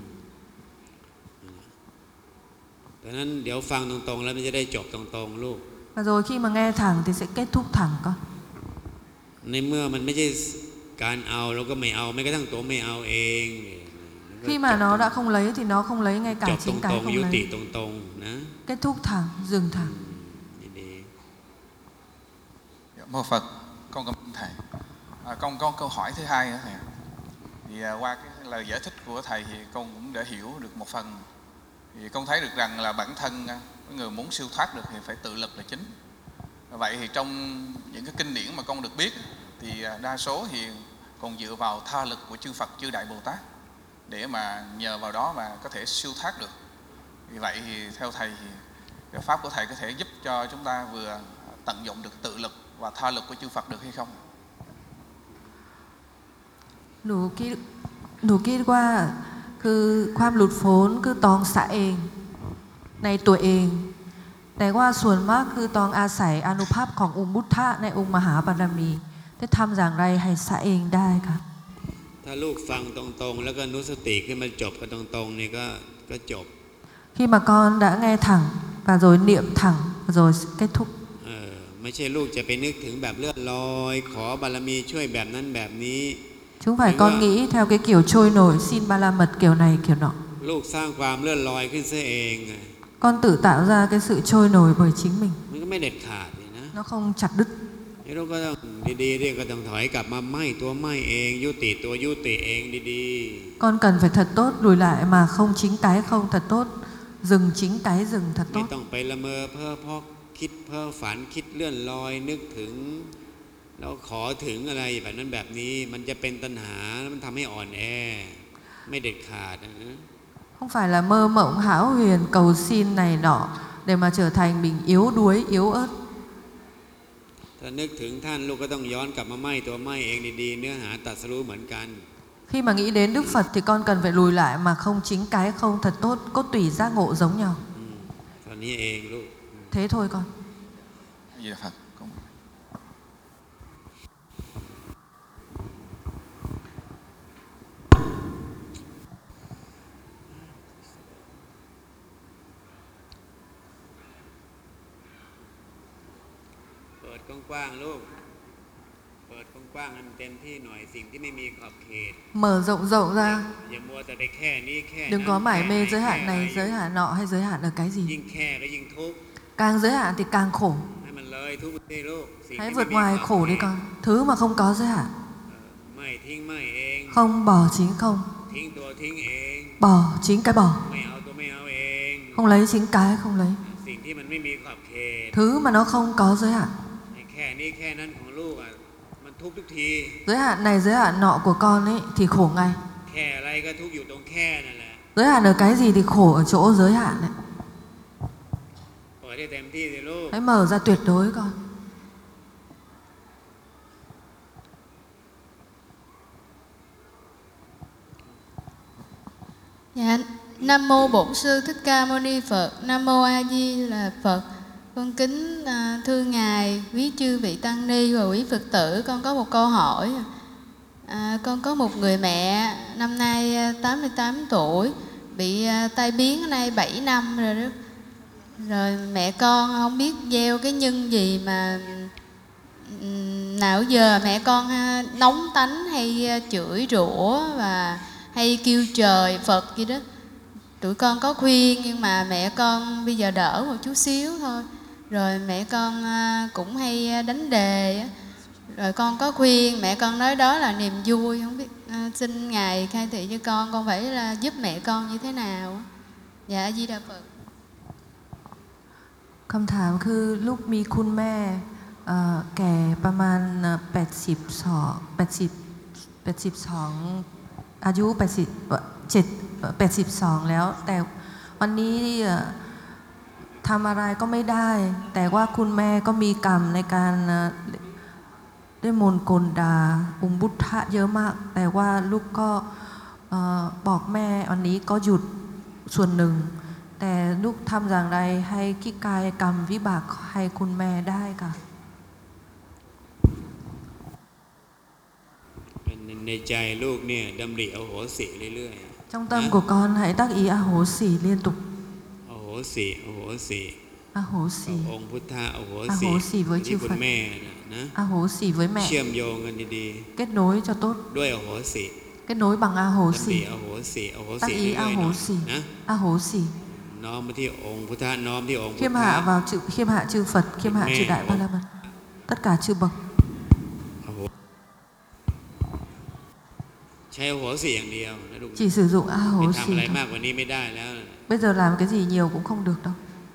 A: แต่นั้นเดี๋ยวฟังตรงๆแล้วมันจะได้จบตรงๆลูก
B: Và rồi khi mà nghe thẳng thì sẽ kết thúc thẳng con.
A: ในเมื่อมันไม่ใช่การเอาเราก็ไม่เอาไม่กระทั่งตัวไม่เอาเอง
B: Khi mà nó đã không lấy thì nó không lấy ngay
A: จ
B: cả
A: บต
B: chính
A: ร
B: cái
A: ง
B: không
A: ๆยุติ
B: lấy.
A: ตรงๆนะ
B: Kết thúc thẳng, dừng thẳng.
L: Dạ, mô Phật, con cảm ơn thầy. À, con có câu hỏi thứ hai nữa thầy. Thì à, qua cái lời giải thích của thầy thì con cũng đã hiểu được một phần. Thì con thấy được rằng là bản thân à, người muốn siêu thoát được thì phải tự lực là chính. Vậy thì trong những cái kinh điển mà con được biết thì à, đa số thì còn dựa vào tha lực của chư Phật, chư Đại Bồ Tát để mà nhờ vào đó mà có thể siêu thoát được. Vì vậy thì theo thầy thì cái pháp của thầy có thể giúp cho chúng ta vừa tận dụng được tự lực và tha lực của chư Phật được hay không?
B: หนูคิดหนูคิดว่าคือความหลุดพ้นคือต้องสะเองในตัวเอง แต่ว่าส่วนมากคือต้องอาศัยอานุภาพขององค์พุทธะในองค์มหาบารมีจะทำอย่างไรให้สะเองได้ค่ะ
A: ถ้าลูกฟังตรงๆแล้วก็นุสติขึ้นมาจบกันตรงๆนี่ก็ก็จบ
B: Khi mà con đã nghe thẳng và rồi niệm thẳng rồi kết thúc.
A: เออไม่ใช่ลูกจะไปนึกถึงแบบเลื่อนลอยขอบารมีช่วยแบบนั้นแบบนี้
B: Chúng phải con nghĩ theo cái kiểu trôi nổi xin ba la mật kiểu này kiểu nọ.
A: ลูกสร้างความเลื่อนลอยขึ้นซะเอง
B: Con tự tạo ra cái sự trôi nổi bởi chính mình.
A: มันก็ไม่เด็ดขาดเลยนะ
B: Nó không chặt đứt.
A: นี่ลูกก็ต้องดีๆเรียกก็ต้องถอยกลับมาไม่ตัวไม่เองยุติตัวยุติเองดี
B: Con cần phải thật tốt lùi lại mà không chính cái không thật tốt. Dừng chính cái dừng thật
A: ๆไม่
B: tốt.
A: ต้องไปละเมอเพ้อพอกคิดเพ้อฝันคิดเลื่อนลอยนึกถึงแล้วขอถึงอะไรแบบนั้นแบบนี้มันจะเป็นตัณหาแล้วมันทำให้อ่อนแอไม่เด็ดขาดนะ
B: Không phải là mơ mộng hão huyền cầu xin này nọ để mà trở thành mình yếu đuối yếu ớt.
A: แถ้านึกถึงท่านลูกก็ต้องย้อนกลับมาไหม้ตัวไหม้เองดีๆเนื้อหาตรัสรู้เหมือนกัน
B: Khi mà nghĩ đến Đức Phật thì con cần phải lùi lại mà không chính cái không thật tốt, cốt tủy giác ngộ giống nhau.
A: ตอนนี้เองลูก
B: Thế thôi con.
L: Dạ Phật.
A: เปิดกว้างๆลูกเปิดกว้างๆให้มันเต็มที่หน่อยสิ่งที่ไม่มีขอบเขต
B: Mở rộng rộng ra.
A: อย่ามัวแต่ไปแค่นี้แค่
B: Đừng có mải mê giới hạn này, giới hạn nọ hay giới hạn ở cái gì.
A: ยิ่งแค่ก็ยิ่งทุกข์
B: Càng giới hạn thì càng khổ.
A: ให้มันเลยทุกข์สิลูกสิ่ง
B: Hãy
A: ที่
B: vượt
A: ไม่มี
B: ngoài
A: ขอบ
B: khổ
A: เข
B: đi
A: ต
B: con. Thứ mà không có giới hạn.
A: ไม่ทิ้งไม่เอง
B: Không bỏ chính không.
A: ทิ้งตัวทิ้งเอง
B: Bỏ chính cái bỏ.
A: ไม่เอาตัวไม่เอาเอง
B: Không lấy chính cái không lấy.
A: สิ่งที่มันไม่มีขอบเขต
B: Thứ mà nó không có giới hạn.
A: แค่นี้แค่นั้นของลูกอ่ะมันทุกข์ทุกที
B: Giới hạn này giới hạn nọ của con ấy thì khổ ngay.
A: แค่อะไรก็ทุกข์อยู่ตรงแค่นั่นแหละ
B: Giới hạn ở cái gì thì khổ ở chỗ giới hạn đấy.
A: เปิดให้เต็มที่สิลูก
B: Hãy mở ra tuyệt đối con.
M: Dạ, Nam mô Bổn Sư Thích Ca Mâu Ni Phật. Nam mô A Di Đà Phật. Con kính à, thưa ngài, quý chư vị tăng ni và quý Phật tử, con có một câu hỏi. À, con có một người mẹ năm nay tám mươi tám tuổi, bị à, tai biến nay bảy năm rồi đó. Rồi mẹ con không biết gieo cái nhân gì mà ừm, nào giờ mẹ con ha, nóng tánh hay à, chửi rủa và hay kêu trời Phật gì đó. Tụi con có khuyên nhưng mà mẹ con bây giờ đỡ một chút xíu thôi. Rồi mẹ con à, cũng hay đánh đề á. Rồi con có khuyên, mẹ con nói đó là niềm vui. Không biết à, xin ngài khai thị cho con, con phải là giúp mẹ con như thế nào. Dạ A Di Đà Phật.
B: คำถามคือลูกมีคุณแม่เอ่อแก่ประมาณแปดสิบสองแปดสิบแปดสิบสองอายุแปดสิบเจ็ดแปดสิบสองแล้วแต่วันนี้เอ่อทำอะไรก็ไม่ได้ แต่ว่าคุณแม่ก็มีกรรมในการเอ่อได้มนต์กลดาองค์บุตทะเยอะมาก แต่ว่าลูกก็เอ่อบอกแม่วันนี้ก็หยุดส่วนหนึ่ง แต่ลูกทำอย่างไรให้กิกายกรรมวิบากให้คุณแม่ได้ค่ะ
A: ในใจลูกเนี่ยดำริอโหสิเรื่อยๆ
B: Trong tâm của con hãy tác ý a hố xỉ liên tục.
A: อโหสิอโหสิ
B: A hố xỉ.
A: องค์พุทธะอโห
B: A
A: สิ
B: hố xỉ với
A: ที่
B: chư
A: คุณ
B: Phật.
A: แม่นะ
B: A hố xỉ với
A: เชื่อ
B: mẹ.
A: มโยงกันดี
B: Kết nối cho tốt.
A: ๆด้วยอโหสิ
B: Kết nối bằng a hố
A: ดำริ
B: xỉ.
A: อโหสิอโห
B: Tác
A: สิ
B: ý
A: เรื่
B: a
A: อยๆหน่
B: hố
A: อย
B: xỉ.
A: นะ
B: A hố xỉ.
A: น้อมมาที่องค์พุทธะน้อมที่องค์พุท
B: Khiêm
A: ธะ
B: hạ vào chữ khiêm hạ chư Phật, khiêm hạ chư Đại Ba La Mật. Tất cả chư bậc.
A: ใช้อโหสิอย่างเดียวนะลูก
B: Chỉ sử dụng a
A: ไม่
B: hố
A: ทำ
B: xỉ
A: อะไร
B: thôi.
A: มากกว่านี้ไม่ได้แล้ว
B: Bây giờ làm cái gì nhiều cũng không được đâu.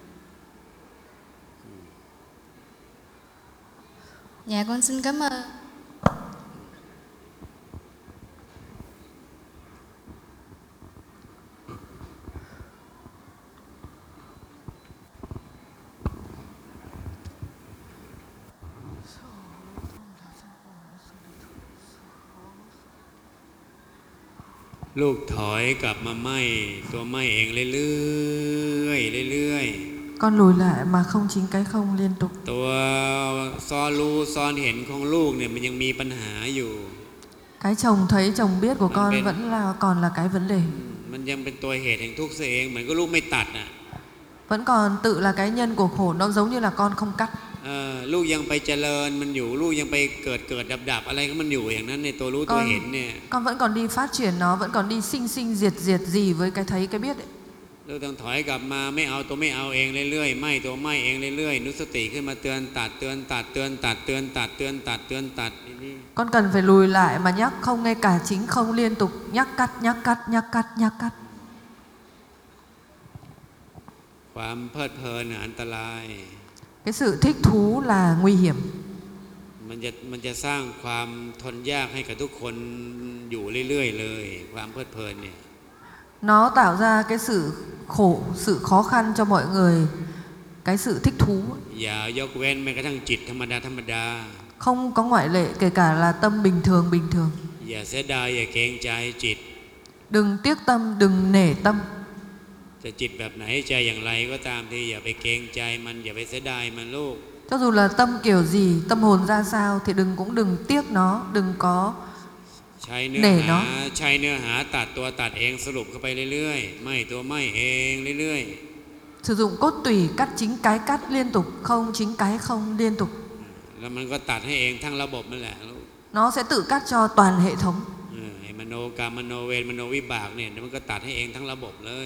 M: Dạ con xin cảm ơn.
A: Lúc ถอยกลับมาไหม้ตัวไหม้เองเรื่อยๆเรื่อยๆ
B: Con lùi lại mà không chính cái không liên tục.
A: ตัวซ้อนรู้ซ้อนเห็นของลูกเนี่ยมันยังมีปัญหาอยู่
B: Cái chồng thấy chồng biết của con vẫn là còn là cái vấn đề.
A: มันยังเป็นตัวเหตุแห่งทุกข์เสียเองเหมือนก็ลูกไม่ตัดอ่ะ
B: Vẫn còn tự là cái nhân của khổ, nó giống như là con không cắt.
A: เออลูกยังไปเจริญมันอยู่ลูกยังไปเกิดเกิดดับดับอะไรก็มันอยู่อย่างนั้นในตัวรู้ตัวเห็นเนี่ย
B: Con vẫn còn đi phát triển nó, vẫn còn đi sinh sinh diệt diệt gì với cái thấy cái biết ấy.
A: ลูกต้องถอยกลับมาไม่เอาตัวไม่เอาเองเรื่อยๆไม่ตัวไม่เองเรื่อยๆนุสติขึ้นมาเตือนตัดเตือนตัดเตือนตัดเตือนตัดเตือนตัดเตือนตัดนี่
B: Con cần phải lùi lại mà nhắc không ngay cả chính không liên tục nhắc cắt nhắc cắt nhắc cắt nhắc cắt.
A: ความเพลิดเพลินอันตราย
B: Cái sự thích thú là nguy hiểm.
A: มันจะมันจะสร้างความทนยากให้กับทุกคนอยู่เรื่อยๆเลยความเพลิดเพลินเนี่ย
B: Nó tạo ra cái sự khổ, sự khó khăn cho mọi người cái sự thích thú.
A: อย่ายกเว้นแม้กระทั่งจิตธรรมดาธรรมดา
B: Không có ngoại lệ, kể cả là tâm bình thường bình thường.
A: อย่าเสียดายอย่าเกรงใจจิต
B: Đừng tiếc tâm, đừng nể tâm.
A: จะจิตแบบไหนใจอย่างไรก็ตามทีอย่าไปเกรงใจมันอย่าไปเสียดายมันลูก
B: Cho dù là tâm kiểu gì, tâm hồn ra sao thì đừng cũng đừng tiếc nó, đừng có
A: ใช้เนื้อ
B: nể
A: หา
B: nó.
A: ใช้เนื้อหาตัดตัวตัดเองสรุปเข้าไปเรื่อยๆไม่ตัวไม่เองเรื่อย
B: Sử dụng cốt tủy cắt chính cái cắt liên tục, không chính cái không liên tục.
A: ๆแล้วมันก็ตัดให้เองทั้งระบบนั่นแหละลูก
B: Nó sẽ tự cắt cho toàn hệ thống.
A: เออไอ้มโนกรรมมโนเวรมโนวิบากเนี่ยมันก็ตัดให้เองทั้งระบบเลย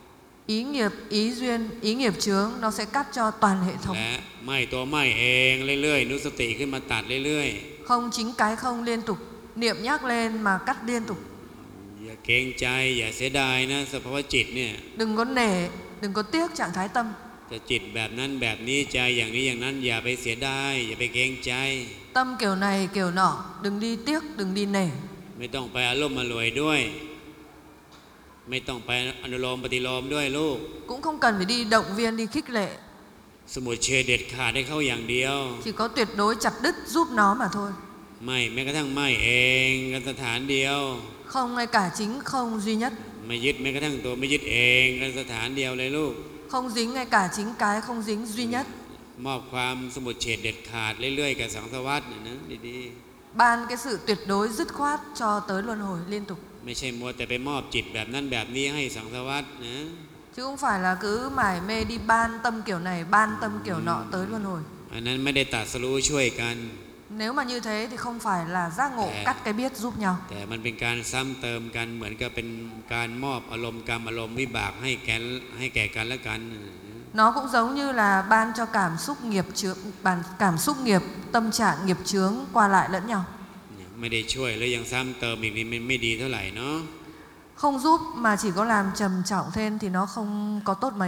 B: Ý nghiệp, ý duyên, ý nghiệp chướng nó sẽ cắt cho toàn hệ thống.
A: และไม่ตัวไม่เองเรื่อยๆนุสติขึ้นมาตัดเรื่อย
B: Không chính cái không liên tục, niệm nhắc lên mà cắt liên tục.
A: ๆอย่าเกรงใจอย่าเสียดายนะสภาวะจิตเนี่ย
B: Đừng có nể, đừng có tiếc trạng thái tâm.
A: จะจิตแบบนั้นแบบนี้ใจอย่างนี้อย่างนั้นอย่าไปเสียดายอย่าไปเกรงใจ
B: Tâm kiểu này kiểu nọ, đừng đi tiếc, đừng đi nể.
A: ไม่ต้องไปอารมณ์อร่วยด้วยไม่ต้องไปอนุโลมปฏิโลมด้วยลูก
B: Cũng không cần phải đi động viên, đi khích lệ.
A: สมุทเฉดเด็ดขาดให้เขาอย่างเดียว
B: Chỉ có tuyệt đối chặt đứt giúp nó mà thôi.
A: ไม่แม้กระทั่งไม่เองกันสถานเดียว
B: Không ngay cả chính không duy nhất.
A: ไม่ยึดแม้กระทั่งตัวไม่ยึดเองกันสถานเดียวเลยลูก
B: Không dính ngay cả chính cái không dính duy nhất.
A: มอบความสมุทเฉดเด็ดขาดเรื่อยๆกับสังสวัฏเนี่ยนะดี
B: Ban cái sự tuyệt đối dứt khoát cho tới luân hồi liên tục.
A: ๆไม่ใช่มัวแต่ไปมอบจิตแบบนั้นแบบนี้ให้สังสวัฏนะ
B: Chứ không phải là cứ mải mê đi ban tâm kiểu này, ban tâm kiểu nọ tới luân hồi.
A: อันนั้นไม่ได้ตัดสรู้ช่วยกัน
B: Nếu mà như thế thì không phải là giác ngộ cắt cái biết giúp nhau.
A: แต่มันเป็นการซ้ำเติมกันเหมือนกับเป็นการมอบอารมณ์กรรมอารมณ์วิบากให้แก่ให้แก่กันและกัน
B: Nó cũng giống như là ban cho cảm xúc nghiệp chướng, bản cảm xúc nghiệp, tâm trạng nghiệp chướng qua lại lẫn nhau.
A: ไม่ได้ช่วยแล้วยังซ้ำเติมอีกนี่มันไม่ดีเท่าไหร่เนาะ
B: Không giúp mà chỉ có làm trầm trọng thêm thì nó không có tốt mấy.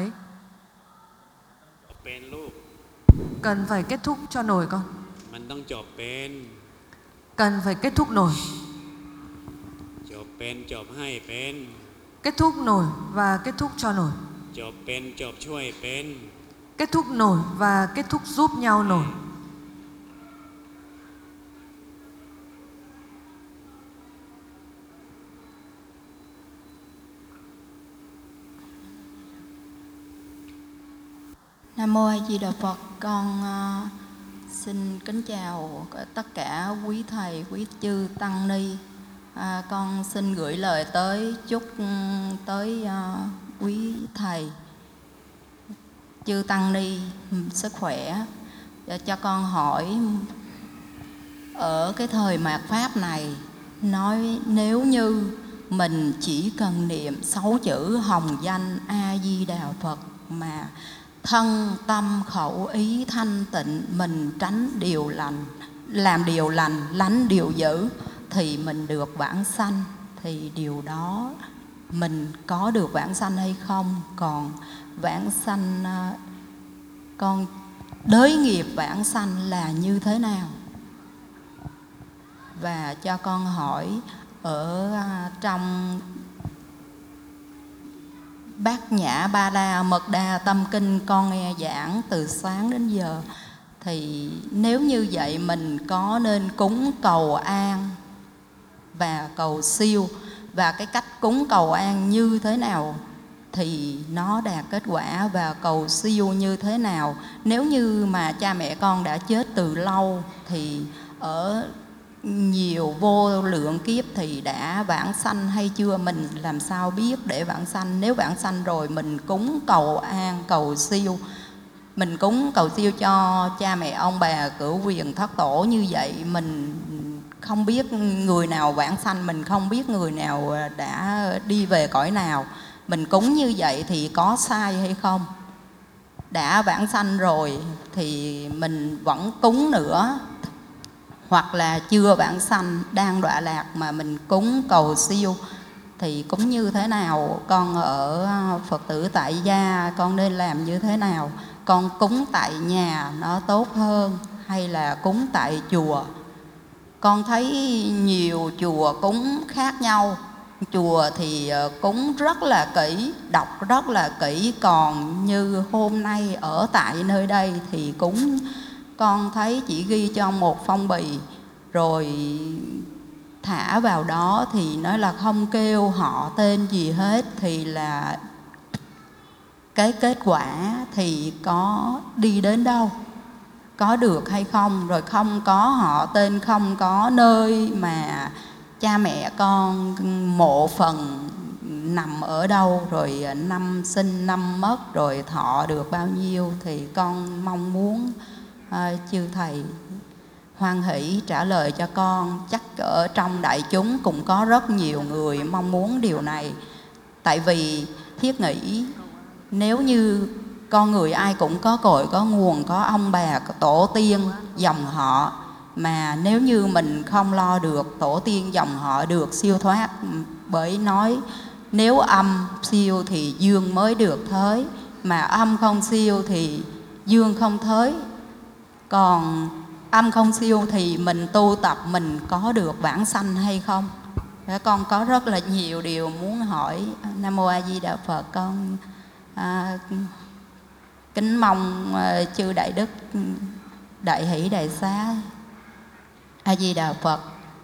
A: เป็นลูก
B: Cần phải kết thúc cho nổi con.
A: มันต้องจบเป็น
B: Cần phải kết thúc nổi.
A: จบเป็นจบให้เป็น
B: Kết thúc nổi và kết thúc cho nổi.
A: จบเป็นจบช่วยเป็น
B: Kết thúc nổi và kết thúc giúp nhau nổi.
N: Nam mô A Di Đà Phật. Con uh, xin kính chào tất cả quý thầy, quý chư tăng ni. Uh, con xin gửi lời tới chúc tới uh, quý thầy, chư tăng ni sức khỏe. Và cho con hỏi, ở cái thời mạt pháp này, nói nếu như mình chỉ cần niệm sáu chữ hồng danh A Di Đà Phật mà thân tâm khẩu ý thanh tịnh, mình tránh điều lành, làm điều lành, lánh điều dữ, thì mình được vãng sanh. Thì điều đó mình có được vãng sanh hay không? Còn vãng sanh, con đới nghiệp vãng sanh là như thế nào? Và cho con hỏi, ở trong Bát Nhã Ba La Mật Đa Tâm Kinh con nghe giảng từ sáng đến giờ, thì nếu như vậy mình có nên cúng cầu an và cầu siêu, và cái cách cúng cầu an như thế nào thì nó đạt kết quả, và cầu siêu như thế nào? Nếu như mà cha mẹ con đã chết từ lâu thì ở nhiều vô lượng kiếp thì đã vãng sanh hay chưa? Mình làm sao biết để vãng sanh? Nếu vãng sanh rồi mình cúng cầu an, cầu siêu, mình cúng cầu siêu cho cha mẹ ông bà cửu quyền thất tổ như vậy, mình không biết người nào vãng sanh, mình không biết người nào đã đi về cõi nào. Mình cúng như vậy thì có sai hay không? Đã vãng sanh rồi thì mình vẫn cúng nữa, hoặc là chưa vãng sanh đang đọa lạc mà mình cúng cầu siêu thì cúng như thế nào? Con ở Phật tử tại gia con nên làm như thế nào? Con cúng tại nhà nó tốt hơn hay là cúng tại chùa? Con thấy nhiều chùa cúng khác nhau, chùa thì ờ, cúng rất là kỹ, đọc rất là kỹ. Còn như hôm nay ở tại nơi đây thì cúng, con thấy chỉ ghi trong một phong bì rồi thả vào đó, thì nói là không kêu họ tên gì hết, thì là cái kết quả thì có đi đến đâu, có được hay không. Rồi không có họ tên, không có nơi mà cha mẹ con mộ phần nằm ở đâu, rồi năm sinh năm mất, rồi thọ được bao nhiêu, thì con mong muốn uh, chư thầy hoan hỷ trả lời cho con. Chắc ở trong đại chúng cũng có rất nhiều người mong muốn điều này. Tại vì thiết nghĩ nếu như con người ai cũng có cội, có nguồn, có ông bà, có tổ tiên, dòng họ, mà nếu như mình không lo được tổ tiên dòng họ được siêu thoát, bởi nói nếu âm siêu thì dương mới được thới, mà âm không siêu thì dương không thới. Còn âm không siêu thì mình tu tập mình có được vãng sanh hay không? Con có rất là nhiều điều muốn hỏi. Nam Mô A Di Đà Phật. Con à, kính mong à, chư Đại Đức đại hỷ đại xá. A Di Đà Phật.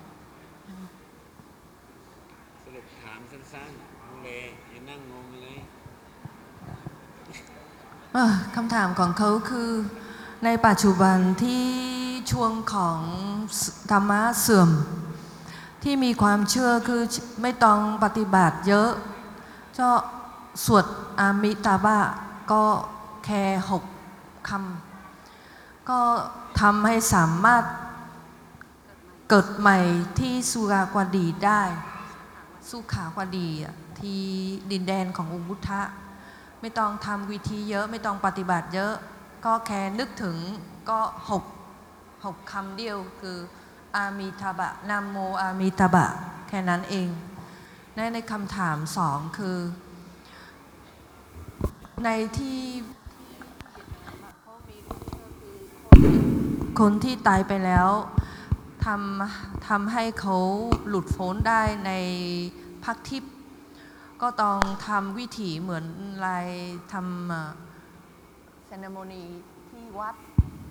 B: À, คำถามของเขาคือในปัจจุบันที่ช่วงของธรรมะเสื่อมที่มีความเชื่อคือไม่ต้องปฏิบัติเยอะก็สวดอามิตาบะก็แค่หกคำก็ทำให้สามารถเกิดใหม่ที่สุรากวดีได้สุขากวดีที่ดินแดนขององค์พุทธะไม่ต้องทำวิธีเยอะไม่ต้องปฏิบัติเยอะก็แค่นึกถึงก็หกหกคำเดียวคืออามิตาบะนะโมอามิตาบะแค่นั้นเองในในคำถามสองคือในที่คนที่ตายไปแล้วทำทำให้เขาหลุดพ้นได้ในภักทิพย์ก็ต้องทำวิถีเหมือนลายทำเซเลโมนีที่วัด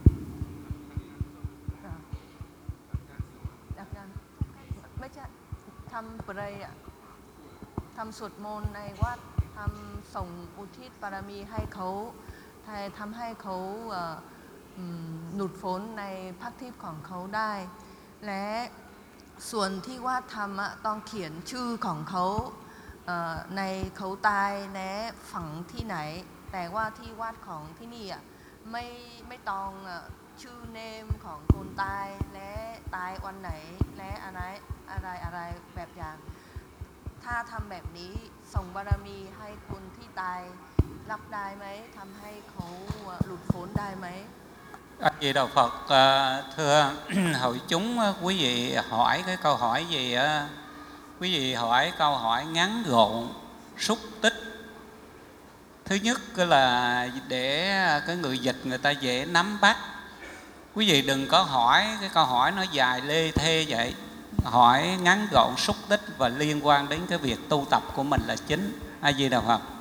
B: ไม่ใช่ทำอะไรอะทำสวดมนต์ในวัดทำส่งอุทิศบารมีให้เขาทำให้เขาหลุดพ้นในภักทิพย์ของเขาได้และส่วนที่วาดทำต้องเขียนชื่อของเขาในเขาตายและฝังที่ไหนแต่ว่าที่วาดของที่นี่อ่ะไม่ไม่ต้องชื่อเนมของคนตายและตายวันไหนและอะไรอะไรอะไรแบบอย่างถ้าทำแบบนี้ส่งบารมีให้คนที่ตายรับได้ไหมทำให้เขาหลุดพ้นได้ไหม
D: A Di Đà Phật. Thưa hội chúng, quý vị hỏi cái câu hỏi gì á? Quý vị hỏi câu hỏi ngắn gọn, xúc tích. Thứ nhất là để cái người dịch người ta dễ nắm bắt. Quý vị đừng có hỏi cái câu hỏi nó dài lê thê vậy. Hỏi ngắn gọn, xúc tích và liên quan đến cái việc tu tập của mình là chính. A Di Đà Phật.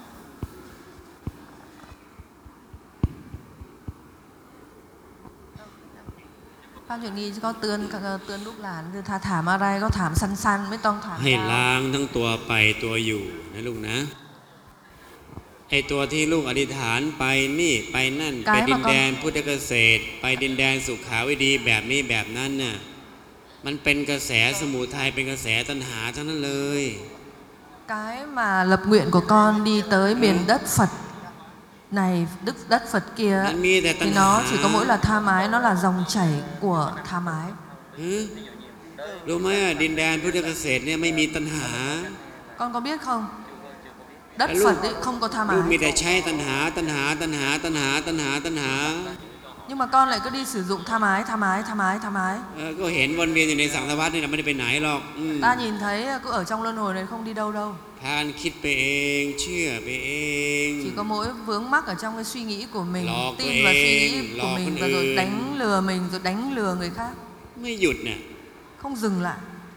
B: ฟังอย่างนี้ก็เตือนเตือนลูกหลานคือถ้าถามอะไรก็ถามสั้นๆไม่ต้องถามยาว
A: ให้ล้างทั้งตัวไปตัวอยู่นะลูกนะไอตัวที่ลูกอธิษฐานไปนี่ไปนั่นไปดินแดนพุทธเกษตรไปดินแดนสุขาวดีแบบนี้แบบนั้นน่ะมันเป็นกระแสสมุทัยเป็นกระแสตัณหาทั้งนั้นเลย
B: cái mà lập nguyện của con đi tới miền đất Phật này đức đất Phật kia thì nó chỉ có mỗi là tha mái, nó là dòng chảy của tha mái.
A: รู้ไหมดินแดนพุทธเกษตรเนี่ยไม่มีตัณหา
B: Con có biết không? Đất Phật ấy không có tha mái.
A: ลูกมีแต่ใช้ตัณหาตัณหาตัณหาตัณหาตัณหาตัณหา
B: Nhưng mà con lại cứ đi sử dụng tha mái, tha mái, tha mái, tha mái.
A: ก็เห็นวนเวียนอยู่ในสังสารวัฏนี่นะไม่ได้ไปไหนหรอก
B: Ta nhìn thấy cứ ở trong luân hồi này không đi đâu đâu.
A: พานคิดไปเองเชื่อไปเอง
B: Chỉ có mỗi vướng mắc ở trong cái suy nghĩ của mình,
A: Lọt
B: tin
A: của
B: vào suy
A: em,
B: nghĩ của
A: lọt
B: mình
A: con
B: và rồi
A: ơi.
B: đánh lừa mình rồi đánh lừa người khác.
A: ไม่หยุดเนี่ย
B: Không dừng lại.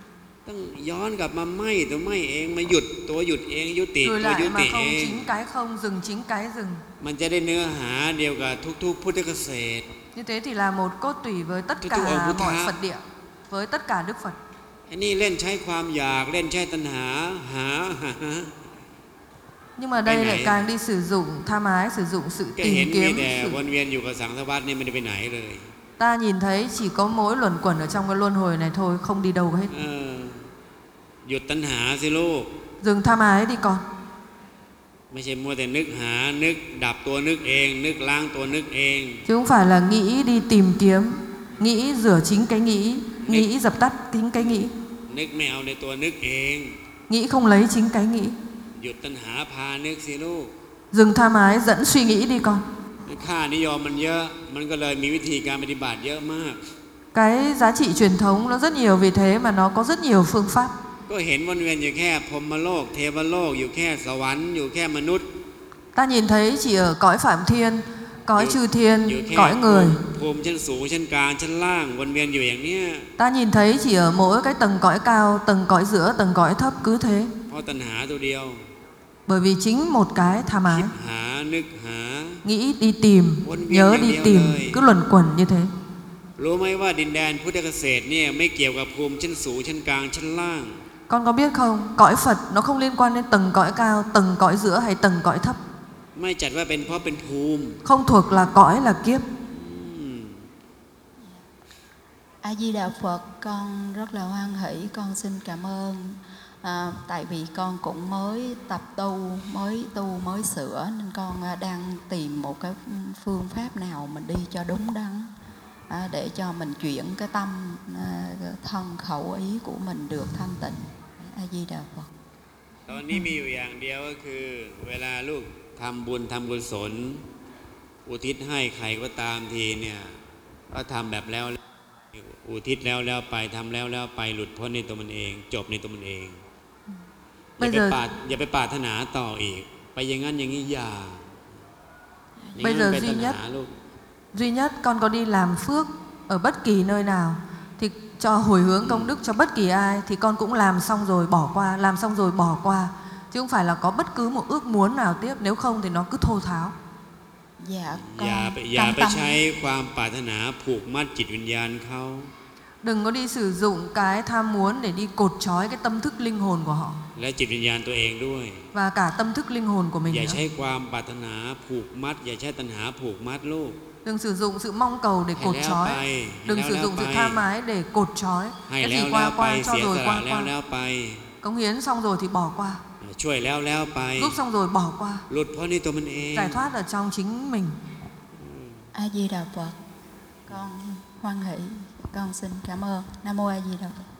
A: ต้องย้อนกลับมาไม่ตัวไม่เองมาหยุดตัวหยุดเองยุติ
B: Lùi
A: ตัว
B: lại
A: ยุ
B: mà
A: ติ
B: không
A: เอง
B: chính cái không, dừng chính cái dừng.
A: มันจะได้เนื้อหาเดียวกับทุกๆพุทธเกษตร
B: Như thế thì là một cốt tủy với tất
A: Cái
B: cả
A: tu ông Bụt
B: mọi
A: Tha.
B: Phật địa, với tất cả Đức Phật.
A: อันนี้เล่นใช้ความอยากเล่นใช้ตัณหาหาหา
B: Nhưng mà đây
A: Cái
B: lại
A: này-
B: càng đi sử dụng tham ái, sử dụng sự
A: ก็เห็น
B: tìm
A: มี
B: kiếm
A: แต่
B: sự...
A: วนเวียนอยู่กับสังสารวัฏนี่ไม่ได้ไปไหนเลย
B: Ta nhìn thấy chỉ có mỗi luẩn quẩn ở trong cái luân hồi này thôi, không đi đâu hết.
A: เออหยุดตัณหาสิลูก
B: Dừng tham ái đi con.
A: ไม่ใช่มัวแต่นึกหานึกดับตัวนึกเอง นึกล้างตัวนึกเอง
B: Chứ không phải là nghĩ đi tìm kiếm, nghĩ rửa chính cái nghĩ, nghĩ dập tắt chính cái nghĩ,
A: นึกไม่เอาในตัวนึกเอง
B: nghĩ không lấy chính cái nghĩ.
A: หยุดตัณหาพานึกสิลูก
B: Dừng tham ái dẫn suy nghĩ đi con.
A: ค่านิยมมันเยอะ มันก็เลยมีวิธีการปฏิบัติเยอะมาก
B: Cái giá trị truyền thống nó rất nhiều, vì thế mà nó có rất nhiều phương pháp.
A: ก็เห็นวนเวียนอยู่แค่พรหมโลกเทวโลกอยู่แค่สวรรค์อยู่แค่มนุษย์
B: Ta nhìn thấy chỉ ở cõi Phạm Thiên, cõi Chư
A: อยู่
B: Thiên,
A: แค่
B: cõi người.
A: ภูมิชั้นสูงชั้นกลางชั้นล่างวนเวียนอยู่อย่างเนี้ย
B: Ta nhìn thấy chỉ ở mỗi cái tầng cõi cao, tầng cõi giữa, tầng cõi thấp, cứ thế.
A: เพราะตัณหาตัวเดียว
B: Bởi vì chính một cái tham ái,
A: หานึกหา
B: nghĩ đi tìm, nhớ đi tìm, cứ luẩn quẩn như thế.
A: รู้ไหมว่าดินแดนพุทธเกษตรเนี่ยไม่เกี่ยวกับภูมิชั้นสูงชั้นกลางชั้นล่าง
B: Con có biết không, cõi Phật nó không liên quan đến tầng cõi cao, tầng cõi giữa hay tầng cõi thấp.
A: ไม่จัดว่าเป็นเพราะเป็นภูมิ
B: Không thuộc là cõi là kiếp.
N: A Di Đà Phật, con rất là hoan hỷ, con xin cảm ơn. À, tại vì con cũng mới tập tu, mới tu, mới sửa, nên con à, đang tìm một cái phương pháp nào mình đi cho đúng đắn, à, để cho mình chuyển cái tâm, à, thân khẩu ý của mình được thanh tịnh. A Di Đà Phật.
A: ตอนนี้มีอยู่อย่างเดียวก็คือเวลาลูกทำบุญทำกุศลอุทิศให้ใครก็ตามทีเนี่ยก็ทำแบบแล้วอุทิศแล้วแล้วไปทำแล้วแล้วไปหลุดพ้นในตัวมันเองจบในตัวมันเองอย่าไปปาดอย่าไปปรารถนาต่ออีกไปอย่างนั้นอย่างนี้อย่า
B: Bây giờ
A: เป็น
B: duy
A: ตัณ
B: nhất
A: หาลูก
B: duy nhất con có đi làm phước ở bất kỳ nơi nào thì cho hồi hướng công đức cho bất kỳ ai thì con cũng làm xong rồi bỏ qua, làm xong rồi bỏ qua, chứ không phải là có bất cứ một ước muốn nào tiếp, nếu không thì nó cứ thô tháo.
N: Dạ
A: อย่า
N: con
A: ไปอย่า
N: trong
A: ไป
N: tâm
A: ใช้ความปรารถนาผูกมัดจิตวิญญาณเขา
B: Đừng có đi sử dụng cái tham muốn để đi cột trói cái tâm thức linh hồn của họ
A: และจิตวิญญาณตัวเองด้วย
B: và cả tâm thức linh hồn của mình
A: อย่า
B: nữa.
A: ใช้ความปรารถนาผูกมัด อย่าใช้ตัณหาผูกมัดลูก
B: Đừng sử dụng sự mong cầu để
A: Hay
B: cột
A: léo
B: trói,
A: bay,
B: đừng
A: léo
B: sử
A: léo
B: dụng sự
A: bay.
B: tham ái để cột trói.
A: ให้
B: Cái
A: แล้
B: gì
A: วแล้ว
B: qua
A: ไป
B: qua cho
A: เสีย
B: rồi
A: สละ
B: qua
A: แล้ว
B: qua.
A: แล้วไป
B: Cống hiến xong rồi thì bỏ qua,
A: ช่วยแล้วแล้วไป
B: giúp xong rồi bỏ qua,
A: หลุดพ้นในตัวมันเอง
B: giải thoát ở trong chính mình.
N: A Di Đà Phật, con hoan hỷ, con xin cảm ơn. Nam mô A Di Đà Phật.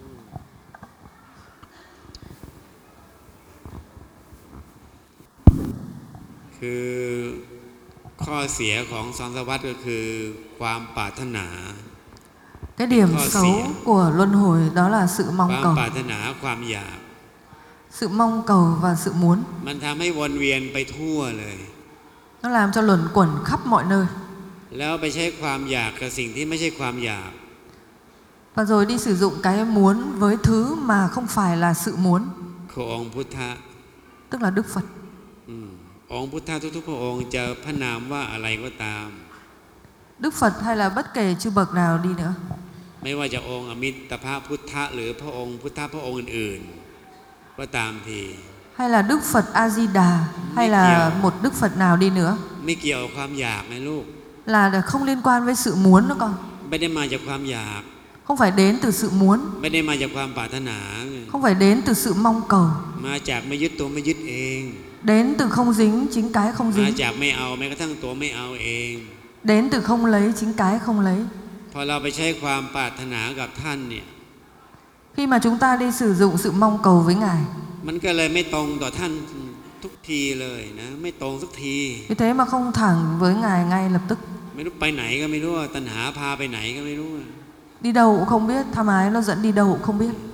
A: คือข้อเสียของสังสารวัฏก็คือความปรารถนา
B: Cái điểm
A: Khó
B: xấu
A: xỉa.
B: của luân hồi đó là sự
A: ค
B: mong
A: วาม
B: cầu,
A: ปรารถนาความอยาก
B: sự mong cầu và sự muốn.
A: มันทำให้วนเวียนไปทั่วเลย
B: Nó làm cho luẩn quẩn khắp mọi nơi.
A: แล้วไปใช้ความอยากกับสิ่งที่ไม่ใช่ความอยาก
B: Và rồi đi sử dụng cái muốn với thứ mà không phải là sự muốn,
A: คือองค์พุทธะ
B: tức là Đức Phật.
A: อืมองค์พุทธะทุกๆพระองค์จะพระนามว่าอะไรก็ตาม
B: Đức Phật hay là bất kể chư bậc nào đi nữa,
A: ไม่ว่าจะองค์อมิตรภาพพุทธะหรือพระองค์พุทธะพระองค์อื่นๆก็ตามที
B: hay là Đức Phật A Di Đà, hay là một Đức Phật nào đi nữa,
A: ไม่เกี่ยวกับความอยากนะลูก
B: là không liên quan với sự muốn đó con.
A: ไม่ได้มาจากความอยาก
B: Không phải đến từ sự muốn,
A: ไม่ได้มาจากความปรารถนา
B: không phải đến từ sự mong cầu,
A: มาจากไม่ยึดตัวไม่ยึดเอง
B: đến từ không dính chính cái không
A: มา
B: dính,
A: จากไม่เอาแม้กระทั่งตัวไม่เอาเอง
B: đến từ không lấy chính cái không lấy.
A: พอเราไปใช้ความปรารถนากับท่านเนี่ย
B: Khi mà chúng ta đi sử dụng sự mong cầu với Ngài,
A: มันก็เลยไม่ตรงต่อท่านทุกทีเลยนะไม่ตรงสักที
B: vì thế mà không thẳng với Ngài ngay lập tức.
A: ไม่รู้ไปไหนก็ไม่รู้ตัณหาพาไปไหนก็ไม่รู้
B: Đi đâu cũng không biết, tham ái nó dẫn đi đâu cũng không biết.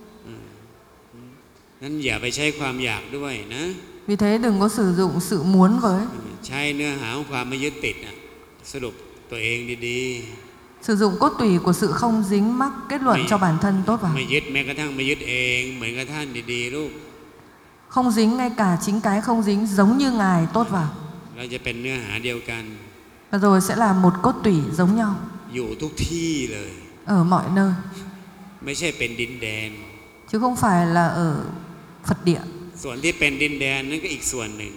A: นั้นอย่าไปใช้ความอยากด้วยนะ
B: Vì thế đừng có sử dụng sự muốn với.
A: ใช้เนื้อหาของความไม่ยึดติดอ่ะสรุปตัวเองดี
B: Sử dụng cốt tủy của sự không dính mắc kết luận cho bản thân tốt vào.
A: ไม่ยึดแม้กระทั่งไม่ยึดเองเหมือนกับท่านดีๆลูก
B: Không dính ngay cả chính cái không dính giống như Ngài tốt vào.
A: เราจะเป็นเนื้อหาเดียวกัน
B: Và rồi sẽ là một cốt tủy giống nhau
A: อยู่ทุกที่เลย
B: ở mọi nơi.
A: ไม่ใช่เป็นดินแดน
B: Chứ không phải là ở Phật địa.
A: ส่วนที่เป็นดินแดนนั่นก็อีกส่วนหนึ่ง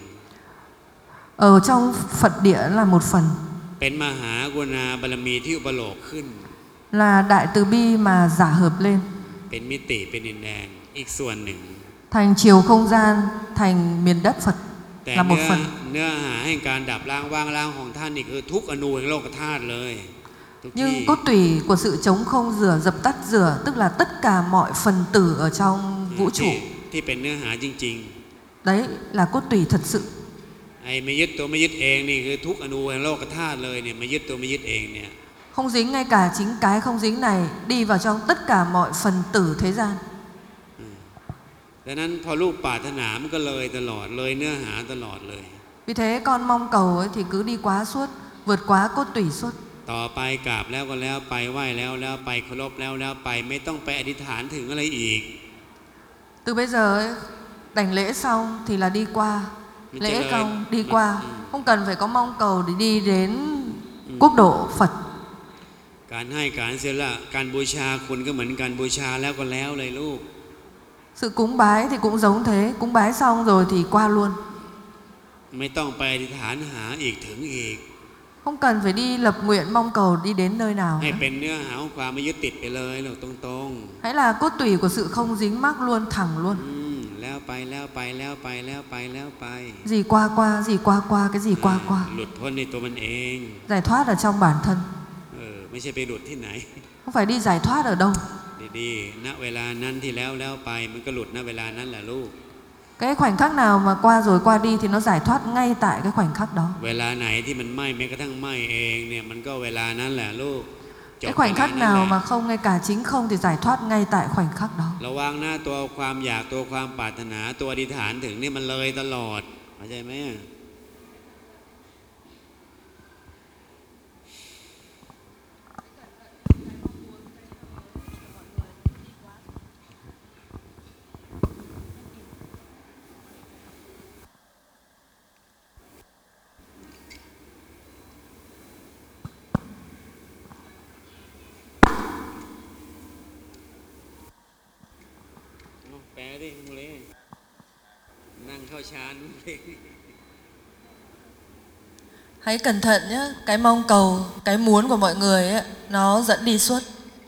B: Ở trong Phật địa là một phần.
A: เป็นมหากรุณาบารมีที่อุปโลกขึ้น
B: Là đại từ bi mà giả hợp lên.
A: เป็นมิติเป็นดินแดนอีกส่วนหนึ่ง
B: Thành chiều không gian, thành miền đất Phật
A: แต่
B: là một
A: เนื้อ
B: phần.
A: เนื้อหาแห่งการดับล้างว่างล้างของท่านนี่คือทุกอนูแห่งโลกธาตุเลยทุกที่
B: Nhưng cốt tủy của sự chống không rửa, dập tắt rửa, tức là tất cả mọi phần tử ở trong vũ
A: ที่
B: trụ.
A: ที่เป็นเนื้อหาจริง
B: Đấy là cốt tủy thật sự.
A: ๆไอ้ไม่ยึดตัวไม่ยึดเองนี่คือทุกอนูแห่งโลกธาตุเลยเนี่ยไม่ยึดตัวไม่ยึดเองเนี่ย
B: Không dính ngay cả chính cái không dính này đi vào trong tất cả mọi phần tử thế gian.
A: ดังนั้นพอลูกปรารถนามันก็เลยตลอดเลยเนื้อหาตลอดเลย
B: Vì thế con mong cầu ấy thì cứ đi quá suốt, vượt quá cốt tủy suốt.
A: ต่อไปกราบแล้วก็แล้วไปไหว้แล้วแล้วไปเคารพแล้วแล้วไปไม่ต้องไปอธิษฐานถึงอะไรอีก
B: Từ bây giờ ấy, đảnh lễ xong thì là đi qua,
A: Mình
B: lễ
A: trả lời.
B: công đi qua,
A: Ừ.
B: không cần phải có mong cầu để đi đến quốc độ Phật.
A: การให้การเสียละการบูชาคุณก็เหมือนการบูชาแล้วก็แล้วเลยลูก
B: Sự cúng bái thì cũng giống thế, cúng bái xong rồi thì qua luôn.
A: ไม่ต้องไปอธิษฐานหาอีกถึงอีก
B: Không cần phải đi lập nguyện mong cầu đi đến nơi nào
A: ให้
B: nữa.
A: เป็นเนื้อหาของความไม่ยึดติดไปเลยลูกตรง
B: Hãy là cốt tủy của sự không dính mắc luôn, thẳng luôn.
A: ๆอืมแล้วไปแล้วไปแล้วไปแล้วไปแล้วไป
B: Gì qua qua, gì qua qua, cái gì qua qua.
A: หลุดพ้นในตัวมันเอง
B: Giải thoát ở trong bản thân,
A: เออไม่ใช่ไปหลุดที่ไหน
B: không phải đi giải thoát ở đâu.
A: ดีๆณเวลานั้นที่แล้วแล้วไปมันก็หลุดณเวลานั้นแหละลูก
B: Cái khoảnh khắc nào mà qua rồi qua đi thì nó giải thoát ngay tại cái khoảnh khắc đó.
A: เวลาไหนที่มันไหม้แม้กระทั่งไหม้เองเนี่ยมันก็เวลานั้นแหละลูกจบ
B: Cái khoảnh
A: เวลา
B: khắc
A: นั้น
B: nào
A: แหละ
B: mà không ngay cả chính không thì giải thoát ngay tại khoảnh khắc đó.
A: ระวังหน้าตัวความอยากตัวความปรารถนาตัวอธิษฐานถึงนี่มันเลยตลอดเข้าใจไหม แปลดิมึงเลยนั่งเข้าฌานมึงเลย
B: Hãy cẩn thận nhé, cái mong cầu, cái muốn của mọi người ấy, nó dẫn đi suốt.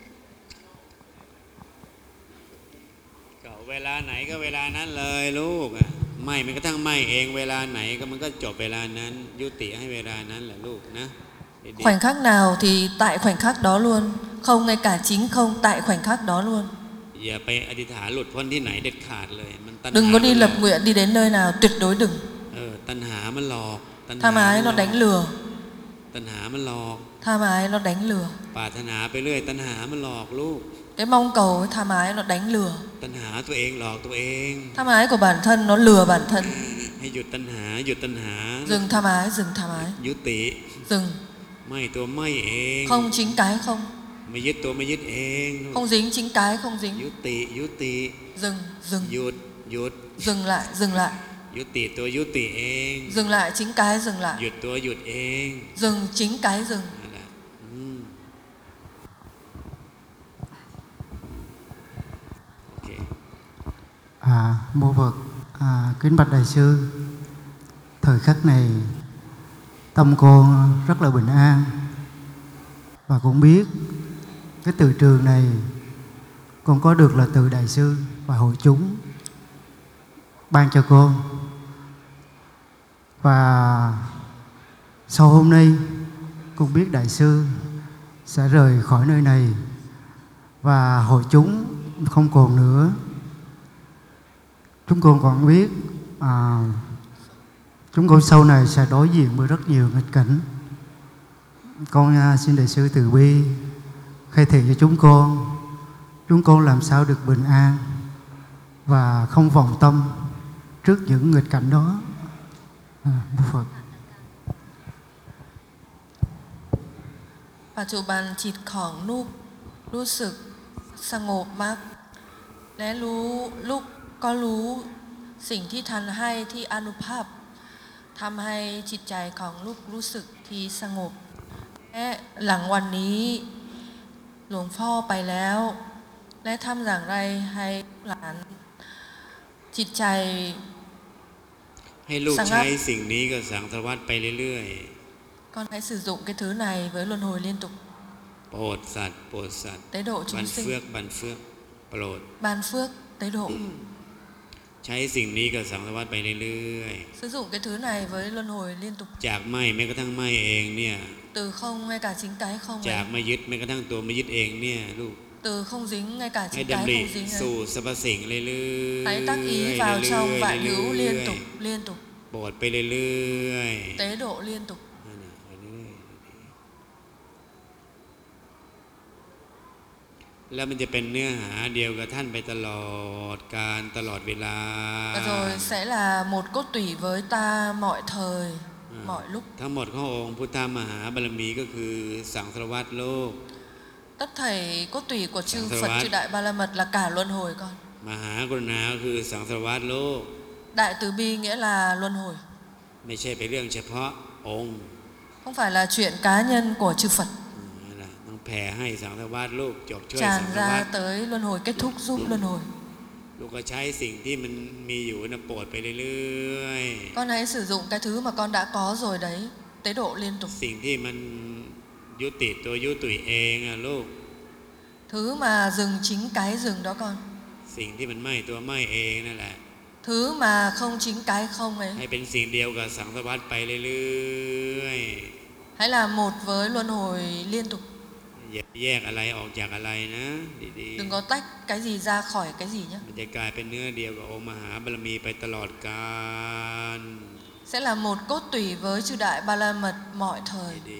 A: ก็เวลาไหนก็เวลานั้นเลยลูกอ่ะไม่มันก็ทั้งไม่เองเวลาไหนก็มันก็จบเวลานั้นยุติให้เวลานั้นแหละลูกนะดีๆ
B: Khoảnh khắc nào thì tại khoảnh khắc đó luôn, không ngay cả chính không tại khoảnh khắc đó luôn.
A: อย่าไปอธิษฐานหลุดพ้นที่ไหนเด็ดขาดเลยมันตัณหา
B: Đừng có đi
A: มันหล
B: lập
A: อก
B: nguyện đi đến nơi nào, tuyệt đối đừng.
A: เออตัณหามันหลอกตัณหา
B: Tham ái nó đánh lừa,
A: ตัณหามันหลอก
B: tham ái nó đánh lừa.
A: ปรารถนาไปเรื่อยตัณหามันหลอกลูก
B: Cái mong cầu ấy, tham ái nó đánh lừa.
A: ตัณหาตัวเองหลอกตัวเอง
B: Tham ái của bản thân nó lừa bản thân.
A: ให้หยุดตัณหาหยุดตัณหา
B: Dừng tham ái, dừng tham ái,
A: ยุติ
B: dừng.
A: ไม่ตัวไม่เอง
B: Không chính cái không,
A: ไม่ยึดตัวไม่ยึดเอง
B: không dính chính cái không dính.
A: ยุติยุติ
B: Dừng, dừng,
A: หยุดหยุด
B: dừng lại, dừng lại.
A: ยุติตัวยุติเอง
B: Dừng lại chính cái dừng
A: หยุ
B: lại.
A: ดตัวหยุดเอง
B: Dừng chính cái dừng.
A: นั่นแหละอืมโอเค
H: À, mô Phật, à, kính bạch đại sư, thời khắc này tâm con rất là bình an và cũng biết cái từ trường này con có được là từ đại sư và hội chúng ban cho con. Và sau hôm nay con biết đại sư sẽ rời khỏi nơi này và hội chúng không còn nữa. Chúng con còn biết à, chúng con sau này sẽ đối diện với rất nhiều nghịch cảnh. Con à, xin đại sư từ bi khai thị cho chúng con, chúng con làm sao được bình an và không vọng tâm trước những nghịch cảnh đó. À, Mô Phật.
B: ปัจจุบันจิตของลูกรู้สึกสงบมากและรู้ลูกก็รู้สิ่งที่ท่านให้ที่อานุภาพทำให้จิตใจของลูกรู้สึกที่สงบและหลังวันนี้หลวงพ่อไปแล้วและทำอย่างไรให้หลานจิตใจ
A: ให้ลูกใช้สิ่งนี้ก็สังสารวัตรไปเรื่อยๆ
B: con hãy sử dụng cái thứ này với luân hồi liên tục
A: โปรดสัตว์โปรดสัตว์
B: tế độ
A: บั
B: chúng
A: นเฟือก
B: sinh
A: บันเฟือกโปรด
B: ban phước tế độ
A: ใช้สิ่งนี้ก็สังสารวัตรไปเรื่อย
B: sử dụng cái thứ này với luân hồi liên tục
A: ๆจากไม่แม้กระทั่งไม่เองเนี่ย
B: từ không ngay cả chính cái không
A: จาก
B: ấy
A: ไม่ยึดแม้กระทั่งตัวไม่ยึดเองเนี่ยลูก
B: từ không dính ngay cả
A: ให้
B: chính cái
A: ดำริ
B: không dính
A: สู่
B: ấy
A: สรรพสิ่งเรื่อยๆ
B: hãy tác ý vào trong vạn hữu liên
A: เรื่อย
B: tục liên tục
A: ๆโปรดไปเรื่อยๆ
B: tế độ liên tục
A: แล้วมันจะเป็นเนื้อหาเดียวกับท่านไปตลอดการตลอดเวลา
B: và rồi sẽ là một cốt tủy với ta mọi thời mọi lúc
A: ทั้งหมดขององค์พุทธมหาบารมีก็คือสังสารวัตรโลก
B: tất thảy cốt tủy của chư
A: Sang
B: Phật
A: Sarvat.
B: chư Đại Ba La Mật là cả luân hồi con
A: มหากรุณาก็คือสังสารวัตรโลก
B: đại từ bi nghĩa là luân hồi
A: ไม่ใช่เป็นเรื่องเฉพาะองค์
B: không phải là chuyện cá nhân của chư Phật
A: นั่นแหละต้องแผ่ให้สังสารวัตรโลกจบช่วยสั
B: tràn
A: งสารวั
B: ra
A: ตร
B: tới luân hồi kết thúc giúp luân hồi
A: ลูกก็ใช้สิ่งที่มันมีอยู่นะโปรดไปเรื่อย
B: con hãy sử dụng cái thứ mà con đã có rồi đấy tế độ liên tục
A: ๆสิ่งที่มันยุติตัวยุติเองอะลูก
B: thứ mà dừng chính cái dừng đó con
A: สิ่งที่มันไหม้ตัวไหม้เองนั่นแหละ
B: thứ mà không chính cái không ấy
A: ให้เป็นสิ่งเดียวกับสังสารวัตรไปเรื่อย
B: hãy là một với luân hồi liên tục
A: ๆอย่าแยกอะไรออกจากอะไรนะดีๆ
B: đừng có tách cái gì ra khỏi cái gì nhé
A: มันจะกลายเป็นเนื้อเดียวกับองค์มหาบารมีไปตลอดกาล
B: sẽ là một cốt tủy với chư Đại Ba La Mật mọi thời
A: ดี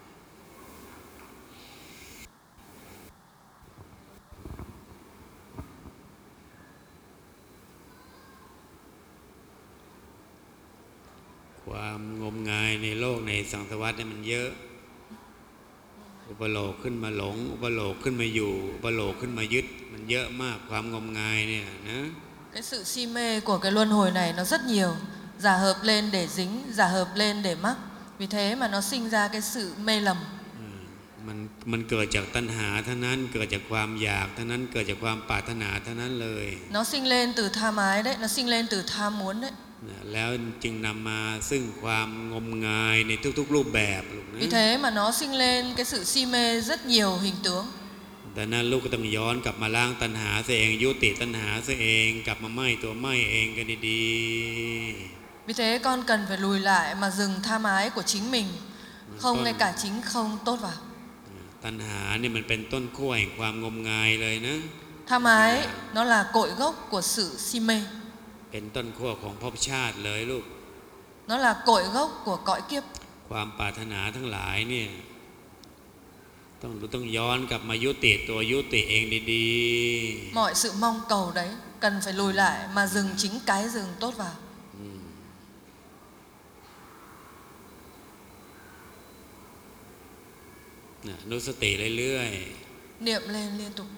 A: ความงมงายในโลกในสังสารวัฏเนี่ยมันเยอะ อุปโลกขึ้นมาหลง อุปโลกขึ้นมาอยู่ อุปโลกขึ้นมายึด มันเยอะมากความงมงายเนี่ยนะ
B: cái sự si mê của cái luân hồi này nó rất nhiều giả hợp lên để dính giả hợp lên để mắc vì thế mà nó sinh ra cái sự mê lầm
A: มันมันเกิดจากตัณหาเท่านั้นเกิดจากความอยากเท่านั้นเกิดจากความปรารถนาเท่านั้นเลย
B: nó sinh lên từ tham ái đấy nó sinh lên từ tham muốn đấy
A: แล้วจึงนำมาซึ่งความงมงายในทุกๆรูปแบบลูกนะ
B: vì thế mà nó sinh lên cái sự si mê rất nhiều hình tướng
A: แต่นั้นลูกก็ต้องย้อนกลับมาล้างตัณหาซะเองยุติตัณหาซะเองกลับมาไหม้ตัวไหม้เองกันดี
B: vì thế con cần phải lùi lại mà dừng tham ái của chính mình không ngay cả chính không tốt vào
A: ๆตัณหาเนี่ยมันเป็นต้นขั้วแห่งความงมงายเลยนะ
B: tham ái nó là cội gốc của sự si mê
A: เป็นต้นขั้วของภพชาติเลยลูก
B: nó là cội gốc của cõi kiếp
A: ความปรารถนาทั้งหลายเนี่ยต้องต้องย้อนกลับมายุติตัวยุติเองดีๆ
B: mọi sự mong cầu đấy cần phải lùi lại mà dừng chính cái dừng tốt vào
A: นุสติเรื่อย
B: niệm lên liên tục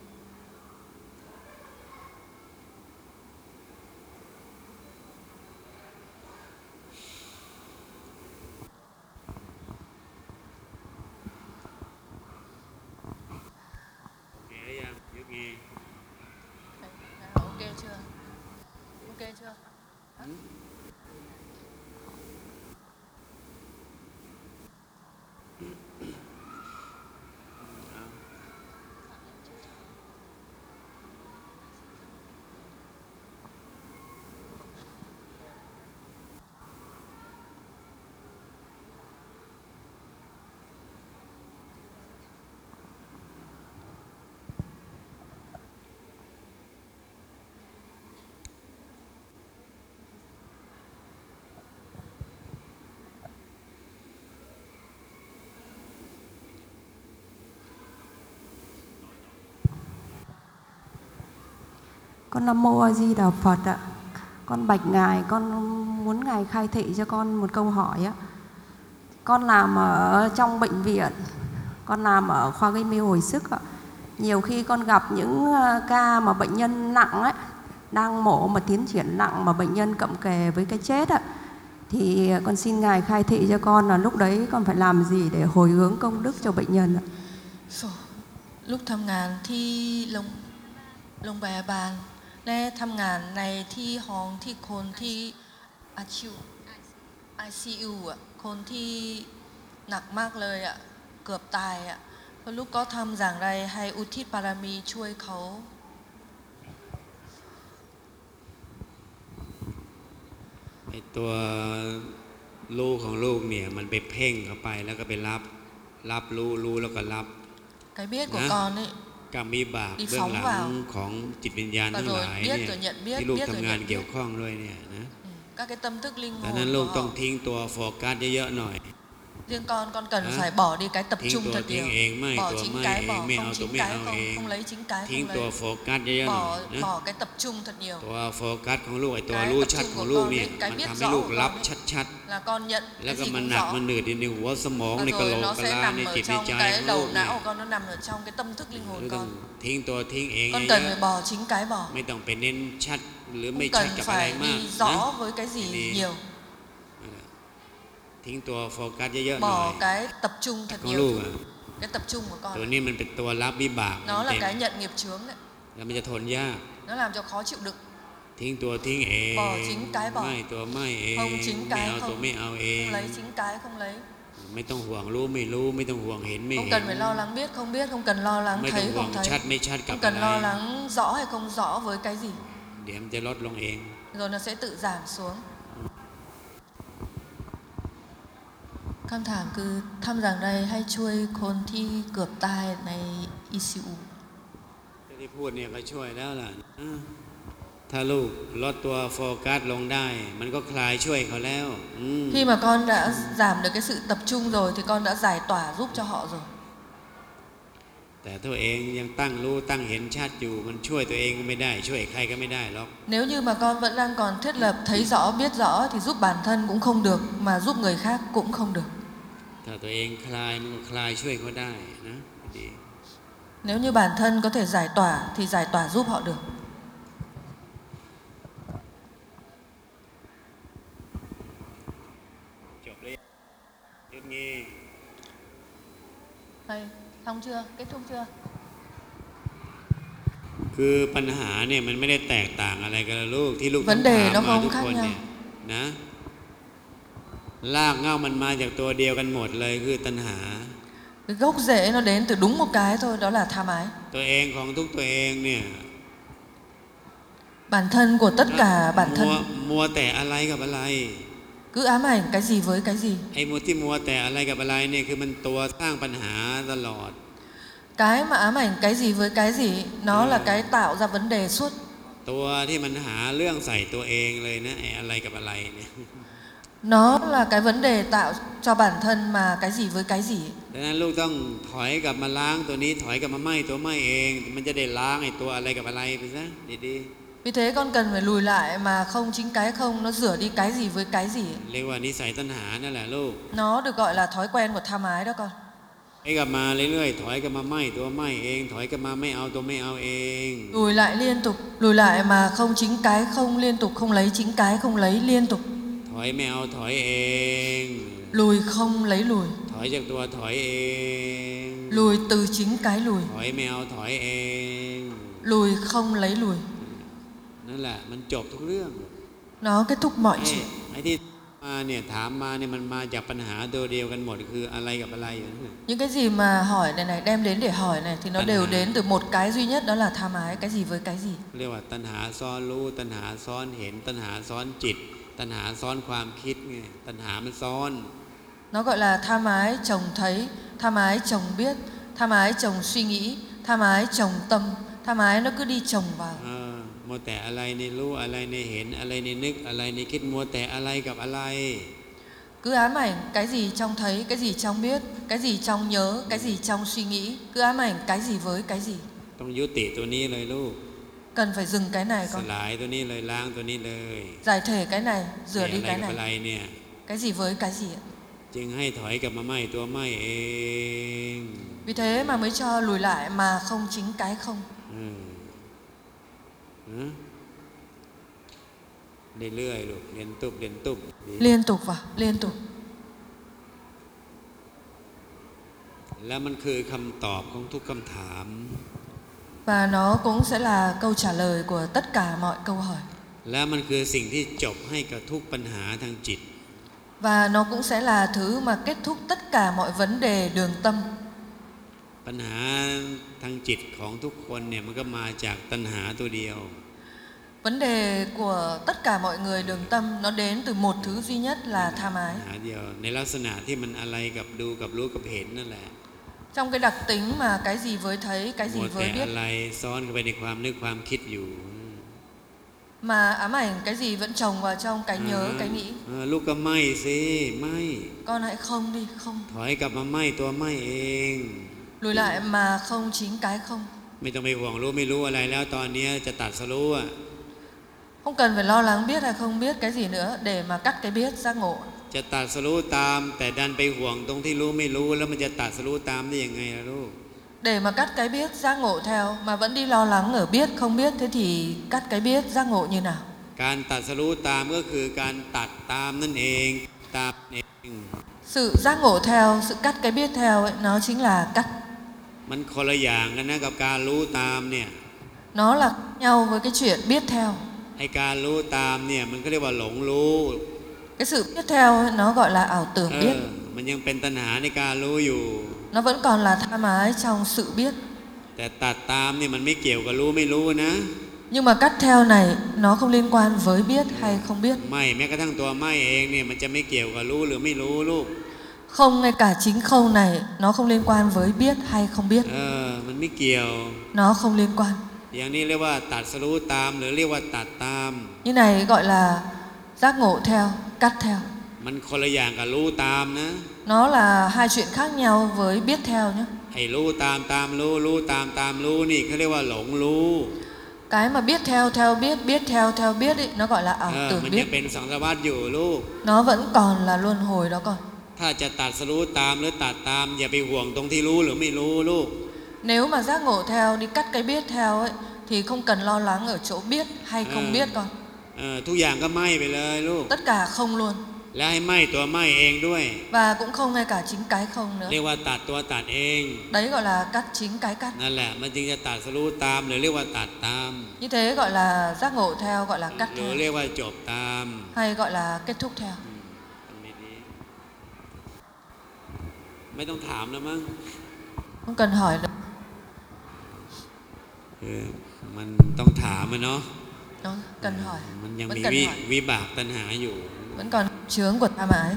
A: ๆโอเคหรือยังยุกงี
B: ok chưa ok chưa
O: Con Nam Mô A Di Đà Phật ạ. Con bạch Ngài, con muốn Ngài khai thị cho con một câu hỏi á. Con làm ở trong bệnh viện Con làm ở khoa gây mê hồi sức ạ. Nhiều khi con gặp những ca mà bệnh nhân nặng ấy, đang mổ mà tiến triển nặng mà bệnh nhân cận kề với cái chết ạ, thì con xin Ngài khai thị cho con là lúc đấy con phải làm gì để hồi hướng công đức cho bệnh nhân ạ.
P: Lúc thăm ngàn thi lông lông bè bàn nè, thăm ngàn này thi hòn thiคนที่ไอ ซี ยู อ่ะคนที่หนักมากเลยอ่ะเกือบตายอ่ะแล้วลูกก็ทำอย่างไรให้อุทิศบารมีช่วยเขา
A: ไอตัวลูกของลูกเนี่ยมันไปเพ่งเข้าไปแล้วก็ไปรับรับรู้รู้แล้วก็รับ
P: cái biết của con ấy
A: กรรมวิบากเบื้องหลังของจิตวิญญาณทั้งหลายเนี่ยที่ลูกทำงานเกี่ยวข้องด้วยเนี่ยนะ
P: các cái tâm thức linh
A: ดัง
P: hồn
A: นั้นลูก
P: của
A: ต้อง
P: họ.
A: ทิ้งตัวโฟกัสเยอะๆหน่อย
P: Riêng con con cần phải bỏ đi cái tập
A: ทิ้ง
P: trung
A: ตัว
P: thật
A: ทิ้ง
P: nhiều.
A: เองไม่
P: Bỏ
A: ตัว
P: chính
A: ไม่
P: cái
A: เอง
P: bỏ
A: ไม่เอา
P: không
A: ตัว
P: chính
A: ไม่
P: cái
A: เอา
P: không
A: เอง
P: không lấy chính cái
A: ทิ้ง
P: không
A: ตัว
P: lấy.
A: โฟกัสเยอะๆหน่อย
P: Bỏ
A: นะ
P: bỏ cái tập trung thật nhiều.
A: ตัวโฟกัสของลูกไอ้ตัว
P: cái
A: รู้
P: tập
A: ชัด
P: trung
A: ของ
P: của
A: ลูก
P: con
A: เนี่ย
P: ấy, cái
A: มัน
P: biết
A: ทำให้
P: rõ
A: ลูก
P: của
A: รับ
P: con ấy
A: ชัด
P: là con nhận
A: ๆ แล้ว
P: cái
A: ก็
P: gì
A: มัน
P: cũng
A: หนัก
P: rõ.
A: มันหนืดในหัวสมอง
P: Và
A: ในกะโหล
P: rồi
A: ก
P: nó
A: กะ
P: sẽ
A: ลา
P: nằm
A: ใน
P: ở
A: จิตใน
P: trong
A: ใจข
P: cái
A: องลู
P: đầu
A: กเนี่ย
P: não của con, nó nằm ở trong cái tâm thức linh hồn
A: ลูกต้อง
P: con.
A: ทิ้งตัวทิ้งเอง
P: Con
A: เย
P: cần
A: อะ
P: phải bỏ chính cái bỏ.
A: ๆไม่ต้องไปเน้นชัดหรือ
P: Không
A: ไม่ชัด
P: cần
A: กับอะไร
P: phải
A: มาก
P: đi
A: นะ
P: rõ với cái gì
A: ดี
P: nhiều.
A: ทิ้งตัวโฟกัสเยอะๆหน่อย
P: Bỏ cái tập trung thật
A: ของ
P: nhiều.
A: ลูกอ่ะ
P: Cái tập trung của
A: ตัว
P: con.
A: นี้มันเป็นตัวรับวิบาก
P: Nó là
A: เต็ม
P: cái nhận nghiệp chướng đấy.
A: แล้วมันจะทนยาก
P: Nó làm cho khó chịu đựng.
A: ทิ้งตัวทิ้งเอง
P: Bỏ chính cái bỏ.
A: ไม่ตัวไม่เอง
P: Không chính
A: ไม่
P: cái
A: เอาตัว
P: không.
A: ไม่เอาเอง
P: Không lấy chính cái không lấy.
A: ไม่ต้องห่วงรู้ไม่รู้ไม่ต้องห่วงเห็นไม่
P: Không
A: เห็น
P: cần phải lo lắng biết không biết, không cần lo lắng
A: ไม่ต้อง
P: thấy
A: ห่วง
P: không thấy.
A: ชัดไม่ชัดกับ
P: Không
A: อะ
P: cần
A: ไร
P: lo lắng rõ hay không rõ với cái gì.
A: เดี๋ยวมันจะลดลงเอง
P: Rồi nó sẽ tự giảm xuống. คำถามคือทำอย่างไรให้ช่วยคนที่เกือบตายใน อี ซี ยู
A: ที่พูดเนี่ยก็ช่วยแล้วล่ะอ่าถ้าลูกลดตัวโฟกัสลงได้ มันก็คลายช่วยเขาแล้วอืม
P: Khi mà con đã giảm được cái sự tập trung rồi thì con đã giải tỏa giúp cho họ rồi.
A: แต่ตัวเองยังตั้งรู้ตั้งเห็นชัดอยู่มันช่วยตัวเองก็ไม่ได้ช่วยใครก็ไม่ได้หรอก
P: Nếu như mà con vẫn đang còn thiết lập thấy rõ biết rõ thì giúp bản thân cũng không được, mà giúp người khác cũng không được.
A: ถ้าตัวเองคลายมันก็คลายช่วยเขาได้นะดี
P: Nếu như bản thân có thể giải tỏa thì giải tỏa giúp họ được.
A: จบเลยยุดงี้
P: Thầy, xong chưa? Kết thúc chưa?
A: คือปัญหาเนี่ยมันไม่ได้แตกต่างอะไรกันเลยลูกที่ลูก
P: vấn đề
A: ถาม
P: nó
A: มา
P: không
A: ทุก
P: khác
A: คน
P: nhau.
A: เนี่ยนะรากเหง้ามันมาจากตัวเดียวกันหมดเลยคือตัณหา
P: Cái gốc rễ nó đến từ đúng một cái thôi, đó là tham ái.
A: ตัวเองของทุกตัวเองเนี่ย
P: Bản thân của tất cả bản
A: มัว
P: thân
A: มัวแต่อะไรกับอะไร
P: cứ ám ảnh cái gì với cái gì.
A: ไอ้มัวที่มัวแต่อะไรกับอะไรเนี่ยคือมันตัวสร้างปัญหาตลอด
P: Cái mà ám ảnh cái gì với cái gì, nó là cái tạo ra vấn đề suốt.
A: ตัวที่มันหาเรื่องใส่ตัวเองเลยนะไอ้อะไรกับอะไรเนี่ย
P: Nó là cái vấn đề tạo cho bản thân mà cái gì với cái gì.
A: ดังนั้นลูกต้องถอยกลับมาล้างตัวนี้ถอยกลับมาไหม้ตัวไหม้เองมันจะได้ล้างไอ้ตัวอะไรกับอะไรไปซะดี
P: Vì thế con cần phải lùi lại mà không chính cái không, nó rửa đi cái gì với cái gì.
A: ๆเรียกว่านิสัยตัณหานั่นแหละลูก
P: Nó được gọi là thói quen của tham ái đó con.
A: ถอยกลับมาเรื่อยๆถอยกลับมาไหม้ตัวไหม้เองถอยกลับมาไม่เอาตัวไม่เอาเอง
P: Lùi lại liên tục, lùi lại mà không chính cái không liên tục, không lấy chính cái không lấy liên tục.
A: ถอยไม่เอาถอยเอง
P: Lùi không lấy lùi.
A: ถอยจากตัวถอยเอง
P: Lùi từ chính cái lùi.
A: ถอยไม่เอาถอยเอง
P: Lùi không lấy lùi.
A: นั่นแหละมันจบทุกเรื่อง
P: Nó kết thúc mọi
A: ไอ้
P: chuyện.
A: ไอ้ที่มาเนี่ยถามมาเนี่ยมันมาจากปัญหาตัวเดียวกันหมดคืออะไรกับอะไรอยู่นั่นแหละ
P: Những cái gì mà hỏi này này đem đến để hỏi này thì nó
A: ปัญ
P: đều
A: หา
P: đến từ một cái duy nhất, đó là tham ái, cái gì với cái gì.
A: เรียกว่าตัณหาซ้อนรู้ตัณหาซ้อนเห็นตัณหาซ้อนจิตตัณหาซ้อนความคิดไงตัณหามันซ้อน
P: Nó gọi là tham ái chồng thấy, tham ái chồng biết, tham ái chồng suy nghĩ, tham ái chồng tâm, tham ái nó cứ đi chồng vào.
A: เออมัวแต่อะไรในรู้อะไรในเห็นอะไรในนึกอะไรในคิดมัวแต่อะไรกับอะไร
P: Cứ ám ảnh cái gì trong thấy, cái gì trong biết, cái gì trong nhớ, cái gì trong suy nghĩ. Cứ ám ảnh cái gì với cái gì.
A: ต้องยุติตัวนี้เลยลูก
P: Cần phải dừng cái này
A: ส
P: con.
A: ลายตัวนี้เลยล้างตัวนี้เลย
P: Giải thể cái này, rửa
A: อะไร
P: đi cái
A: กับอะไร
P: này.
A: เนี่ย
P: Cái gì với cái gì ạ?
A: จึงให้ถอยกลับมาไหม้ตัวไหม้เอง
P: Vì thế mà mới cho lùi lại mà không chính cái không.
A: อืมฮะเรื่อยๆลูกเรียนตุบเรียนตุบดี
P: Liên tục vào, liên tục.
A: แล้วมันคือคำตอบของทุกคำถาม
P: Và nó cũng sẽ là câu trả lời của tất cả mọi câu hỏi.
A: และมันคือสิ่งที่จบให้กับทุกปัญหาทางจิต
P: Và nó cũng sẽ là thứ mà kết thúc tất cả mọi vấn đề đường tâm.
A: ปัญหาทางจิตของทุกคนเนี่ยมันก็มาจากตัณหาตัวเดียว
P: Vấn đề của tất cả mọi người đường tâm nó đến từ một thứ duy nhất là tham ái.
A: ปัญหาเดียวในลักษณะที่มันอะไรกับดูกับรู้กับเห็นนั่นแหละ
P: Trong cái đặc tính mà cái gì với thấy, cái gì
A: มัว
P: với
A: แต่
P: biết.
A: อะไรซ้อนเข้าไปในความนึกความคิดอยู่
P: Mà ám ảnh cái gì vẫn chồng vào trong cái nhớ, cái nghĩ.
A: เออลูกก็ไม่สิไม่
P: Con hãy không đi, không.
A: ถอยกลับมาไม่ตัวไม่เอง
P: Lùi lại mà không chính cái không.
A: ไม่ต้องไปห่วงรู้ไม่รู้อะไรแล้วตอนนี้จะตัดสรู้อ่ะ
P: Không cần phải lo lắng biết hay không biết cái gì nữa để mà cắt cái biết giác ngộ.
A: จะตัดสรู้ตามแต่ดันไปห่วงตรงที่รู้ไม่รู้แล้วมันจะตัดสรู้ตามได้ยังไงล่ะลูก
P: Để mà cắt cái biết giác ngộ theo mà vẫn đi lo lắng ở biết không biết, thế thì cắt cái biết giác ngộ như nào?
A: การตัดสรู้ตามก็คือการตัดตามนั่นเองตามเอง
P: Sự giác ngộ theo, sự cắt cái biết theo ấy, nó chính là cắt.
A: มันคนละอย่างกันนะกับการรู้ตามเนี่ย
P: Nó là khác nhau với cái chuyện biết theo.
A: ไอ้การรู้ตามเนี่ยมันก็เรียกว่าหลงรู้
P: Cái sự biết theo ấy, nó gọi là ảo tưởng
A: เอ
P: biết.
A: อมันยังเป็นตัณหาในการรู้อยู่
P: Nó vẫn còn là tham ái trong sự biết.
A: แต่ตัดตามเนี่ยมันไม่เกี่ยวกับรู้ไม่รู้นะ
P: Nhưng mà cắt theo này nó không liên quan với biết hay không biết.
A: ไม่แม้กระทั่งตัวไม่เองเนี่ยมันจะไม่เกี่ยวกับรู้หรือไม่รู้ลูก
P: Không, ngay cả chính không này nó không liên quan với biết hay không biết.
A: เออมันไม่เกี่ยว
P: Nó không liên quan.
A: อย่างนี้เรียกว่าตัดสรู้ตามหรือเรียกว่าตัดตาม
P: Như này gọi là giác ngộ theo, cắt theo.
A: มันคนละอย่างกับรู้ตามนะ
P: Nó là hai chuyện khác nhau với biết theo nhé.
A: ไอ้รู้ตามตามรู้รู้ตามตามรู้นี่เขาเรียกว่าหลงรู้
P: Cái mà biết theo theo biết, biết theo theo biết ấy, nó gọi là ảo
A: เออ
P: tưởng
A: มัน
P: biết.
A: ยังเป็นสังสารวัฏอยู่ลูก
P: Nó vẫn còn là luân hồi đó con.
A: ถ้าจะตัดสรู้ตามหรือตัดตามอย่าไปห่วงตรงที่รู้หรือไม่รู้ลูก
P: Nếu mà giác ngộ theo đi cắt cái biết theo ấy thì không cần lo lắng ở chỗ biết hay không biết con.
A: เออทุกอย่างก็ไม่ไปเลยลูก
P: Tất cả không luôn.
A: และให้ไม่ตัวไม่เองด้วย
P: Và cũng không ngay cả chính cái không nữa.
A: เรียกว่าตัดตัวตัดเอง
P: Đấy gọi là cắt chính cái cắt.
A: นั่นแหละมันจึงจะตัดสรู้ตามหรือเรียกว่าตัดตาม
P: Như thế gọi là giác ngộ theo, gọi là cắt
A: หรือ
P: theo.
A: เรียกว่าจบตาม
P: Hay gọi là kết thúc theo.
A: ไม่ต้องถามแล้วมั้ง
P: Không cần hỏi nữa.
A: เออมันต้องถามมันเนาะ
P: Nó cần hỏi.
A: มันยัง
P: Vẫn
A: มี
P: cần
A: วิ
P: hỏi.
A: วิบากตัณหาอยู่
P: Vẫn còn chướng của tham ái.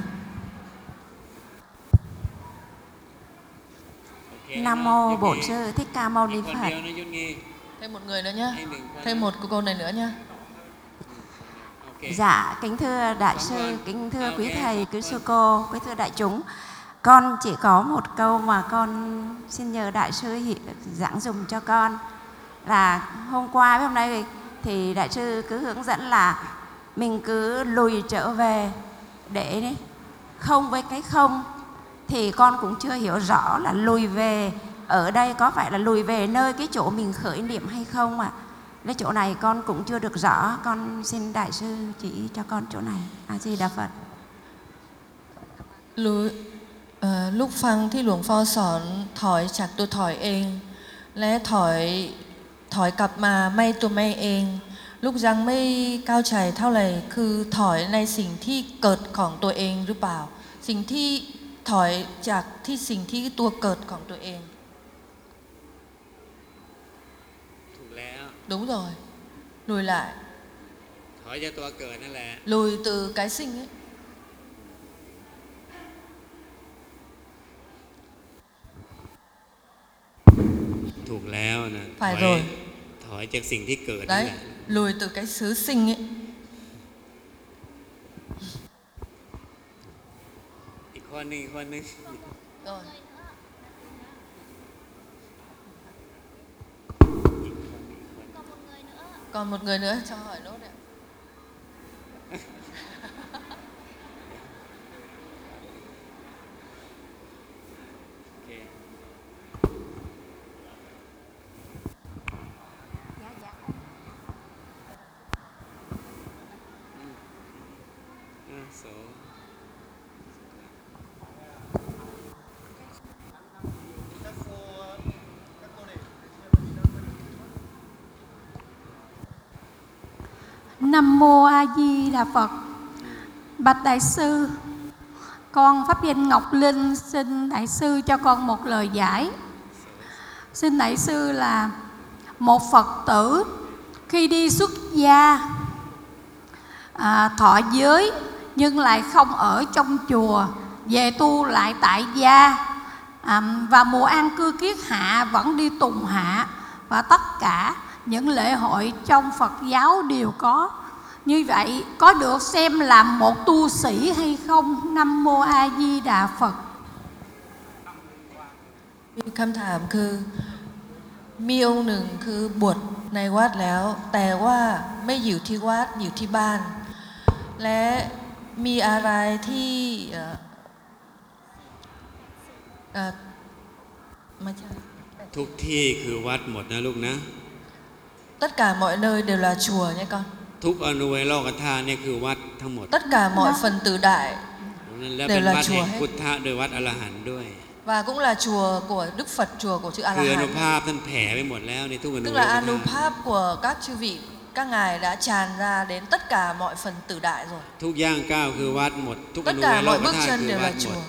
O: Nam mô Bổn Sư Thích Ca Mâu Ni
A: คน
O: Phật.
A: เดียวนะยุ่นงี้
P: Thêm một người nữa nhá. Thêm một câu này nữa nhá.
O: Dạ, kính thưa đại sư, kính thưa quý thầy, quý sư cô, quý thưa đại chúng. Con chỉ có một câu mà con xin nhờ đại sư hi- giảng dùm cho con. Là hôm qua với hôm nay thì đại sư cứ hướng dẫn là mình cứ lùi trở về để không với cái không. Thì con cũng chưa hiểu rõ là lùi về ở đây có phải là lùi về nơi cái chỗ mình khởi niệm hay không ạ? À? Cái chỗ này con cũng chưa được rõ, con xin đại sư chỉ cho con chỗ này. A Di Đà Phật.
P: Lùi, uh, ลูกฟังที่หลวงพ่อสอนถอยจากตัวถอยเอง และถอยถอยกลับมาไม่ตัวไม่เอง ลูกยังไม่เข้าใจเท่าไหร่คือถอยในสิ่งที่เกิดของตัวเองหรือเปล่า สิ่งที่ถอยจากที่สิ่งที่ตัวเกิดของตัวเอง
A: ถูกแล้ว
P: Đúng rồi. Lùi lại.
A: ถอยจากตัวเกิดนั่นแหละ
P: Lùi từ cái sinh ấy.
A: ถูกแล้วนะ
P: Phải
A: ถอย
P: rồi.
A: ถอยจากสิ่งที่เกิดนั่น
P: Đấy,
A: แหละ
P: lùi từ cái xứ sinh ấy.
A: อีกคนหนึงอีกคนหนึง
P: Rồi. Còn một người nữa cho hỏi nốt ạ.
Q: Nam Mô A Di Đà Phật. Bạch Đại sư, con pháp danh Ngọc Linh xin Đại sư cho con một lời giải. Xin Đại sư là một Phật tử khi đi xuất gia à, thọ giới nhưng lại không ở trong chùa, về tu lại tại gia, à, và mùa an cư kiết hạ vẫn đi tùng hạ, và tất cả những lễ hội trong Phật giáo đều có. Như vậy có được xem là một tu sĩ hay không? Nam Mô A Di Đà Phật.
P: มีคำถามคือมีองค์หนึ่งคือบวชในวัดแล้วแต่ว่าไม่อยู่ที่วัดอยู่ที่บ้านและมีอะไรที่เอ่อเอ่อไม่ใช่
A: ทุกที่คือวัดหมดนะลูกนะ
P: tất cả mọi nơi đều là chùa nhé con.
A: ทุกอนุในโลกธาตุเนี่ยคือวัดทั้งหมด
P: tất cả mọi phần tử đại
A: และเป็น
P: đều là
A: วัดแห่
P: chùa
A: ง
P: hết
A: พุทธะโดยวัดอรหันต์ด้วย
P: và cũng là chùa của Đức Phật, chùa của chữ A La
A: คืออนุ
P: Hán.
A: ภาพท่านแผ่ไปหมดแล้วในทุกอนุ
P: Tức
A: ในโล
P: là
A: กธาตุ
P: Anupap của các chư vị, các ngài đã tràn ra đến tất cả mọi phần tử đại rồi.
A: ทุกย่างก้าวคือวัดหมด ทุกอ
P: Tất
A: นุใน
P: cả
A: โล
P: mọi
A: ก
P: bước
A: ธาตุ
P: chân
A: คือ
P: đều
A: วั
P: là
A: ดหมด
P: chùa.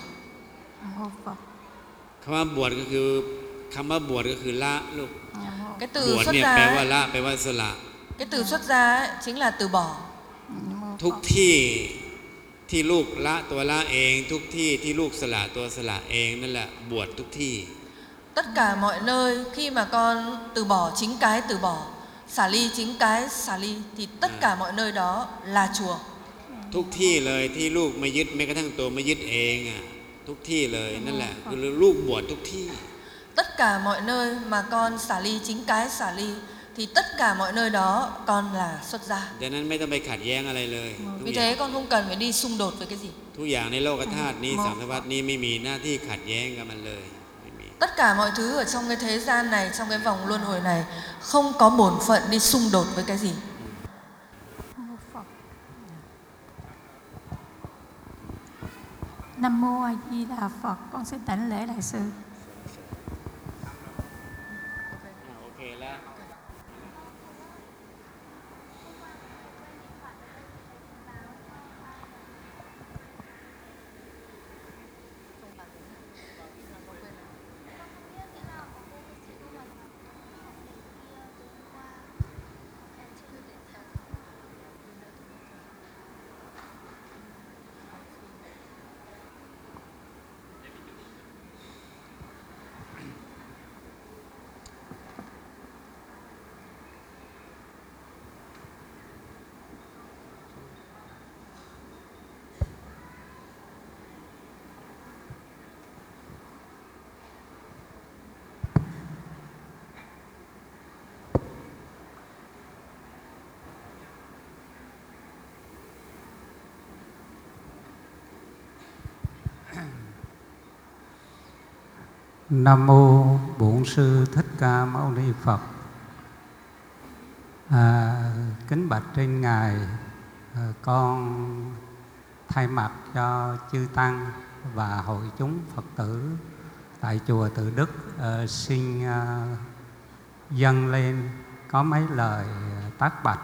A: คำว่าบวชก็คือคำว่าบวชก็คือละลูก
P: Cái
A: บ
P: từ
A: วช
P: xuất
A: เนี่ยแปล
P: gia
A: ว่า
P: ấy,
A: ละแปลว่าสละ
P: cái từ xuất gia ấy, chính là từ bỏ.
A: ทุกที่ที่ลูกละตัวละเอง ทุกที่ที่ลูกสละตัวสละเองนั่นแหละบวชทุกที่
P: Tất cả mọi nơi khi mà con từ bỏ chính cái từ bỏ, xả ly chính cái xả ly thì tất cả mọi nơi đó là chùa.
A: ทุกที่เลยที่ลูกไม่ยึดแม้กระทั่งตัวไม่ยึดเองอ่ะทุกที่เลยนั่นแหละคือลูกบวชทุกที่
P: Tất cả mọi nơi mà con xả ly chính cái xả ly thì tất cả mọi nơi đó con là xuất gia.
A: ดังนั้นไม่ต้องไปขัดแย้งอะไรเลยทุก
P: Vì
A: อย่าง
P: thế con không cần phải đi xung đột với cái gì.
A: ทุกอย่างในโลกธาตุนี้สามสวัสดิ์นี้ไม่มีหน้าที่ขัดแย้งกับมันเลย
P: Tất cả mọi thứ ở trong cái thế gian này, trong cái vòng luân hồi này không có bổn phận đi xung đột với cái gì.
Q: Nam Mô A Di Đà Phật. Con xin đảnh lễ Đại sư.
A: โอเคแล้ว
R: Nam Mô Bổn Sư Thích Ca Mâu Ni Phật. À, kính bạch trên Ngài, à, con thay mặt cho chư Tăng và hội chúng Phật tử tại chùa Tự Đức à, xin à, dâng lên có mấy lời tác bạch.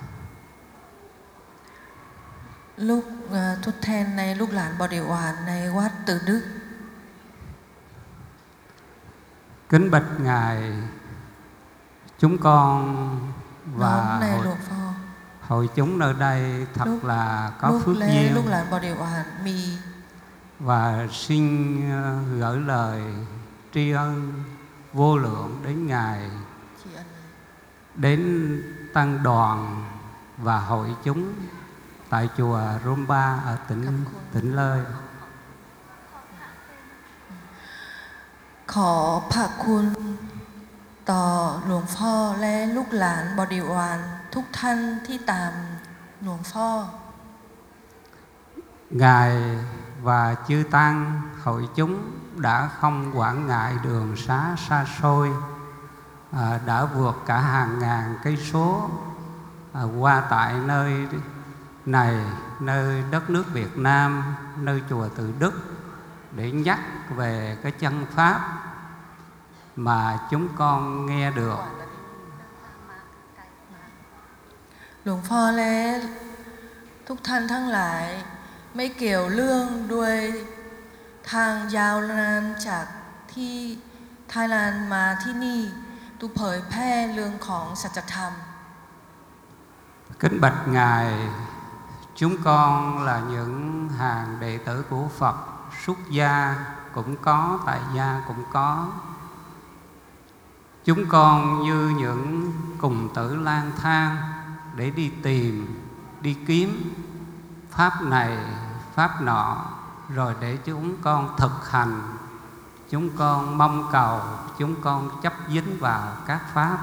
P: Lúc uh, thốt then này, lúc làn bò điều hoàn này quát Từ Đức.
R: Kính bạch Ngài, chúng con và
P: này,
R: hội, hội chúng nơi đây thật lúc, là có
P: lúc
R: phước
P: lê,
R: duyên.
P: Lúc làn bò điều hoàn mì.
R: Và xin gửi lời tri ân vô lượng đến Ngài, đến tăng đoàn và hội chúng tại chùa Rumba ở tỉnh tỉnh Lơi.
P: ขอพระคุณต่อหลวงพ่อและลูกหลานบริวารทุกท่านที่ตามหลวงพ่อ
R: Ngài và chư tăng hội chúng đã không quản ngại đường xá xa xôi, à, đã vượt cả hàng ngàn cây số à, qua tại nơi này, nơi đất nước Việt Nam, nơi chùa Tự Đức, để nhắc về cái chân pháp mà chúng con nghe được.
P: หลวงพ่อและทุกท่านทั้งหลายไม่เกี่ยวเรื่องด้วยทางยาวนานจากที่ไทยแลนด์มาที่นี่tuเผยแพร่เรื่องของสัจธรรม
R: Kính bạch Ngài, chúng con là những hàng đệ tử của Phật, xuất gia cũng có, tại gia cũng có. Chúng con như những cùng tử lang thang để đi tìm, đi kiếm pháp này, pháp nọ, rồi để chúng con thực hành. Chúng con mong cầu, chúng con chấp dính vào các pháp.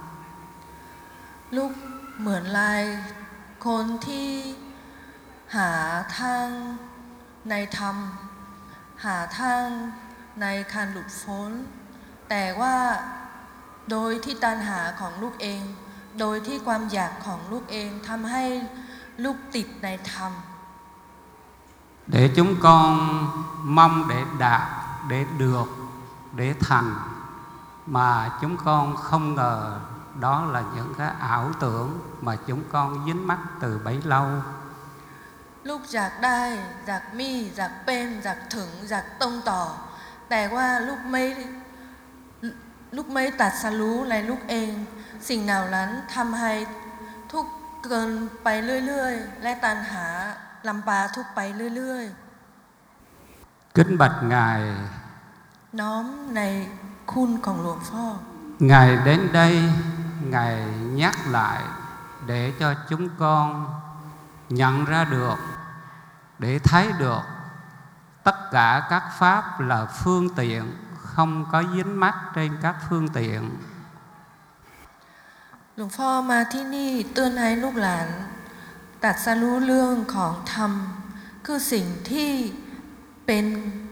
P: ลูกเหมือนลายคนที่หาทางในธรรมหาทางในการหลุดพ้นแต่ว่าโดยที่ตัณหาของลูกเองโดยที่ความอยากของลูกเองทำให้ลูกติดในธรรม
R: Để chúng con mong để đạt, để được, để thành, mà chúng con không ngờ đó là những cái ảo tưởng mà chúng con dính mắc từ bấy lâu.
P: ลูกอยากได้อยากมีอยากเป็นอยากถึงอยากตรงต่อแต่ว่าลูกไม่ลูกไม่ตัดสรู้ในลูกเองสิ่งเหล่านั้นทำให้ทุกข์เกินไปเรื่อยๆและตัณหาลำบากทุกข์ไปเรื่อยๆ
R: Kính bạch Ngài,
P: น้อมในคุณของหลวงพ่อ
R: Ngài đến đây, Ngài nhắc lại để cho chúng con nhận ra được, để thấy được tất cả các pháp là phương tiện, không có dính mắc trên các phương tiện.
P: หลวงพ่อมาที่นี่เตือนให้ลูกหลานตรัสรู้เรื่องของธรรมคือสิ่งที่เป็น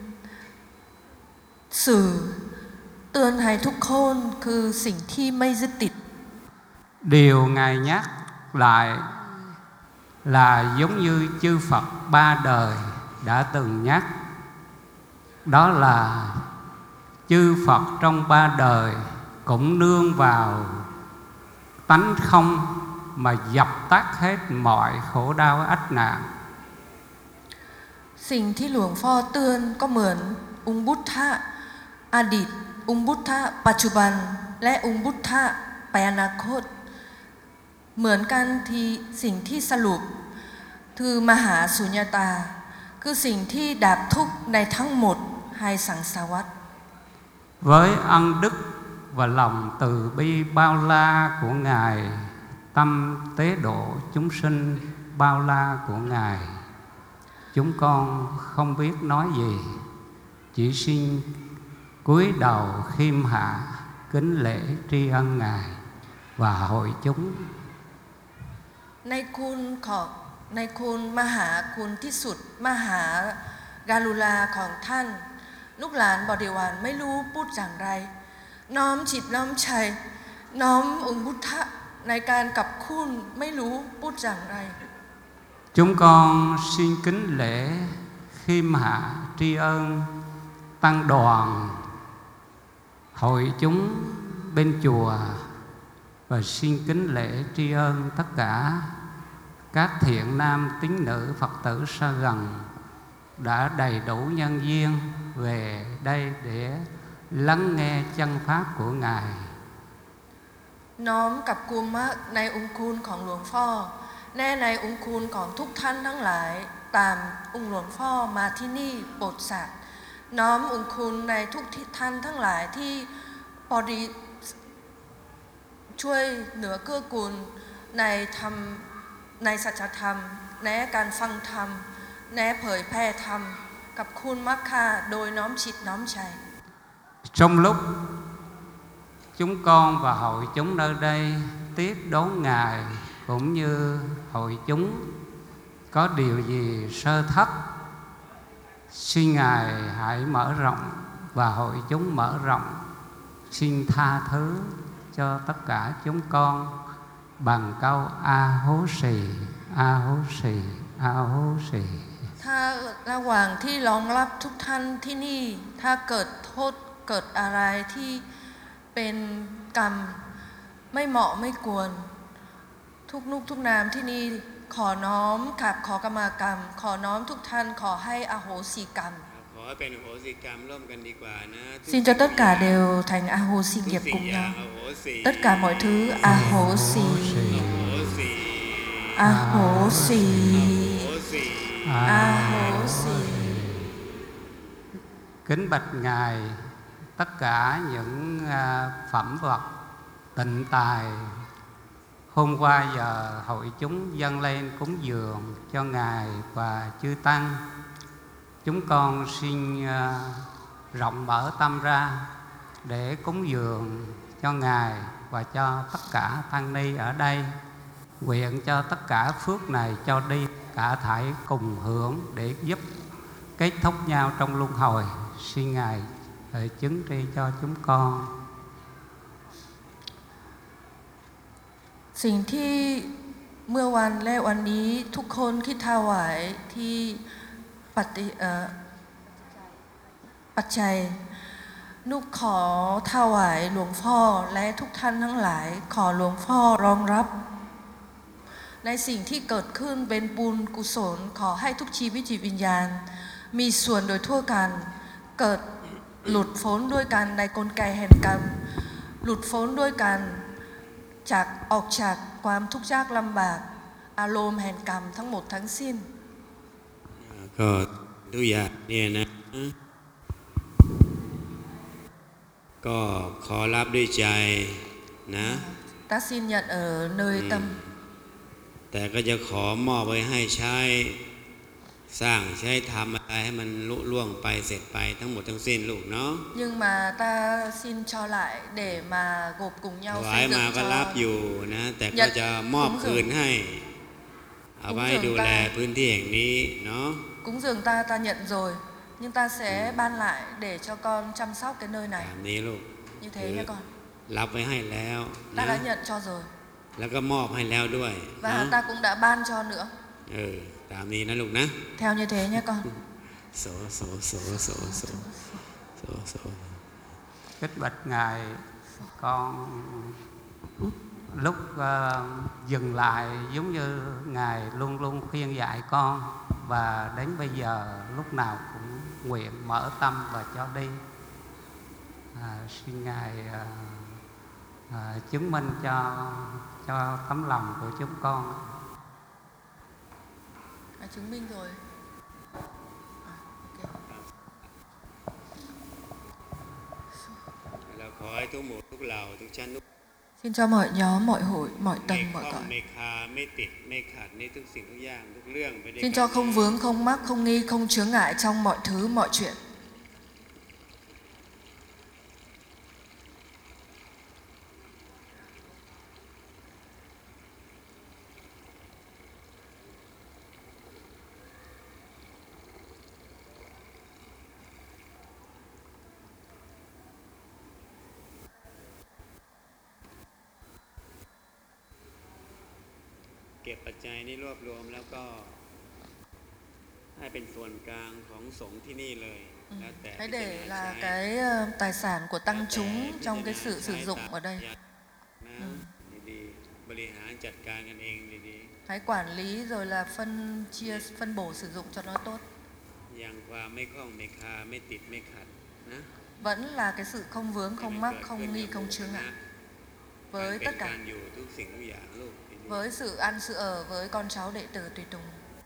P: สื่อเตือนให้ทุกคนคือสิ่งที่ไม่ยึดติด
R: Điều Ngài nhắc lại là giống như chư Phật ba đời đã từng nhắc. Đó là chư Phật trong ba đời cũng nương vào tánh không mà dập tắt hết mọi khổ đau ách nạn.
P: สิ่งที่หลวงพ่อเตือนก็เหมือนองค์บุทธะอดีตองค์บุทธะปัจจุบันและองค์บุทธะไปอนาคตเหมือนกันที่สิ่งที่สรุปคือมหาสุญญตาคือสิ่งที่ดับทุกข์ในทั้งหมดให้สังสารวัฏ
R: Với ân đức và lòng từ bi bao la của Ngài, tâm tế độ chúng sinh bao la của Ngài, chúng con không biết nói gì, chỉ xin cúi đầu khiêm hạ kính lễ tri ân Ngài và hội chúng.
P: ในคุณของในคุณมหาคุณที่สุดมหาการุณาของท่านลูกหลานบริวารไม่รู้พูดอย่างไรน้อมจิตน้อมใจน้อมองค์พุทธะในการกับคุณไม่รู้พูดอย่างไร
R: Chúng con xin kính lễ khiêm hạ tri ân tăng đoàn hội chúng bên chùa và xin kính lễ tri ân tất cả các thiện nam tín nữ Phật tử xa gần đã đầy đủ nhân duyên về đây để lắng nghe chân pháp của Ngài.
P: น้อมกับกุมมะในองค์คุณของหลวงพ่อแน่ในองค์คุณของทุกท่านทั้งหลายตามองค์หลวงพ่อมาที่นี่โปรดสัตว์น้อมองค์คุณในทุกท่านทั้งหลายที่พอดีช่วยเหนือเกื้อกูลในธรรมในสัจธรรมแนะการฟังธรรมแนะเผยแพร่ธรรมกับคุณมักค่ะโดยน้อมจิตน้อมใจ
R: Trong lúc chúng con và hội chúng nơi đây tiếp đón Ngài cũng như hội chúng có điều gì sơ thất, xin Ngài hãy mở rộng và hội chúng mở rộng, xin tha thứ cho tất cả chúng con bằng câu A hố xì, A hố xì, A hố xì.
P: ถ้าระหว่างที่รองรับทุกท่านที่นี่ถ้าเกิดโทษเกิดอะไรที่เป็นกรรมไม่เหมาะไม่ควรทุกลูกทุกนามที่นี่ขอน้อมกราบขอกรรมากรรม ขอน้อมทุกท่านขอให้อโหสิกรรม
A: ขอให้เป็นอโหสิกรรมร่วมกันดีกว่านะ
P: Xin cho tất cả đều thành a hô xì nghiệp cùng nhau. Tất cả mọi thứ a hô xì, a hô xì, a hô xì.
R: Kính bạch Ngài, tất cả những à, phẩm vật tịnh tài hôm qua giờ hội chúng dâng lên cúng dường cho Ngài và chư tăng, chúng con xin à, rộng mở tâm ra để cúng dường cho Ngài và cho tất cả tăng ni ở đây. Nguyện cho tất cả phước này cho đi cả thảy cùng hưởng để giúp kết thúc nhau trong luân hồi. Xin Ngài hỡi chứng tri cho chúng con.
P: สิ่งที่เมื่อวันและวันนี้ทุกคนคิดถวายที่ปฏิเอ่อปัจจัยนุกขอถวายหลวงพ่อและทุกท่านทั้งหลายขอหลวงพ่อรองรับในสิ่งที่เกิดขึ้นเป็นบุญกุศลขอให้ทุกชีวิตจิตวิญญาณมีส่วนโดยทั่วกันเกิดหลุดพ้นด้วยกันในกลไกแห่งกรรมหลุดพ้นด้วยกันจากออกจากความทุกข์ยากลำบากอารมณ์แห่งกรรมทั้งหมดทั้งสิ้น
A: ก็ทุกอย่างเนี่ยนะก็ขอรับด้วยใจนะ
P: Ta xin nhận ở nơi tâm
A: แต่ก็จะขอมอบไว้ให้ใช้สร้างใช้ทำอะไรให้มันลุล่วงไปเสร็จไปทั้งหมดทั้งสิ้นลูกเนาะ
P: nhưng mà ta xin cho lại để mà gộp cùng
A: ถ
P: nhau
A: วาย
P: xây
A: มา
P: dựng
A: ก็รับ
P: cho
A: อยู่นะแต่ก็จะมอบคืนให้เอาไว้ดูแลพื้นที่แห่งนี้เนาะ
P: cúng dường ta ta nhận rồi nhưng ta sẽ ban lại để cho con chăm sóc cái nơi này
A: แบบนี้ลูก
P: như thế nha con
A: รับไว้ให้แล้ว
P: ta
A: นะ
P: đã nhận cho rồi
A: แล้วก็มอบให้แล้วด้วย
P: và
A: เนาะ
P: ta cũng đã ban cho nữa
A: เออตามนี้นะลูกนะ
P: theo như thế nha con
A: โสโสโสโสโสโสโส
R: Kính bạch Ngài, con lúc uh, dừng lại giống như Ngài luôn luôn khuyên dạy con, và đến bây giờ lúc nào cũng nguyện mở tâm và cho đi. À, xin Ngài uh, uh, chứng minh cho cho tấm lòng của chúng con.
P: đã chứng minh rồi. À,
A: เราขอให้ทุกหมู่ทุกเหล่าทุกชั้นทุก
P: Xin cho mọi nhóm, mọi hội, mọi
A: ไม่
P: tầng,
A: ข้
P: mọi
A: อง
P: cõi.
A: ไม่คาไม่ติดไม่ขัดในทุกสิ่งทุกอย่างทุกเรื่องไปด้วย
P: Xin
A: กัน
P: cho không vướng, không mắc, không nghi, không chướng ngại trong mọi thứ, mọi chuyện.
A: เก็บปัจจัยนี้รวบรวมแล้วก็ให้เป็นส่วนกลางของสงฆ์ที่นี่เลย แล้วแต่
P: Hãy
A: พิจาร
P: để
A: ณา
P: là
A: ใช้
P: cái ờ, tài sản của tăng chúng trong cái sự sử dụng ở đây.
A: นะดีๆบริหารจัดการกันเองดี
P: Hãy quản lý rồi là phân chia, phân bổ sử dụng cho nó tốt.
A: ๆอย่างความไม่คล้องไม่คาไม่ติดไม่ขัดนะ
P: Vẫn là cái sự không vướng, không mắc, không nghi, không chướng ngại.
A: การ
P: Với
A: เป็น
P: tất
A: การ
P: cả,
A: อยู่ทุกสิ่งทุกอย่างลูกดีๆ
P: với sự ăn sự ở, với con cháu đệ tử tùy tùng.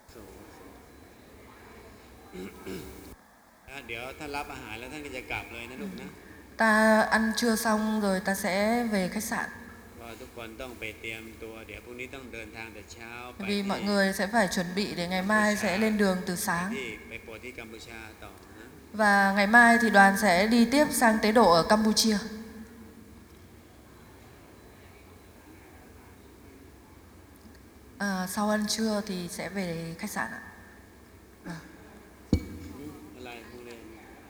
A: แล้วเดี๋ยวท่านรับอาหารแล้วท่านก็จะกลับเลยนะลูกนะ
P: Ta ăn trưa xong rồi ta sẽ về khách sạn.
A: ก็ทุกคนต้องไปเตรียมตัวเดี๋ยวพรุ่งนี้ต้องเดินทางแต่เช้าไป
P: Vì mọi người sẽ phải chuẩn bị để ngày mai sẽ lên đường từ sáng.
A: ที่ไปโปรดที่กัมพูชาต่อนะ
P: Và ngày mai thì đoàn sẽ đi tiếp sang tế độ ở Campuchia. À, sau ăn trưa thì sẽ về khách sạn ạ. Vâng.
A: อะไรพวกนี้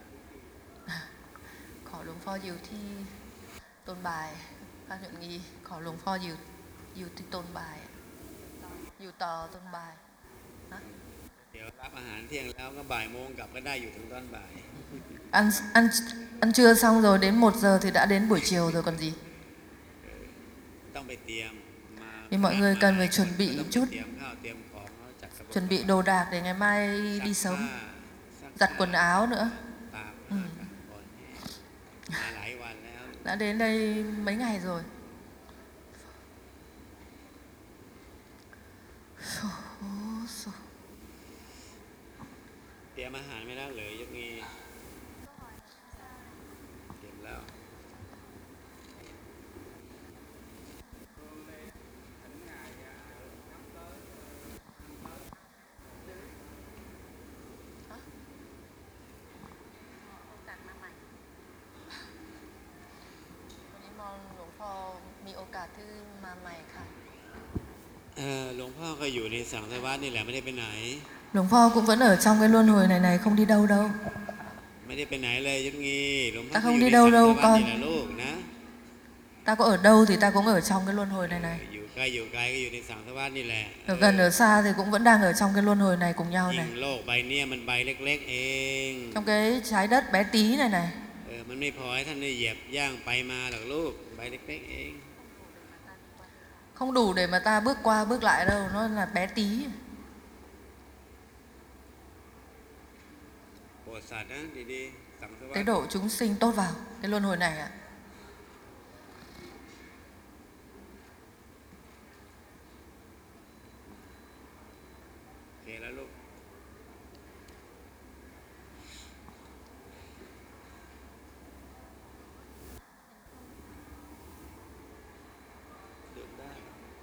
P: ขอหลวงพ่ออยู่ที่ต้นบายพระหยุดงีขอหลวงพ่ออยู่อยู่ที่ต้นบายอยู่ต่อต้นบายนะ
A: เดี๋ยวรับอาหารเที่ยงแล้วก็บ่ายโมงกลับก็ได้อยู่ถึงตอนบ่าย
P: ăn ăn ăn trưa xong rồi đến một giờ thì đã đến buổi chiều rồi còn gì.
A: ต้องไปเตรียมมา
P: thì mọi người cần phải chuẩn bị một chút,
A: เตรียมข้าวเตรียมของแล้วจัดกระเป๋า
P: chuẩn bị đồ đạc để ngày mai đi sớm, giặt quần áo nữa.
A: ตาก
P: Ừ.
A: ก่อนมาหลายวันแล้ว
P: Đã đến đây mấy ngày rồi.
A: เตรียมอาหารไม่ได้เลยยกนี้เตรียมแล้ว
P: วันนี้มองหลวงพ่อมีโอกาสที่มาใหม่ค่ะ
A: เออหลวงพ่อก็อยู่ในสังสารวัฏนี่แหละไม่ได้ไปไหน
P: Hồng Phong cũng vẫn ở trong cái luân hồi này này, không đi đâu đâu.
A: ไม่ได้ไปไหนเลยยกนี้หลวงพ่อ
P: Ta
A: ก็
P: không
A: อยู่
P: đi
A: ใน
P: đâu
A: สังสาร
P: đâu
A: วัฏ
P: con.
A: นี่แหละลูกนะ
P: Ta có ở đâu thì ta cũng ở trong cái luân hồi này này.
A: อยู่ใกล้อยู่ไกลก็อยู่ในสังสารวัฏนี่แหละ
P: Ở gần ở xa thì cũng vẫn đang ở trong cái luân hồi này cùng nhau
A: ยิ่
P: này.
A: งโลกใบเนี้ยมันใบเล็กๆเอง
P: Trong cái trái đất bé tí này này.
A: เออมันไม่พอให้ท่านได้เหยียบย่างไปมาหรอกลูกใบเล็กๆเอง
P: Không đủ để mà ta bước qua bước lại đâu, nó là bé tí.
A: โปรดสัตว์นะดีๆสังสารวัฏ
P: Tế độ chúng sinh tốt vào cái luân hồi này ạ.
A: โอเคแล้วลูก เดินได้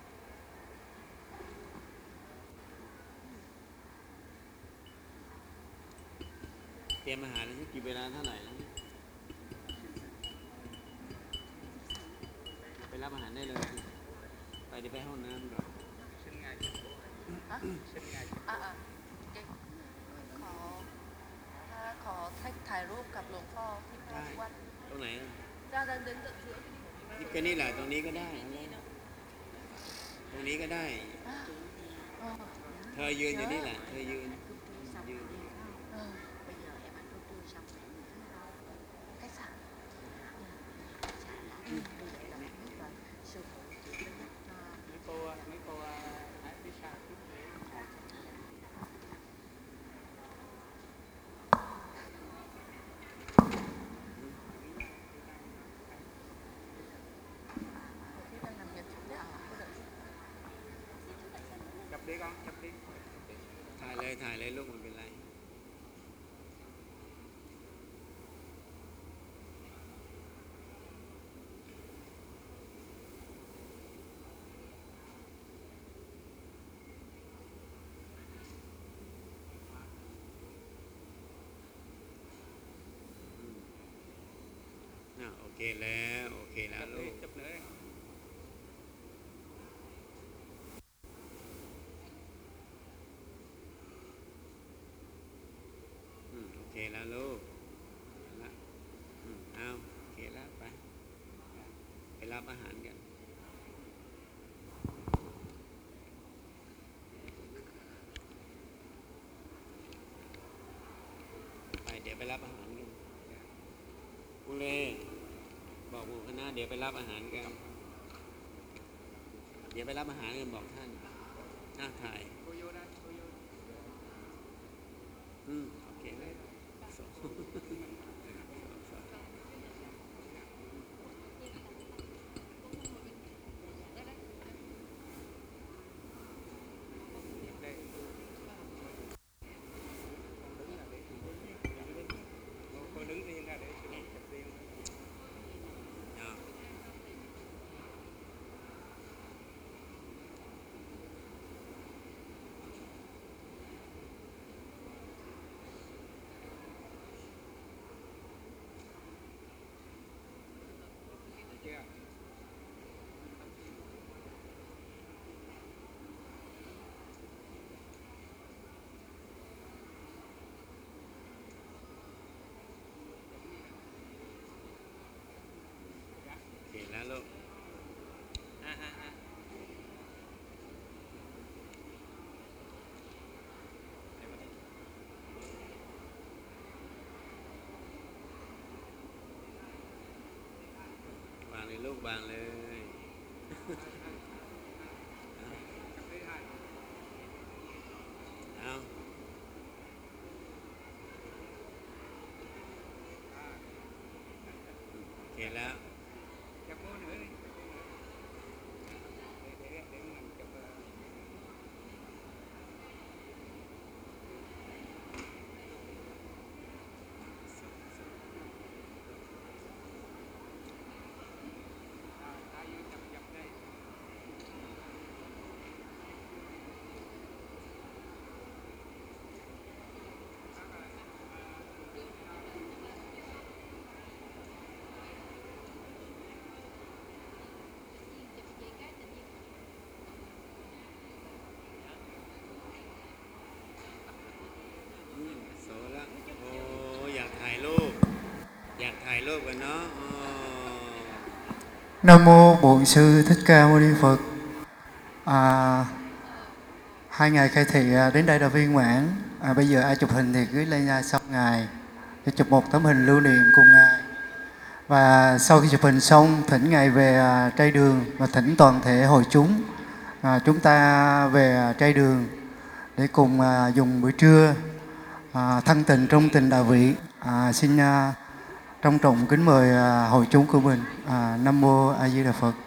A: เตรียมอาหารแล้วกี่เวลาเท่าไหร่แล้วไปรับอาหารได้เลย ไปเดี๋ยวไปห้องน้ำก่อน
P: À, à, cáiขอถ้าขอถ่ายรูปกับหลวงพ่อที่พระวัด
A: ตรงไหนอ่ะ
P: ra đến đến tận giữa.
A: นี่ก็นี่แหละตรงนี้ก็ได้เอาเลยตรงนี้ก็ได้ เธอยืนอยู่นี่แหละ เธอยืนยืน จับดีก่อนจับดีถ่ายเลยถ่ายเลยลูกมันเป็นไรอ่ะโอเคแล้วโอเคแล้วลูกจับเลยโอเคแล้วลูกละอืมเอาโอเคแล้วไปไปรับอาหารกันไปเดี๋ยวไปรับอาหารกันคุณเล่บอกหมู่คณะเดี๋ยวไปรับอาหารกันเดี๋ยวไปรับอาหารกันบอกท่านน่าถ่ายอืมโอเคเลยสองสองสองcô đứng riêng ra để chụp riêng. À. Kìa lá luôn. À, à, à. Bàn lên lúc bàn lên. แล้ว โสละโอ้อยากถ่ายรูปอยากถ่ายรูปกันเนาะ
H: Nam mô Bổn Sư Thích Ca Mâu Ni Phật. À, hai ngày khai thị đến đây đã viên mãn. À, bây giờ ai chụp hình thì gửi lên sau ngài để chụp một tấm hình lưu niệm cùng ngài. Và sau khi chụp hình xong, thỉnh ngài về à, trai đường và thỉnh toàn thể hội chúng à, chúng ta về à, trai đường để cùng à, dùng bữa trưa à, thân tình trong tình đạo vị. À, xin à, trân trọng kính mời à, hội chúng của mình. À, Nam mô A Di Đà Phật.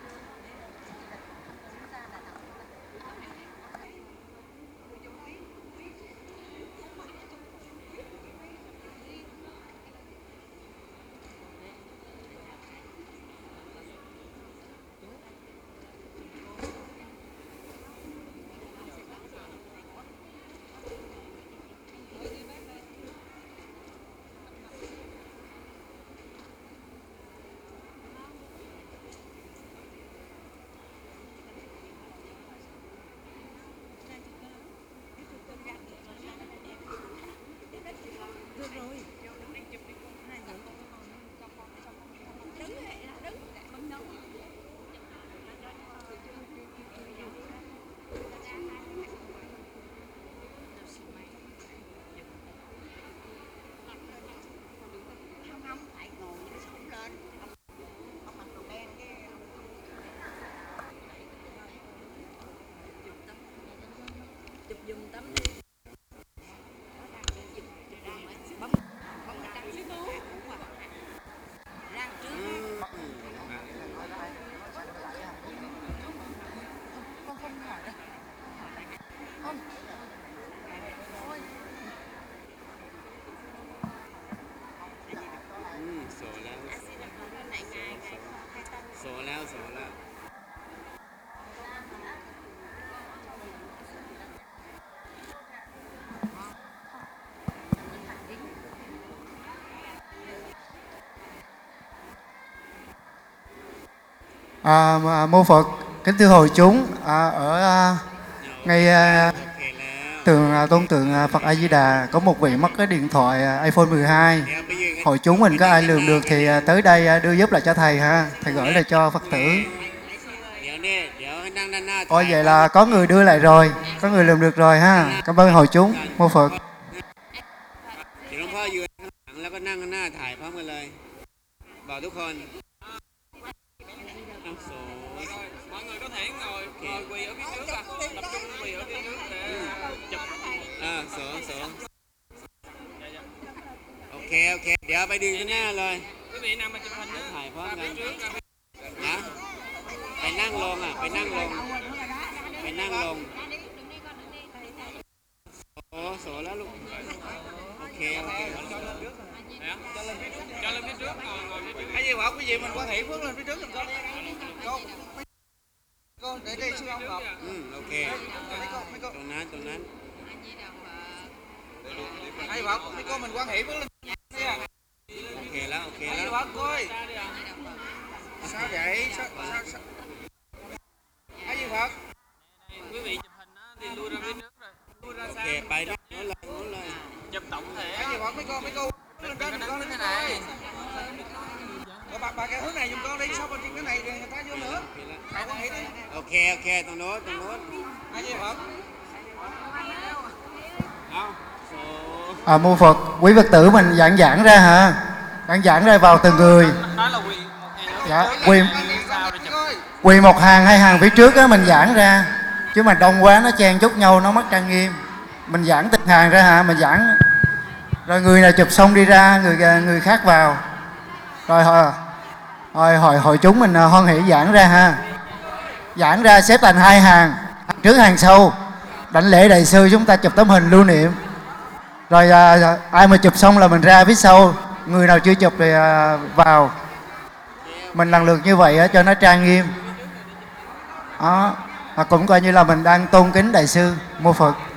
H: À, mô Phật, kính thưa hội chúng, à, ở à, ngay à, tượng à, tôn tượng à, Phật A Di Đà có một vị mất cái điện thoại à, iPhone mười hai. Hội chúng mình có ai lượm được thì à, tới đây à, đưa giúp lại cho thầy ha, thầy gửi lại cho Phật tử. Ôi vậy là có người đưa lại rồi, có người lượm được rồi ha. Cảm ơn hội chúng, mô Phật.
A: เดี๋ยวหลวงพ่อยืนข้างหลังแล้วก็นั่งข้างหน้าถ่ายพร้อมกันเลยบอกทุกคนเอาโส
S: mọi người có thể ngồi ngồi quỳ ở phía trước à, tập trung quỳ ở phía trước để chụp.
A: อ่าโสโสโอเคโอเคเดี๋ยวไปดึงข้างหน้าเลย
S: quý vị nào mà chụp hình á
A: ถ่ายพร้อม
S: ra
A: กัน
S: phía trước ra phía
A: นะไปนั่งลงอ่ะไปนั่งลงไปนั่งลงโอ้โสแล้วลูกโอเคโอเค
S: cho lên phía trước, cho lên phía trước, ngồi ngồi phía trước. Hay gì bảo quý vị mình quan hệ phước lên phía trước giùm con. Con, con để đây sư ông ngọc.
A: อืมโอเคตรงนั้นตรงนั้น
S: Hay bảo mấy con mình quan hệ phước lên.
A: โอเคแล้วโอเคแล้
S: Hay
A: ว
S: bảo coi. Sao vậy? Sao sao sao? Hay gì Phật? Quý vị chụp hình á thì lui ra phía trước rồi. Lui ra
A: โอ
S: xa.
A: เคไปนั่งโน้นเลยโน้นเลย
S: Chụp tổng thể. Hay gì Phật mấy con mấy con lên trên con lên thế này. Rồi bà bà cái hướng này giùm con đi, sao bên trên cái này rồi người ta vô nữa. Bà quan hệ đi.
A: โอเคโอเคตรงโน้นตรงโน้น
S: Hay gì Phật?
A: เอาโส
H: À, mô Phật, quý Phật tử mình giảng giảng ra hả? Giảng giảng ra vào từng người.
S: Nói là quỳ một hàng.
H: Dạ, quỳ
S: Sao để chụp?
H: quỳ một hàng hai hàng phía trước á mình giảng ra. Chứ mà đông quá nó chen chúc nhau nó mất trang nghiêm. Mình giảng từng hàng ra hả? Mình giảng rồi người nào chụp xong đi ra, người người khác vào. Rồi họ Rồi hội hội chúng mình à, hoan hỷ giãn ra ha. Giãn ra xếp thành hai hàng, hàng trước hàng sau. Đảnh lễ đại sư, chúng ta chụp tấm hình lưu niệm. Rồi à, ai mà chụp xong là mình ra phía sau. Người nào chưa chụp thì à, vào. Mình lần lượt như vậy á, cho nó trang nghiêm. Đó. Và cũng coi như là mình đang tôn kính đại sư. Mô Phật.